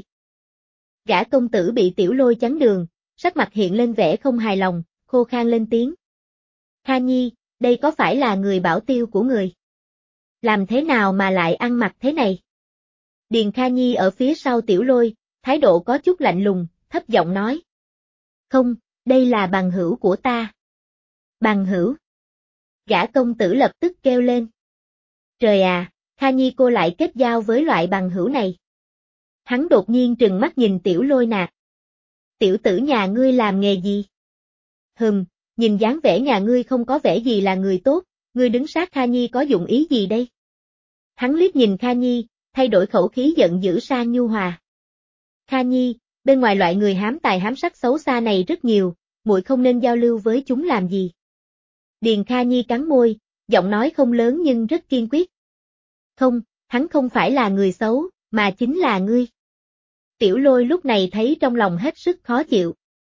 A: Gã công tử bị Tiểu Lôi chắn đường, sắc mặt hiện lên vẻ không hài lòng, khô khan lên tiếng. Kha Nhi, đây có phải là người bảo tiêu của người? Làm thế nào mà lại ăn mặc thế này? Điền Kha Nhi ở phía sau Tiểu Lôi, thái độ có chút lạnh lùng, thấp giọng nói. Không, đây là bằng hữu của ta. Bằng hữu? Gã công tử lập tức kêu lên. Trời à, Kha Nhi cô lại kết giao với loại bằng hữu này. Hắn đột nhiên trừng mắt nhìn Tiểu Lôi nạt. Tiểu tử nhà ngươi làm nghề gì? Hừm, nhìn dáng vẻ nhà ngươi không có vẻ gì là người tốt, ngươi đứng sát Kha Nhi có dụng ý gì đây? Hắn liếc nhìn Kha Nhi, thay đổi khẩu khí giận dữ sang nhu hòa. Kha Nhi, bên ngoài loại người hám tài hám sắc xấu xa này rất nhiều, muội không nên giao lưu với chúng làm gì. Điền Kha Nhi cắn môi, giọng nói không lớn nhưng rất kiên quyết. Không, hắn không phải là người xấu, mà chính là ngươi. Tiểu Lôi lúc này thấy trong lòng hết sức khó chịu,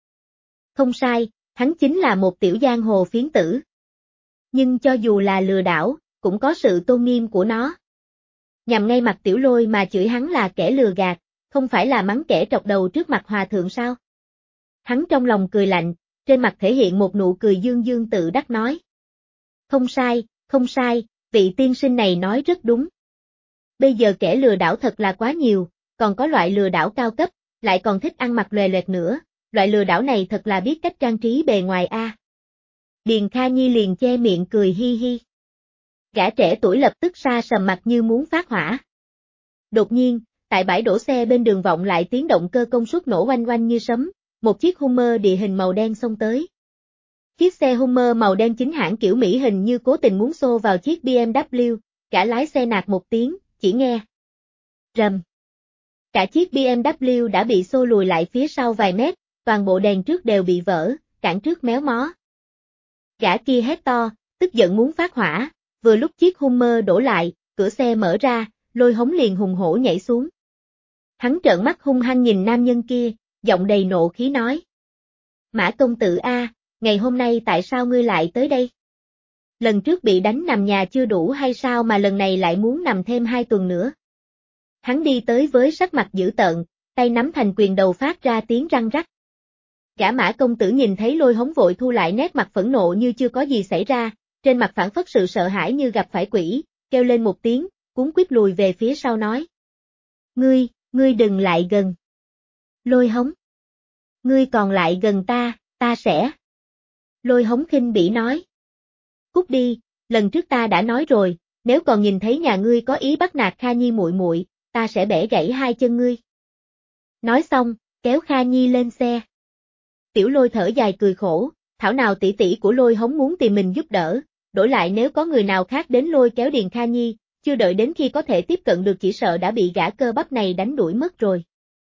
A: Không sai, hắn chính là một tiểu giang hồ phiến tử. Nhưng cho dù là lừa đảo, cũng có sự tôn nghiêm của nó. Nhằm ngay mặt Tiểu Lôi mà chửi hắn là kẻ lừa gạt, không phải là mắng kẻ trọc đầu trước mặt hòa thượng sao? Hắn trong lòng cười lạnh, trên mặt thể hiện một nụ cười dương dương tự đắc nói. Không sai, không sai, vị tiên sinh này nói rất đúng. Bây giờ kẻ lừa đảo thật là quá nhiều, còn có loại lừa đảo cao cấp, lại còn thích ăn mặc lòe loẹt nữa, loại lừa đảo này thật là biết cách trang trí bề ngoài a. À. Điền Kha Nhi liền che miệng cười hi hi. Gã trẻ tuổi lập tức sa sầm mặt như muốn phát hỏa. Đột nhiên, tại bãi đổ xe bên đường vọng lại tiếng động cơ công suất nổ oanh oanh như sấm, một chiếc Hummer địa hình màu đen xông tới. Chiếc xe Hummer màu đen chính hãng kiểu Mỹ hình như cố tình muốn xô vào chiếc bê em vê, cả lái xe nạt một tiếng, chỉ nghe. Rầm. Cả chiếc bê em vê đã bị xô lùi lại phía sau vài mét, toàn bộ đèn trước đều bị vỡ, cản trước méo mó. Gã kia hét to, tức giận muốn phát hỏa, vừa lúc chiếc Hummer đổ lại, cửa xe mở ra, Lôi Hống liền hùng hổ nhảy xuống. Hắn trợn mắt hung hăng nhìn nam nhân kia, giọng đầy nộ khí nói. Mã công tử a, ngày hôm nay tại sao ngươi lại tới đây? Lần trước bị đánh nằm nhà chưa đủ hay sao mà lần này lại muốn nằm thêm hai tuần nữa? Hắn đi tới với sắc mặt dữ tợn, tay nắm thành quyền đầu phát ra tiếng răng rắc. Gã Mã công tử nhìn thấy Lôi Hống vội thu lại nét mặt phẫn nộ như chưa có gì xảy ra, trên mặt phảng phất sự sợ hãi như gặp phải quỷ, kêu lên một tiếng, cuống quýt lùi về phía sau nói. Ngươi, ngươi đừng lại gần. Lôi Hống. Ngươi còn lại gần ta, ta sẽ. Lôi Hống khinh bỉ nói. Cút đi, lần trước ta đã nói rồi, nếu còn nhìn thấy nhà ngươi có ý bắt nạt Kha Nhi muội muội, ta sẽ bẻ gãy hai chân ngươi. Nói xong, kéo Kha Nhi lên xe. Tiểu Lôi thở dài cười khổ, thảo nào tỷ tỷ của Lôi Hống muốn tìm mình giúp đỡ, đổi lại nếu có người nào khác đến lôi kéo Điền Kha Nhi, chưa đợi đến khi có thể tiếp cận được chỉ sợ đã bị gã cơ bắp này đánh đuổi mất rồi.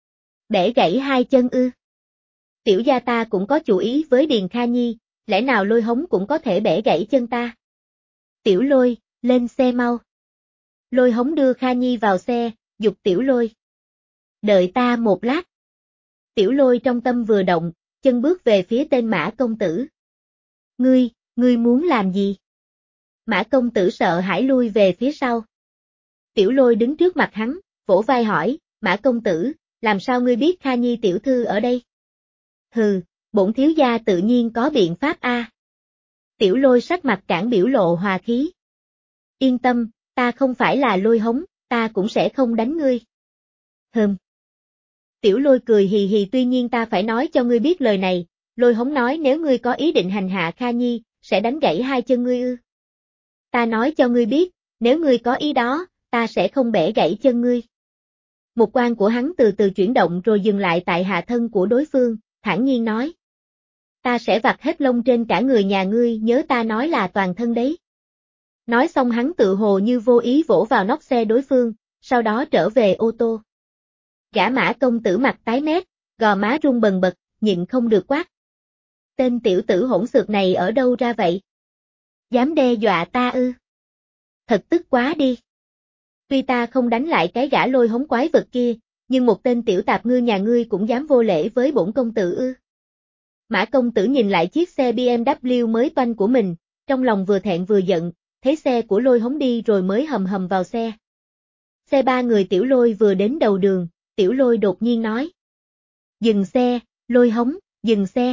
A: Bẻ gãy hai chân ư? Tiểu gia ta cũng có chủ ý với Điền Kha Nhi, lẽ nào Lôi Hống cũng có thể bẻ gãy chân ta? Tiểu Lôi, lên xe mau. Lôi Hống đưa Kha Nhi vào xe, giục Tiểu Lôi. Đợi ta một lát. Tiểu Lôi trong tâm vừa động, chân bước về phía tên Mã công tử. Ngươi, ngươi muốn làm gì? Mã công tử sợ hãi lui về phía sau. Tiểu Lôi đứng trước mặt hắn, vỗ vai hỏi, Mã công tử, làm sao ngươi biết Kha Nhi tiểu thư ở đây? Hừ, bổn thiếu gia tự nhiên có biện pháp a. À. Tiểu Lôi sắc mặt cản biểu lộ hòa khí. Yên tâm, ta không phải là Lôi Hống, ta cũng sẽ không đánh ngươi. Hừm. Tiểu Lôi cười hì hì tuy nhiên ta phải nói cho ngươi biết lời này, Lôi Hống nói nếu ngươi có ý định hành hạ Kha Nhi, sẽ đánh gãy hai chân ngươi ư. Ta nói cho ngươi biết, nếu ngươi có ý đó, ta sẽ không bẻ gãy chân ngươi. Mục quan của hắn từ từ chuyển động rồi dừng lại tại hạ thân của đối phương, thản nhiên nói. Ta sẽ vặt hết lông trên cả người nhà ngươi nhớ ta nói là toàn thân đấy. Nói xong hắn tự hồ như vô ý vỗ vào nóc xe đối phương, sau đó trở về ô tô. Gã Mã công tử mặt tái mét, gò má run bần bật, nhịn không được quát. Tên tiểu tử hỗn xược này ở đâu ra vậy? Dám đe dọa ta ư? Thật tức quá đi. Tuy ta không đánh lại cái gã Lôi Hống quái vật kia, nhưng một tên tiểu tạp ngư nhà ngươi cũng dám vô lễ với bổn công tử ư. Mã công tử nhìn lại chiếc xe bê em vê mới toanh của mình, trong lòng vừa thẹn vừa giận, thấy xe của Lôi Hống đi rồi mới hầm hầm vào xe. Xe ba người Tiểu Lôi vừa đến đầu đường, Tiểu Lôi đột nhiên nói. Dừng xe, Lôi Hống, dừng xe.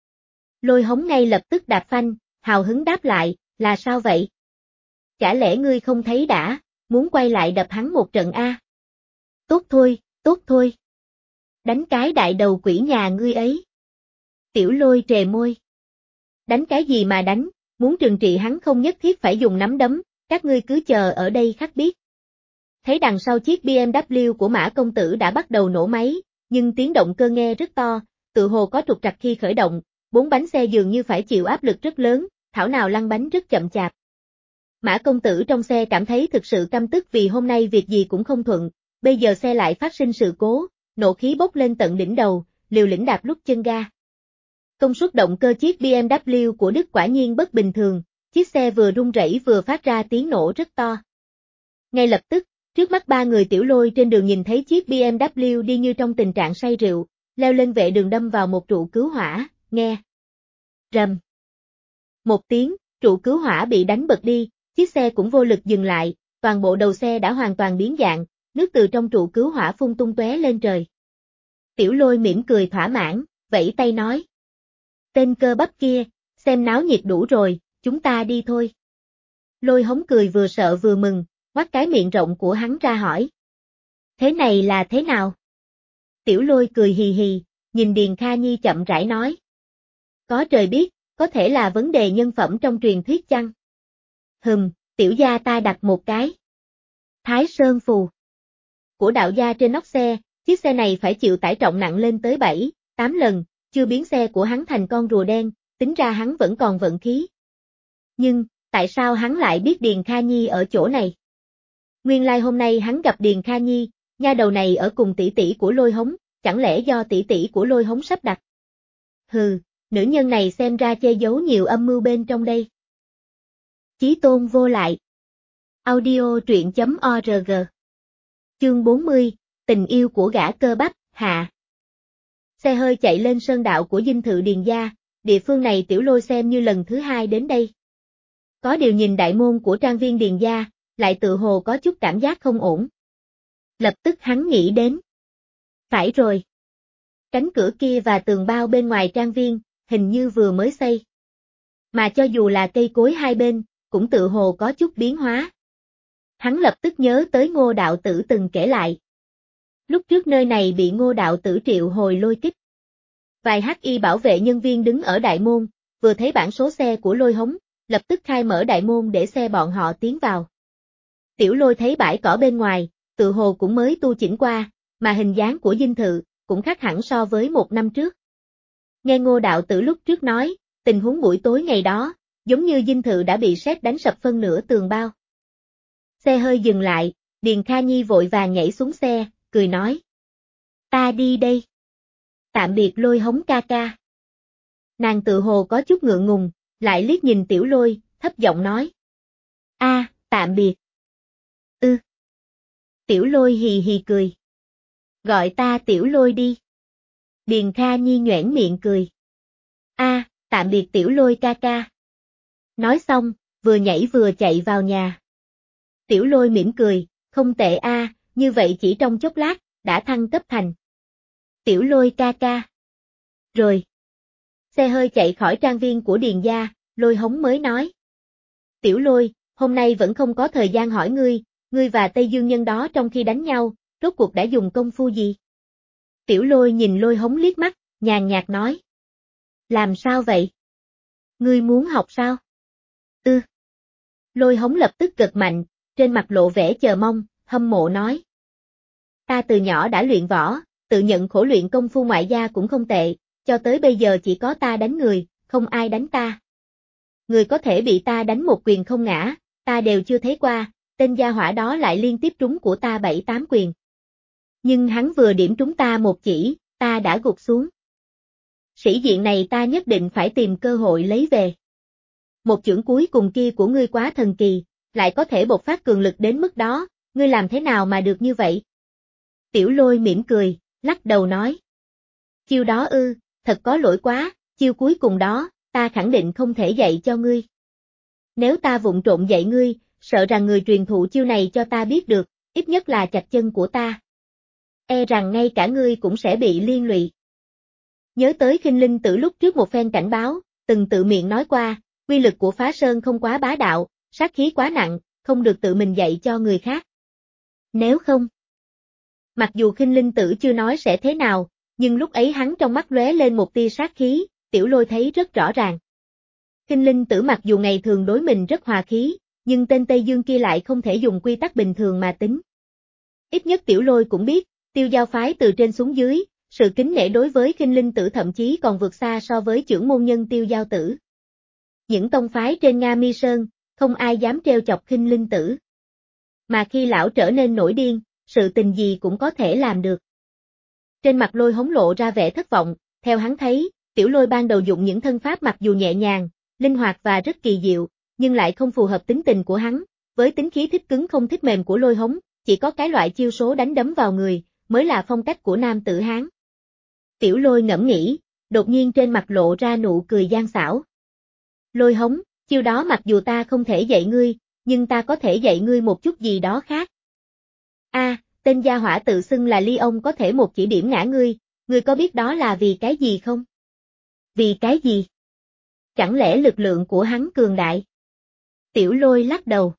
A: Lôi Hống ngay lập tức đạp phanh, hào hứng đáp lại, là sao vậy? Chả lẽ ngươi không thấy đã, muốn quay lại đập hắn một trận a? À? Tốt thôi, tốt thôi. Đánh cái đại đầu quỷ nhà ngươi ấy. Tiểu Lôi trề môi. Đánh cái gì mà đánh, muốn trừng trị hắn không nhất thiết phải dùng nắm đấm, các ngươi cứ chờ ở đây khắc biết. Thấy đằng sau chiếc bê em vê của Mã công tử đã bắt đầu nổ máy, nhưng tiếng động cơ nghe rất to, tự hồ có trục trặc khi khởi động, bốn bánh xe dường như phải chịu áp lực rất lớn, thảo nào lăn bánh rất chậm chạp. Mã công tử trong xe cảm thấy thực sự căm tức vì hôm nay việc gì cũng không thuận, bây giờ xe lại phát sinh sự cố, nộ khí bốc lên tận đỉnh đầu, liều lĩnh đạp lúc chân ga. Công suất động cơ chiếc bê em vê của Đức quả nhiên bất bình thường, chiếc xe vừa rung rẩy vừa phát ra tiếng nổ rất to. Ngay lập tức, trước mắt ba người Tiểu Lôi trên đường nhìn thấy chiếc bê em vê đi như trong tình trạng say rượu, leo lên vệ đường đâm vào một trụ cứu hỏa, nghe. Rầm. Một tiếng, trụ cứu hỏa bị đánh bật đi, chiếc xe cũng vô lực dừng lại, toàn bộ đầu xe đã hoàn toàn biến dạng, nước từ trong trụ cứu hỏa phun tung tóe lên trời. Tiểu Lôi mỉm cười thỏa mãn, vẫy tay nói. Tên cơ bắp kia, xem náo nhiệt đủ rồi, chúng ta đi thôi. Lôi Hống cười vừa sợ vừa mừng, ngoác cái miệng rộng của hắn ra hỏi. Thế này là thế nào? Tiểu Lôi cười hì hì, nhìn Điền Kha Nhi chậm rãi nói. Có trời biết, có thể là vấn đề nhân phẩm trong truyền thuyết chăng? Hừm, tiểu gia ta đặt một cái. Thái Sơn Phù. Của đạo gia trên nóc xe, chiếc xe này phải chịu tải trọng nặng lên tới bảy, tám lần, chưa biến xe của hắn thành con rùa đen, tính ra hắn vẫn còn vận khí. Nhưng, tại sao hắn lại biết Điền Kha Nhi ở chỗ này? Nguyên lai like hôm nay hắn gặp Điền Kha Nhi, nha đầu này ở cùng tỷ tỷ của Lôi Hống, chẳng lẽ do tỷ tỷ của Lôi Hống sắp đặt? Hừ, nữ nhân này xem ra che giấu nhiều âm mưu bên trong đây. Chí tôn vô lại. Audio truyện chấm org. Chương bốn mươi, tình yêu của gã cơ bắp, hạ. Xe hơi chạy lên sơn đạo của dinh thự Điền gia, địa phương này Tiểu Lôi xem như lần thứ hai đến đây. Có điều nhìn đại môn của trang viên Điền gia, lại tự hồ có chút cảm giác không ổn. Lập tức hắn nghĩ đến. Phải rồi. Cánh cửa kia và tường bao bên ngoài trang viên, hình như vừa mới xây. Mà cho dù là cây cối hai bên, cũng tự hồ có chút biến hóa. Hắn lập tức nhớ tới Ngô đạo tử từng kể lại. Lúc trước nơi này bị Ngô đạo tử triệu hồi lôi kích. Vài hắc y bảo vệ nhân viên đứng ở đại môn, vừa thấy bảng số xe của Lôi Hống, lập tức khai mở đại môn để xe bọn họ tiến vào. Tiểu Lôi thấy bãi cỏ bên ngoài, tự hồ cũng mới tu chỉnh qua, mà hình dáng của dinh thự cũng khác hẳn so với một năm trước. Nghe Ngô đạo tử lúc trước nói, tình huống buổi tối ngày đó, giống như dinh thự đã bị sét đánh sập phân nửa tường bao. Xe hơi dừng lại, Điền Kha Nhi vội vàng nhảy xuống xe, cười nói. Ta đi đây. Tạm biệt Lôi Hống ca ca. Nàng tự hồ có chút ngượng ngùng, lại liếc nhìn Tiểu Lôi, thấp giọng nói. A, tạm biệt. Ư. Ừ. Tiểu Lôi hì hì cười. Gọi ta Tiểu Lôi đi. Điền Kha Nhi nhoẻn miệng cười. A, tạm biệt Tiểu Lôi ca ca. Nói xong, vừa nhảy vừa chạy vào nhà. Tiểu Lôi mỉm cười, không tệ a, à, như vậy chỉ trong chốc lát, đã thăng cấp thành. Tiểu Lôi ca ca. Rồi. Xe hơi chạy khỏi trang viên của Điền gia, Lôi Hống mới nói. Tiểu Lôi, hôm nay vẫn không có thời gian hỏi ngươi, ngươi và Tây Dương nhân đó trong khi đánh nhau, rốt cuộc đã dùng công phu gì? Tiểu Lôi nhìn Lôi Hống liếc mắt, nhàn nhạt nói. Làm sao vậy? Ngươi muốn học sao? Ư. Ừ. Lôi Hống lập tức gật mạnh, trên mặt lộ vẻ chờ mong, hâm mộ nói. Ta từ nhỏ đã luyện võ, tự nhận khổ luyện công phu ngoại gia cũng không tệ, cho tới bây giờ chỉ có ta đánh người, không ai đánh ta. Người có thể bị ta đánh một quyền không ngã, ta đều chưa thấy qua, tên gia hỏa đó lại liên tiếp trúng của ta bảy tám quyền. Nhưng hắn vừa điểm trúng ta một chỉ, ta đã gục xuống. Sĩ diện này ta nhất định phải tìm cơ hội lấy về. Một chưởng cuối cùng kia của ngươi quá thần kỳ, lại có thể bộc phát cường lực đến mức đó, ngươi làm thế nào mà được như vậy? Tiểu Lôi mỉm cười, lắc đầu nói. Chiêu đó ư, thật có lỗi quá, chiêu cuối cùng đó, ta khẳng định không thể dạy cho ngươi. Nếu ta vụng trộn dạy ngươi, sợ rằng người truyền thụ chiêu này cho ta biết được, ít nhất là chặt chân của ta. E rằng ngay cả ngươi cũng sẽ bị liên lụy. Nhớ tới Khinh Linh Tử lúc trước một phen cảnh báo, từng tự miệng nói qua, quy lực của Phá Sơn không quá bá đạo, sát khí quá nặng, không được tự mình dạy cho người khác. Nếu không, mặc dù Khinh Linh Tử chưa nói sẽ thế nào, nhưng lúc ấy hắn trong mắt lóe lên một tia sát khí, Tiểu Lôi thấy rất rõ ràng. Khinh Linh Tử mặc dù ngày thường đối mình rất hòa khí, nhưng tên Tây Dương kia lại không thể dùng quy tắc bình thường mà tính. Ít nhất Tiểu Lôi cũng biết, Tiêu Giao phái từ trên xuống dưới, sự kính nể đối với Khinh Linh Tử thậm chí còn vượt xa so với chưởng môn nhân Tiêu Giao Tử. Những tông phái trên Nga Mi Sơn, không ai dám trêu chọc Khinh Linh Tử. Mà khi lão trở nên nổi điên, sự tình gì cũng có thể làm được. Trên mặt Lôi Hống lộ ra vẻ thất vọng, theo hắn thấy, Tiểu Lôi ban đầu dụng những thân pháp mặc dù nhẹ nhàng, linh hoạt và rất kỳ diệu, nhưng lại không phù hợp tính tình của hắn, với tính khí thích cứng không thích mềm của Lôi Hống, chỉ có cái loại chiêu số đánh đấm vào người, mới là phong cách của nam tử Hán. Tiểu Lôi ngẫm nghĩ, Đột nhiên trên mặt lộ ra nụ cười gian xảo. Lôi Hống, chiêu đó mặc dù ta không thể dạy ngươi, nhưng ta có thể dạy ngươi một chút gì đó khác. A, à, tên gia hỏa tự xưng là Ly ông có thể một chỉ điểm ngã ngươi, ngươi có biết đó là vì cái gì không? Vì cái gì? Chẳng lẽ lực lượng của hắn cường đại? Tiểu Lôi lắc đầu.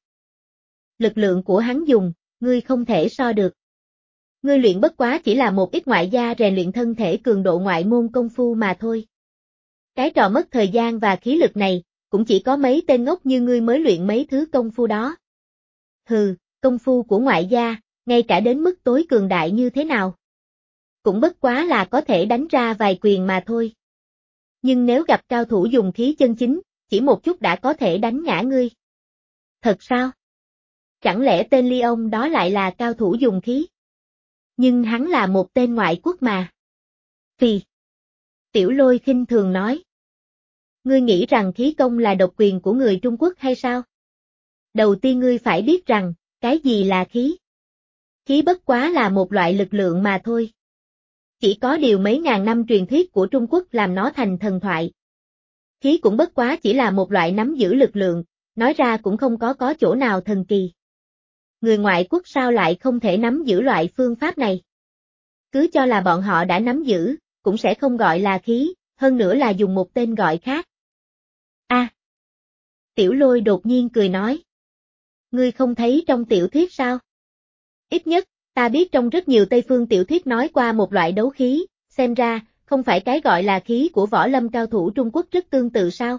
A: Lực lượng của hắn dùng, ngươi không thể so được. Ngươi luyện bất quá chỉ là một ít ngoại gia rèn luyện thân thể cường độ ngoại môn công phu mà thôi. Cái trò mất thời gian và khí lực này, cũng chỉ có mấy tên ngốc như ngươi mới luyện mấy thứ công phu đó. Hừ, công phu của ngoại gia, ngay cả đến mức tối cường đại như thế nào. Cũng bất quá là có thể đánh ra vài quyền mà thôi. Nhưng nếu gặp cao thủ dùng khí chân chính, chỉ một chút đã có thể đánh ngã ngươi. Thật sao? Chẳng lẽ tên Ly ông đó lại là cao thủ dùng khí? Nhưng hắn là một tên ngoại quốc mà. Phì. Tiểu Lôi khinh thường nói. Ngươi nghĩ rằng khí công là độc quyền của người Trung Quốc hay sao? Đầu tiên ngươi phải biết rằng, cái gì là khí? Khí bất quá là một loại lực lượng mà thôi. Chỉ có điều mấy ngàn năm truyền thuyết của Trung Quốc làm nó thành thần thoại. Khí cũng bất quá chỉ là một loại nắm giữ lực lượng, nói ra cũng không có có chỗ nào thần kỳ. Người ngoại quốc sao lại không thể nắm giữ loại phương pháp này? Cứ cho là bọn họ đã nắm giữ, cũng sẽ không gọi là khí, hơn nữa là dùng một tên gọi khác. A. À, Tiểu Lôi đột nhiên cười nói. Ngươi không thấy trong tiểu thuyết sao? Ít nhất, ta biết trong rất nhiều Tây phương tiểu thuyết nói qua một loại đấu khí, xem ra, không phải cái gọi là khí của võ lâm cao thủ Trung Quốc rất tương tự sao?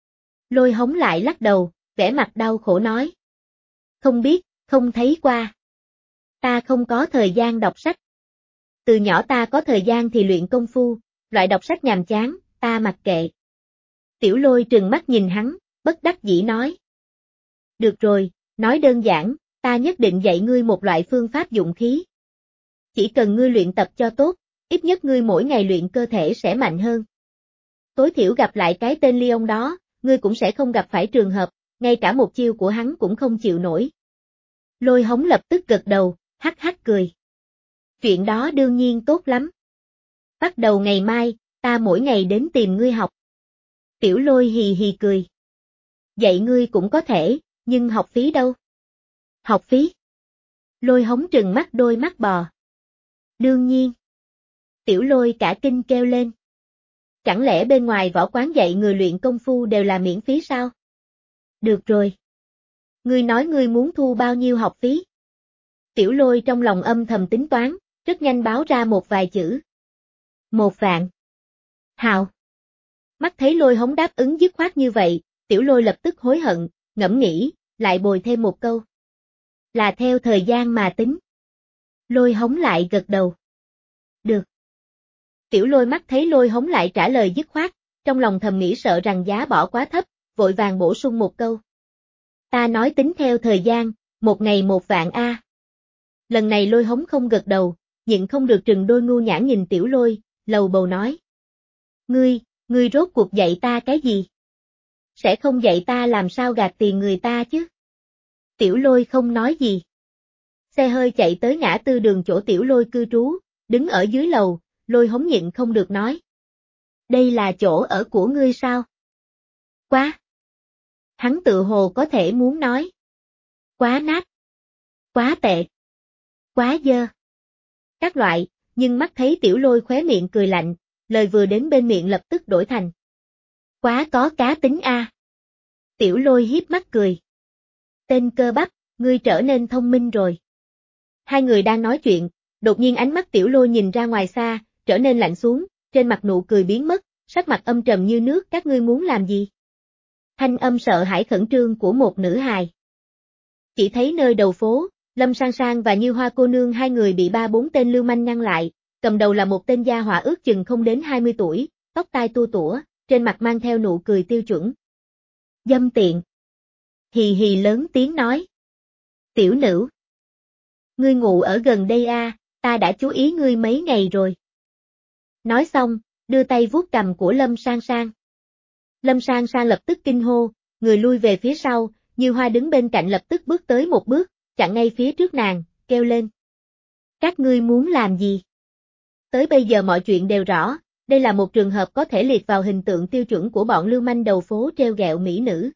A: Lôi Hống lại lắc đầu, vẻ mặt đau khổ nói. Không biết, không thấy qua. Ta không có thời gian đọc sách. Từ nhỏ ta có thời gian thì luyện công phu, loại đọc sách nhàm chán, ta mặc kệ. Tiểu Lôi trừng mắt nhìn hắn, bất đắc dĩ nói. Được rồi, nói đơn giản, ta nhất định dạy ngươi một loại phương pháp dụng khí. Chỉ cần ngươi luyện tập cho tốt, ít nhất ngươi mỗi ngày luyện cơ thể sẽ mạnh hơn. Tối thiểu gặp lại cái tên Ly ông đó, ngươi cũng sẽ không gặp phải trường hợp, ngay cả một chiêu của hắn cũng không chịu nổi. Lôi Hống lập tức gật đầu, hắc hắc cười. Chuyện đó đương nhiên tốt lắm. Bắt đầu ngày mai, ta mỗi ngày đến tìm ngươi học. Tiểu Lôi hì hì cười. Dạy ngươi cũng có thể, nhưng học phí đâu? Học phí? Lôi Hống trừng mắt đôi mắt bò. Đương nhiên. Tiểu Lôi cả kinh kêu lên. Chẳng lẽ bên ngoài võ quán dạy người luyện công phu đều là miễn phí sao? Được rồi. Ngươi nói ngươi muốn thu bao nhiêu học phí? Tiểu Lôi trong lòng âm thầm tính toán, rất nhanh báo ra một vài chữ. Một vạn. Hào. Mắt thấy Lôi Hống đáp ứng dứt khoát như vậy, Tiểu Lôi lập tức hối hận, ngẫm nghĩ, lại bồi thêm một câu. Là theo thời gian mà tính. Lôi Hống lại gật đầu. Được. Tiểu Lôi mắt thấy Lôi Hống lại trả lời dứt khoát, trong lòng thầm nghĩ sợ rằng giá bỏ quá thấp, vội vàng bổ sung một câu. Ta nói tính theo thời gian, một ngày một vạn a. Lần này Lôi Hống không gật đầu, nhịn không được trừng đôi ngu nhãn nhìn Tiểu Lôi, lầu bầu nói. Ngươi, ngươi rốt cuộc dạy ta cái gì? Sẽ không dạy ta làm sao gạt tiền người ta chứ? Tiểu Lôi không nói gì. Xe hơi chạy tới ngã tư đường chỗ Tiểu Lôi cư trú, đứng ở dưới lầu, Lôi Hống nhịn không được nói. Đây là chỗ ở của ngươi sao? Quá! Hắn tự hồ có thể muốn nói. Quá nát! Quá tệ! Quá dơ! Các loại, nhưng mắt thấy Tiểu Lôi khóe miệng cười lạnh, lời vừa đến bên miệng lập tức đổi thành. Quá có cá tính a. Tiểu Lôi hiếp mắt cười. Tên cơ bắp, ngươi trở nên thông minh rồi. Hai người đang nói chuyện, đột nhiên ánh mắt Tiểu Lôi nhìn ra ngoài xa, trở nên lạnh xuống, trên mặt nụ cười biến mất, sắc mặt âm trầm như nước. Các ngươi muốn làm gì? Thanh âm sợ hãi khẩn trương của một nữ hài. Chỉ thấy nơi đầu phố, Lâm Sang Sang và Như Hoa cô nương hai người bị ba bốn tên lưu manh ngăn lại, cầm đầu là một tên gia hỏa ước chừng không đến hai mươi tuổi, tóc tai tua tủa, trên mặt mang theo nụ cười tiêu chuẩn. Dâm tiện. Hì hì lớn tiếng nói. Tiểu nữ. Ngươi ngủ ở gần đây a, à, ta đã chú ý ngươi mấy ngày rồi. Nói xong, đưa tay vuốt cằm của Lâm Sang Sang. Lâm Sang Sang lập tức kinh hô, người lui về phía sau, Như Hoa đứng bên cạnh lập tức bước tới một bước, chặn ngay phía trước nàng, kêu lên. Các ngươi muốn làm gì? Tới bây giờ mọi chuyện đều rõ, đây là một trường hợp có thể liệt vào hình tượng tiêu chuẩn của bọn lưu manh đầu phố trêu ghẹo mỹ nữ.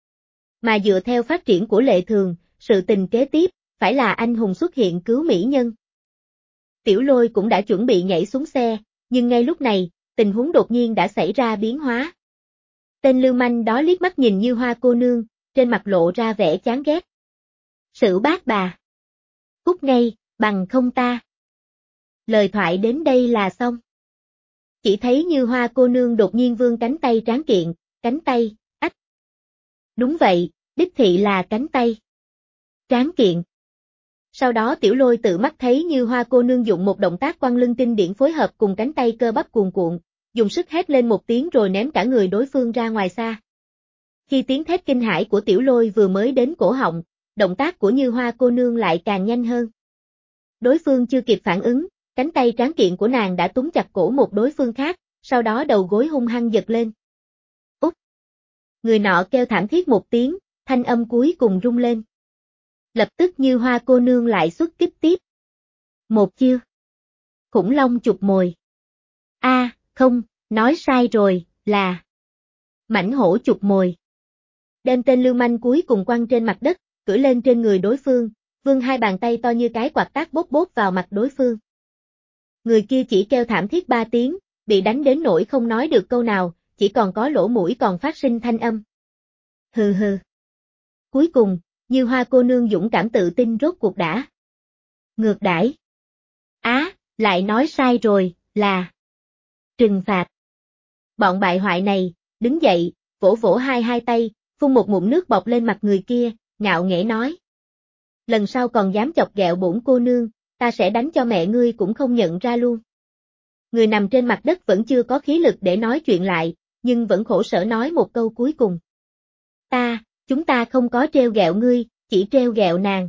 A: Mà dựa theo phát triển của lệ thường, sự tình kế tiếp, phải là anh hùng xuất hiện cứu mỹ nhân. Tiểu Lôi cũng đã chuẩn bị nhảy xuống xe, nhưng ngay lúc này, tình huống đột nhiên đã xảy ra biến hóa. Tên lưu manh đó liếc mắt nhìn Như Hoa cô nương, trên mặt lộ ra vẻ chán ghét. Sử bác bà. Cút ngay, bằng không ta. Lời thoại đến đây là xong. Chỉ thấy Như Hoa cô nương đột nhiên vươn cánh tay tráng kiện, cánh tay, ách. Đúng vậy, đích thị là cánh tay. Tráng kiện. Sau đó Tiểu Lôi tự mắt thấy Như Hoa cô nương dụng một động tác quăng lưng tinh điển phối hợp cùng cánh tay cơ bắp cuồn cuộn, dùng sức hét lên một tiếng rồi ném cả người đối phương ra ngoài xa. Khi tiếng thét kinh hãi của Tiểu Lôi vừa mới đến cổ họng, động tác của Như Hoa cô nương lại càng nhanh hơn. Đối phương chưa kịp phản ứng, cánh tay tráng kiện của nàng đã túm chặt cổ một đối phương khác, sau đó đầu gối hung hăng giật lên. Úp! Người nọ kêu thảm thiết một tiếng, thanh âm cuối cùng rung lên. Lập tức Như Hoa cô nương lại xuất kích tiếp. Một chiêu. Khủng long chụp mồi. A, à, không, nói sai rồi, là mãnh hổ chụp mồi. Đem tên lưu manh cuối cùng quăng trên mặt đất, cưỡi lên trên người đối phương, vươn hai bàn tay to như cái quạt tát bốp bốp vào mặt đối phương. Người kia chỉ kêu thảm thiết ba tiếng, bị đánh đến nỗi không nói được câu nào, chỉ còn có lỗ mũi còn phát sinh thanh âm. Hừ hừ. Cuối cùng, Như Hoa cô nương dũng cảm tự tin rốt cuộc đã. Ngược đãi. Á, à, lại nói sai rồi, là trừng phạt. Bọn bại hoại này, đứng dậy, vỗ vỗ hai hai tay, phun một ngụm nước bọt lên mặt người kia, ngạo nghễ nói. Lần sau còn dám chọc ghẹo bổn cô nương, ta sẽ đánh cho mẹ ngươi cũng không nhận ra luôn. Người nằm trên mặt đất vẫn chưa có khí lực để nói chuyện lại, nhưng vẫn khổ sở nói một câu cuối cùng. Ta, chúng ta không có trêu ghẹo ngươi, chỉ trêu ghẹo nàng.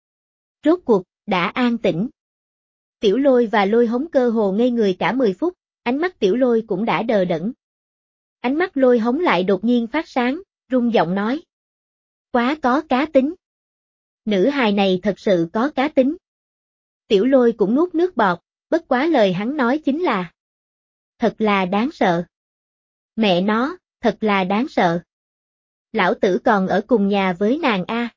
A: Rốt cuộc, đã an tĩnh. Tiểu Lôi và Lôi Hống cơ hồ ngây người cả mười phút, ánh mắt Tiểu Lôi cũng đã đờ đẫn. Ánh mắt Lôi Hống lại đột nhiên phát sáng, rung giọng nói. Quá có cá tính. Nữ hài này thật sự có cá tính. Tiểu Lôi cũng nuốt nước bọt, bất quá lời hắn nói chính là. Thật là đáng sợ. Mẹ nó, thật là đáng sợ. Lão tử còn ở cùng nhà với nàng a.